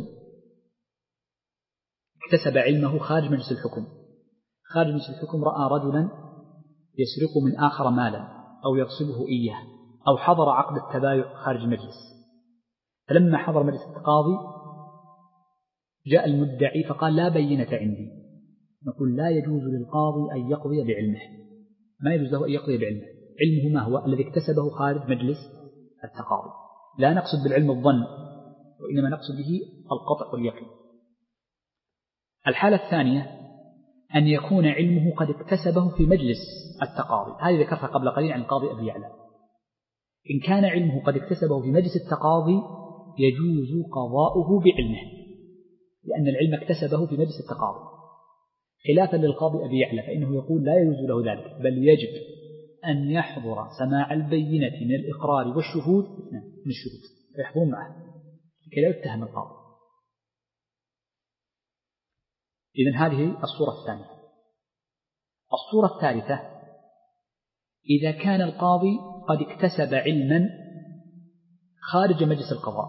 اكتسب علمه خارج مجلس الحكم، خارج مجلس الحكم رأى رجلا يسرق من آخر مالا أو يغصبه إياه، أو حضر عقد التبايع خارج المجلس، فلما حضر مجلس التقاضي جاء المدعي فقال لا بينة عندي، نقول لا يجوز للقاضي أن يقضي بعلمه، ما يجوز له أن يقضي بعلمه. علمه ما هو؟ الذي اكتسبه خارج مجلس التقاضي. لا نقصد بالعلم الظن، وإنما نقصد به القطع واليقين. الحالة الثانية أن يكون علمه قد اكتسبه في مجلس التقاضي، هذه ذكرتها قبل قليل عن القاضي أبي يعلى. إن كان علمه قد اكتسبه في مجلس التقاضي يجوز قضاؤه بعلمه، لأن العلم اكتسبه في مجلس التقاضي، خلافا للقاضي أبي يعلى فإنه يقول لا يجوز له ذلك، بل يجب أن يحضر سماع البينة من الإقرار والشهود من الشهود فيحضرون معه لكي لا يتهم القاضي. إذن هذه الصورة الثانية. الصورة الثالثة: إذا كان القاضي قد اكتسب علما خارج مجلس القضاء،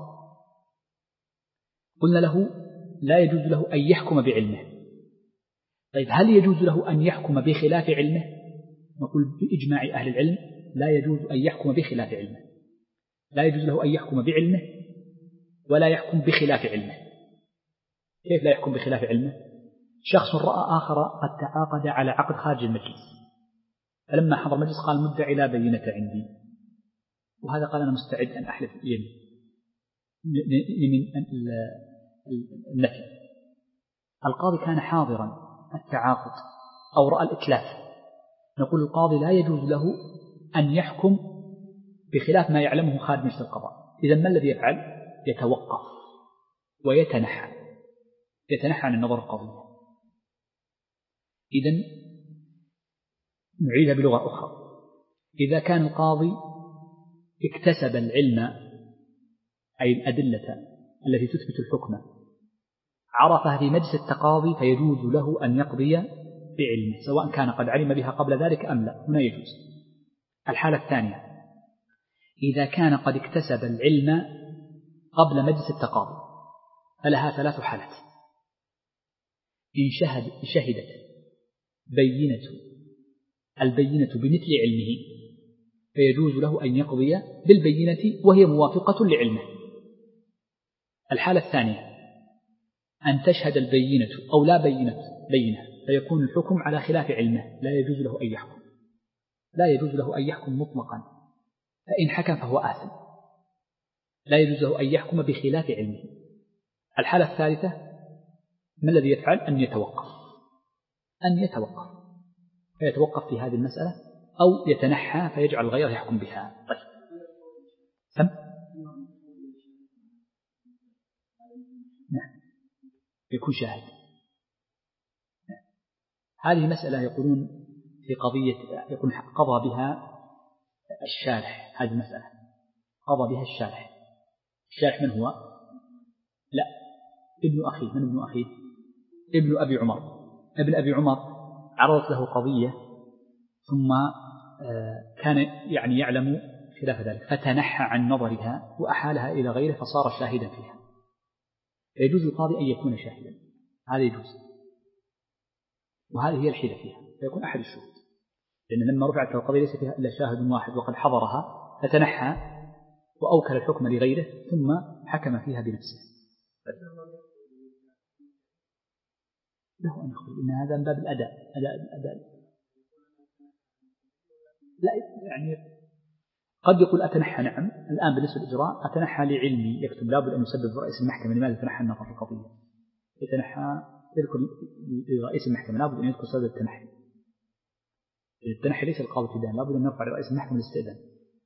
قلنا له لا يجوز له أن يحكم بعلمه. طيب هل يجوز له أن يحكم بخلاف علمه؟ نقول بإجماع أهل العلم لا يجوز أن يحكم بخلاف علمه، لا يجوز له أن يحكم بعلمه ولا يحكم بخلاف علمه. كيف لا يحكم بخلاف علمه؟ شخص رأى آخر قد تعاقد على عقد خارج المجلس، فلما حضر المجلس قال المدعي لا بينة عندي، وهذا قال أنا مستعد أن أحلف يمين من النفي. القاضي كان حاضرا التعاقد أو رأى الإتلاف، نقول القاضي لا يجوز له أن يحكم بخلاف ما يعلمه خارج مجلس القضاء. إذن ما الذي يفعل؟ يتوقف ويتنحى يتنحى عن النظر القضية. إذن نعيدها بلغة أخرى: إذا كان القاضي اكتسب العلم أي الأدلة التي تثبت الحكم عرفها في مجلس التقاضي فيجوز له أن يقضي بعلمه، سواء كان قد علم بها قبل ذلك أم لا، هنا يجوز. الحالة الثانية: إذا كان قد اكتسب العلم قبل مجلس التقاضي، فلها ثلاث حالات: إن شهد شهدت بينة البينة بمثل علمه فيجوز له أن يقضي بالبينة وهي موافقة لعلمه. الحالة الثانية: أن تشهد البينة أو لا بينة بينة فيكون الحكم على خلاف علمه، لا يجوز له أن يحكم، لا يجوز له أن يحكم مطلقا، فإن حكم فهو آثم، لا يجوز له أن يحكم بخلاف علمه. الحالة الثالثة: ما الذي يفعل؟ أن يتوقف أن يتوقف فيتوقف في هذه المسألة، أو يتنحى فيجعل غيره يحكم بها. طيب سم نعم يكون شاهد. نعم. هذه مسألة يقولون في قضية يكون قضى بها الشارح، هذه المسألة قضى بها الشارح. الشارح من هو؟ لا ابن أخيه. من ابن أخيه؟ ابن أبي عمر. ابن أبي عمر عرضت له قضية ثم كان يعني يعلم خلاف ذلك فتنحى عن نظرها وأحالها إلى غيره فصار شاهدا فيها. يجوز القاضي أن يكون شاهدا، هذا يجوز، وهذه هي الحيلة فيها، فيكون أحد الشهود، لأن لما رفعت القضية ليس فيها إلا شاهد واحد وقد حضرها فتنحى وأوكل الحكم لغيره ثم حكم فيها بنفسه. له أن يخبر إن هذا من باب الأداء أداء الأداء. لا يعني قد يقول أتنحى نعم الآن بالنسبة للإجراء أتنحى لعلمي يكتب لابد أن يسبب رئيس المحكمة لماذا يتنحى النظر في القضية، يتنحى يذكر لرئيس المحكمة لابد أن يذكر سبب التنحي. التنحي ليس القاضي في دين، لابد أن نرفع لرئيس المحكمة الاستئذان.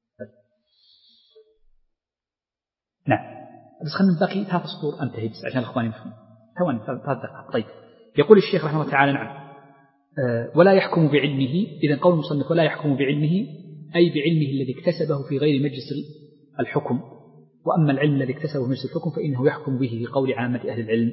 نعم بس خلينا نبقي ثلاث سطور أنتهي بس عشان الإخوان يفهمون ثواني ثلاث دقائق. طيب يقول الشيخ رحمه الله تعالى: نعم ولا يحكم بعلمه. إذن قول المصنف ولا يحكم بعلمه أي بعلمه الذي اكتسبه في غير مجلس الحكم، وأما العلم الذي اكتسبه في مجلس الحكم فإنه يحكم به بقول عامة أهل العلم،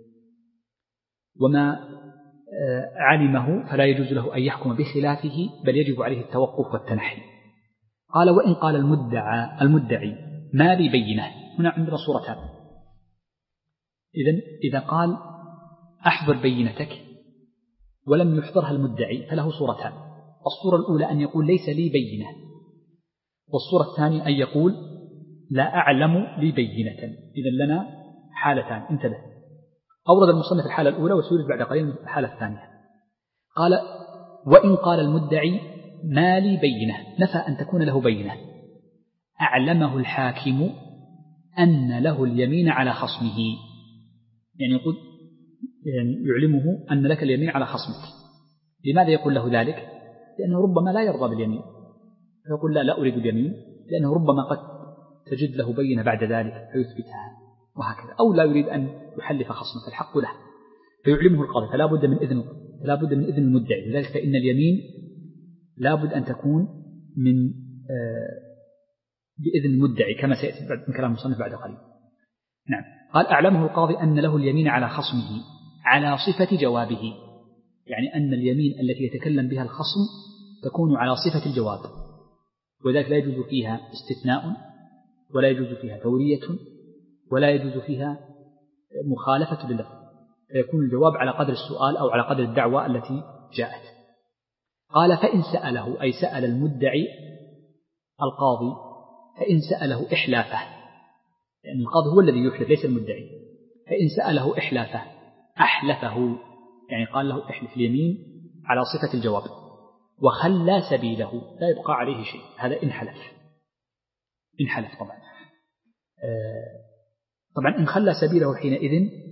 وما علمه فلا يجوز له أن يحكم بخلافه بل يجب عليه التوقف والتنحي. قال وإن قال المدعى المدعي ما لي بينة، هنا عندنا صورتان. إذن إذا قال أحضر بينتك ولم يحضرها المدعي فله صورتان. الصورة الأولى أن يقول ليس لي بينة، والصورة الثانية أن يقول لا أعلم لي بينة. إذن لنا حالتان، انتبه. أورد المصنف الحالة الأولى وسيرد بعد قليل الحالة الثانية. قال وإن قال المدعي ما لي بينة، نفى أن تكون له بينة، أعلمه الحاكم أن له اليمين على خصمه، يعني يقول يعني يعلمه أن لك اليمين على خصمك. لماذا يقول له ذلك؟ لأنه ربما لا يرضى باليمين، فيقول لا لا أريد اليمين، لأنه ربما قد تجد له بينة بعد ذلك فيثبتها وهكذا، أو لا يريد أن يحلف خصمه الحق له فيعلمه القاضي، فلا بد من إذن لا بد من إذن المدعي. لذلك فإن اليمين لا بد أن تكون من آه بإذن المدعي كما سيأتي من كلام المصنف بعد قليل. نعم. قال أعلمه القاضي أن له اليمين على خصمه على صفة جوابه، يعني أن اليمين التي يتكلم بها الخصم تكون على صفة الجواب، وذلك لا يجوز فيها استثناء ولا يجوز فيها تورية ولا يجوز فيها مخالفة لللفظ، فيكون الجواب على قدر السؤال أو على قدر الدعوة التي جاءت. قال فإن سأله أي سأل المدعي القاضي، فإن سأله إحلافه، لأن القاضي هو الذي يحلف ليس المدعي، فإن سأله إحلافه أحلفه، يعني قال له احلف اليمين على صفة الجواب، وخلى سبيله لا يبقى عليه شيء، هذا إن حلف. إن حلف طبعا آه طبعا إن خلى سبيله حينئذ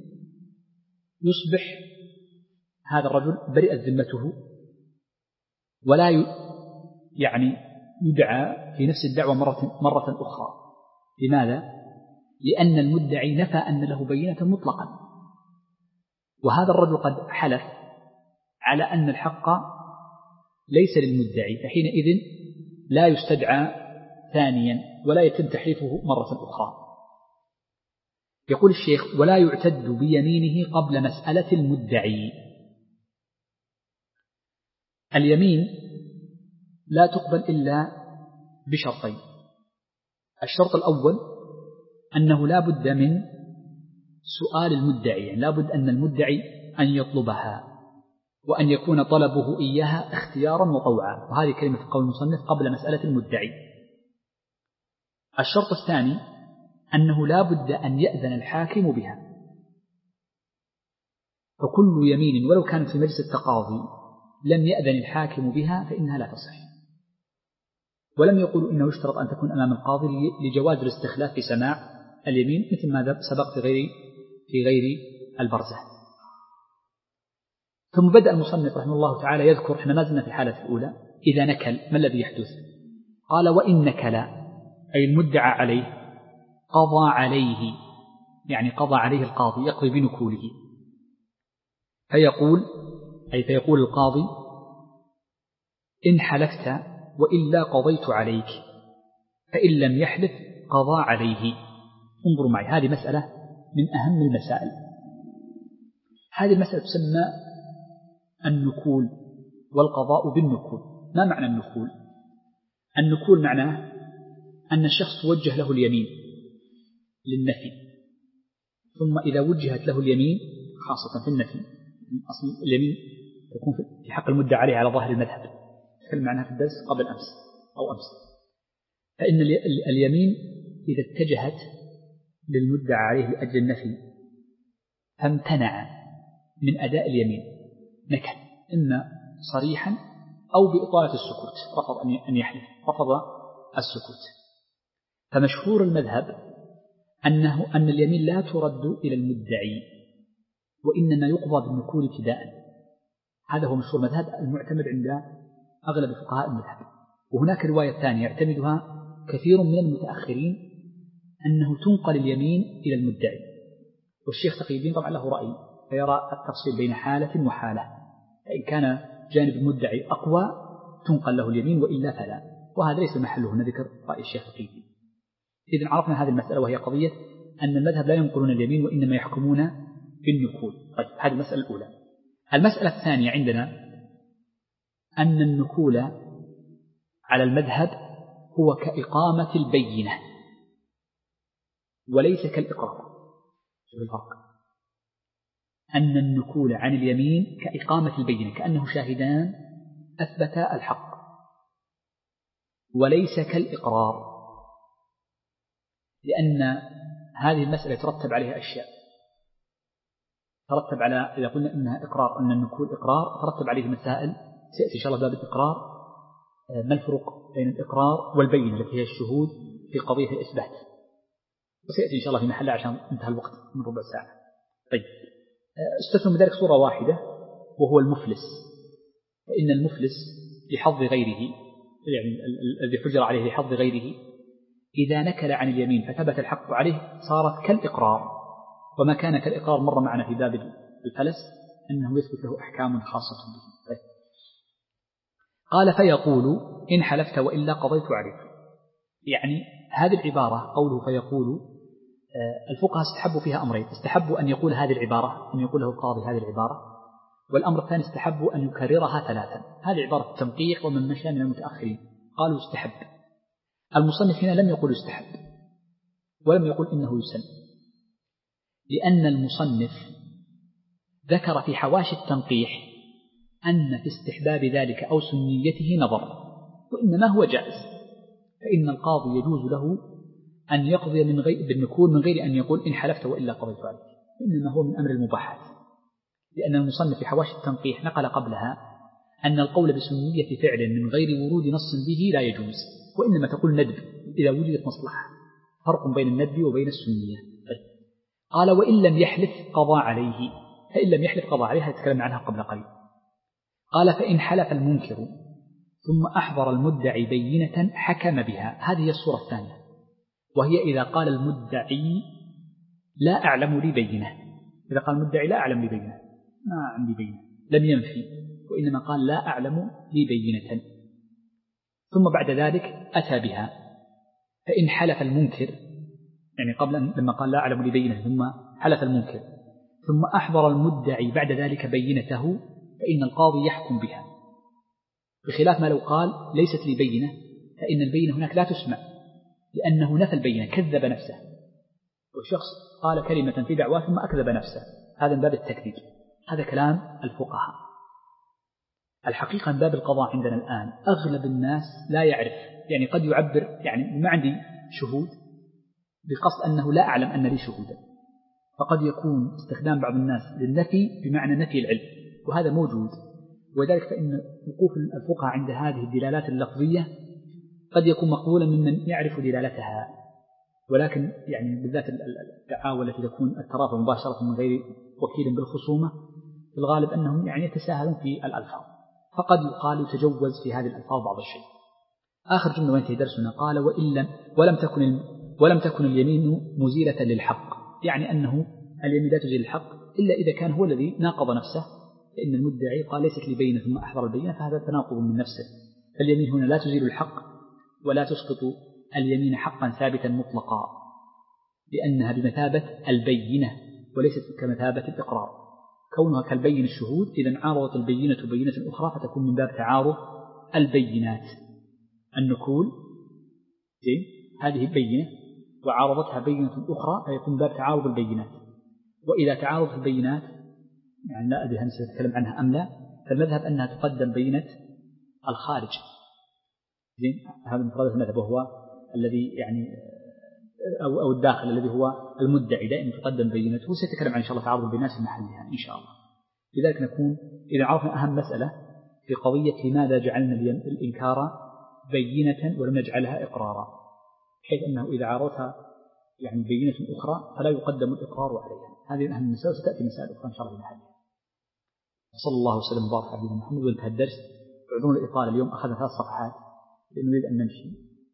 يصبح هذا الرجل برئت ذمته ولا يعني يدعى في نفس الدعوة مرة, مرة أخرى. لماذا؟ لأن المدعي نفى أن له بينة مطلقا، وهذا الرجل قد حلف على أن الحق ليس للمدعي، فحينئذ لا يستدعى ثانيا ولا يتم تحليفه مرة أخرى. يقول الشيخ ولا يعتد بيمينه قبل مسألة المدعي. اليمين لا تقبل إلا بشرطين. الشرط الأول أنه لا بد من سؤال المدعي، يعني لا بد أن المدعي أن يطلبها وأن يكون طلبه إياها اختيارا وطوعا، وهذه كلمة قول المصنف قبل مسألة المدعي. الشرط الثاني أنه لا بد أن يأذن الحاكم بها، فكل يمين ولو كانت في مجلس التقاضي لم يأذن الحاكم بها فإنها لا تصح. ولم يقولوا إنه يشترط أن تكون أمام القاضي لجواز الاستخلاف في سماع اليمين مثل ما سبق في غير في غير البرزة. ثم بدأ المصنف رحمه الله تعالى يذكر، احنا ما زلنا في الحالة الأولى، إذا نكل ما الذي يحدث؟ قال وإن نكل أي المدعى عليه قضى عليه، يعني قضى عليه القاضي يقضي بنكوله، فيقول أي فيقول القاضي إن حلفت وإلا قضيت عليك، فإن لم يحلف قضى عليه. انظروا معي، هذه مسألة من أهم المسائل. هذه المسألة تسمى النكول والقضاء بالنكول. ما معنى النكول؟ النكول معناه أن الشخص توجه له اليمين للنفي، ثم إذا وجهت له اليمين خاصة في النفي، أصل اليمين تكون في حق المدعى عليه على ظاهر المذهب، تكلم عنها في الدرس قبل أمس أو أمس. فإن اليمين إذا اتجهت للمدعى عليه لأجل النفي فامتنع من أداء اليمين نكل، إما صريحا أو بإطالة السكوت، رفض أن يحلف، رفض السكوت. فمشهور المذهب أنه أن اليمين لا ترد إلى المدعي وإنما يقضى بالنكول ابتداء. هذا هو مشهور المذهب المعتمد عند أغلب فقهاء المذهب. وهناك رواية ثانية يعتمدها كثير من المتأخرين أنه تنقل اليمين إلى المدعي، والشيخ تقي الدين طبعا له رأي فيرى التفصيل بين حالة وحالة، فإن كان جانب المدعي أقوى تنقل له اليمين وإلا فلا، وهذا ليس محله هنا ذكر رأي الشيخ القيسي. إذن عرفنا هذه المسألة، وهي قضية أن المذهب لا ينقلون اليمين وإنما يحكمون بالنقول. طيب هذه المسألة الأولى. المسألة الثانية عندنا أن النقول على المذهب هو كإقامة البينة وليس كالإقرار. شوف الفرق، أن النقول عن اليمين كإقامة البينة كأنه شاهدان أثبتا الحق، وليس كالإقرار، لأن هذه المسألة ترتب عليها أشياء. ترتب على، إذا قلنا إنها إقرار، أن النقول إقرار، ترتب عليه مسائل سيأتي إن شاء الله باب الإقرار. ما الفرق بين الإقرار والبينة التي هي الشهود في قضية الإثبات، وسيأتي إن شاء الله في محلها عشان انتهى الوقت من ربع ساعة. طيب استثنوا من ذلك صورة واحدة وهو المفلس، فإن المفلس لحظ غيره، يعني الذي حجر عليه لحظ غيره، إذا نكل عن اليمين فثبت الحق عليه صارت كالإقرار، وما كان كالإقرار مر معنا في باب الفلس أنه يثبت له أحكام خاصة به. طيب. قال فيقول إن حلفت وإلا قضيت عليك. يعني هذه العبارة قوله فيقول، الفقهاء استحبوا فيها أمرين: استحبوا أن يقول هذه العبارة، أن يقول له القاضي هذه العبارة، والأمر الثاني استحبوا أن يكررها ثلاثا. هذه عبارة التنقيح، ومن مشى من المتأخرين قالوا استحب. المصنف هنا لم يقل يستحب ولم يقل إنه يسن، لأن المصنف ذكر في حواشي التنقيح أن في استحباب ذلك أو سنيته نظر، وإنما هو جائز، فإن القاضي يجوز له أن يقضي من غير بالنكول من غير أن يقول إن حلفت وإلا قضيت عليك، إنما هو من أمر المباحات. لأن المصنف في حواشي التنقيح نقل قبلها أن القول بسنية فعل من غير ورود نص به لا يجوز، وإنما تقول ندب إذا وجدت مصلحة. فرق بين الندب وبين السنية. قال وإن لم يحلف قضى عليه، فإن لم يحلف قضى عليه، تكلمنا عنها قبل قليل. قال فإن حلف المنكر ثم أحضر المدعي بينة حكم بها. هذه الصورة الثانية، وهي إذا قال المدعي لا أعلم لي بينة. إذا قال المدعي لا أعلم لي بينة، ما عندي بينة، لم ينفي، وإنما قال لا أعلم لي بينة، ثم بعد ذلك أتى بها. فإن حلف المنكر، يعني قبل أن لما قال لا أعلم لي بينة ثم حلف المنكر ثم أحضر المدعي بعد ذلك بينته، فإن القاضي يحكم بها، بخلاف ما لو قال ليست لي بينة، فإن البينة هناك لا تسمع، لأنه نفى البينة، كذب نفسه. والشخص قال كلمة في دعواه ثم أكذب نفسه، هذا من باب التكذيب. هذا كلام الفقهاء. الحقيقة من باب القضاء عندنا الآن أغلب الناس لا يعرف، يعني قد يعبر يعني ما عندي شهود بقصد أنه لا أعلم أن لي شهودا، فقد يكون استخدام بعض الناس للنفي بمعنى نفي العلم، وهذا موجود. وذلك فإن وقوف الفقهاء عند هذه الدلالات اللفظية قد يكون مقبولا ممن يعرف دلالتها، ولكن يعني بالذات الدعاوى التي تكون الترافع مباشرة من غير وكيل بالخصومة، في الغالب أنهم يعني يتساهلون في الألفاظ، فقد يقال يتجوز في هذه الألفاظ بعض الشيء. آخر جملة وانتهي درسنا قال وإن لم ولم تكن ولم تكن اليمين مزيلة للحق، يعني أنه اليمين لا تزيل الحق إلا إذا كان هو الذي ناقض نفسه، فإن المدعي قال ليست لي بينة ثم أحضر البينة، فهذا تناقض من نفسه. فاليمين هنا لا تزيل الحق ولا تسقط اليمين حقا ثابتا مطلقا، لأنها بمثابة البينة وليست كمثابة الإقرار. كونها كالبين الشهود، إذا عارضت البينة بينة أخرى فتكون من باب تعارض البينات. النكول هذه بينة وعارضتها بينة أخرى فيكون باب تعارض البينات. وإذا تعارضت البينات، يعني لا أدري هل سنتكلم عنها أم لا، فالمذهب أنها تقدم بينة الخارج. هذا مفرد المذهب، وهو الذي يعني أو أو الداخل الذي هو المدعي دائما تقدم بينته. سيتكلم عن إن شاء الله تعارض البينات في محلها إن شاء الله. لذلك نكون إذا عرفنا أهم مسألة في قضية لماذا جعلنا الإنكار بينة ولم نجعلها إقرارا، حيث أنه إذا عارضتها يعني بينة أخرى فلا يقدم الإقرار عليها. هذه أهم مسألة، ستأتي مسائل أخرى إن شاء الله في محلها. صلى الله وسلم وبارك على نبينا محمد. وانتهى الدرس. اعذرونا الإطالة، اليوم أخذنا ثلاث صفحات لأنه نريد أن نمشي.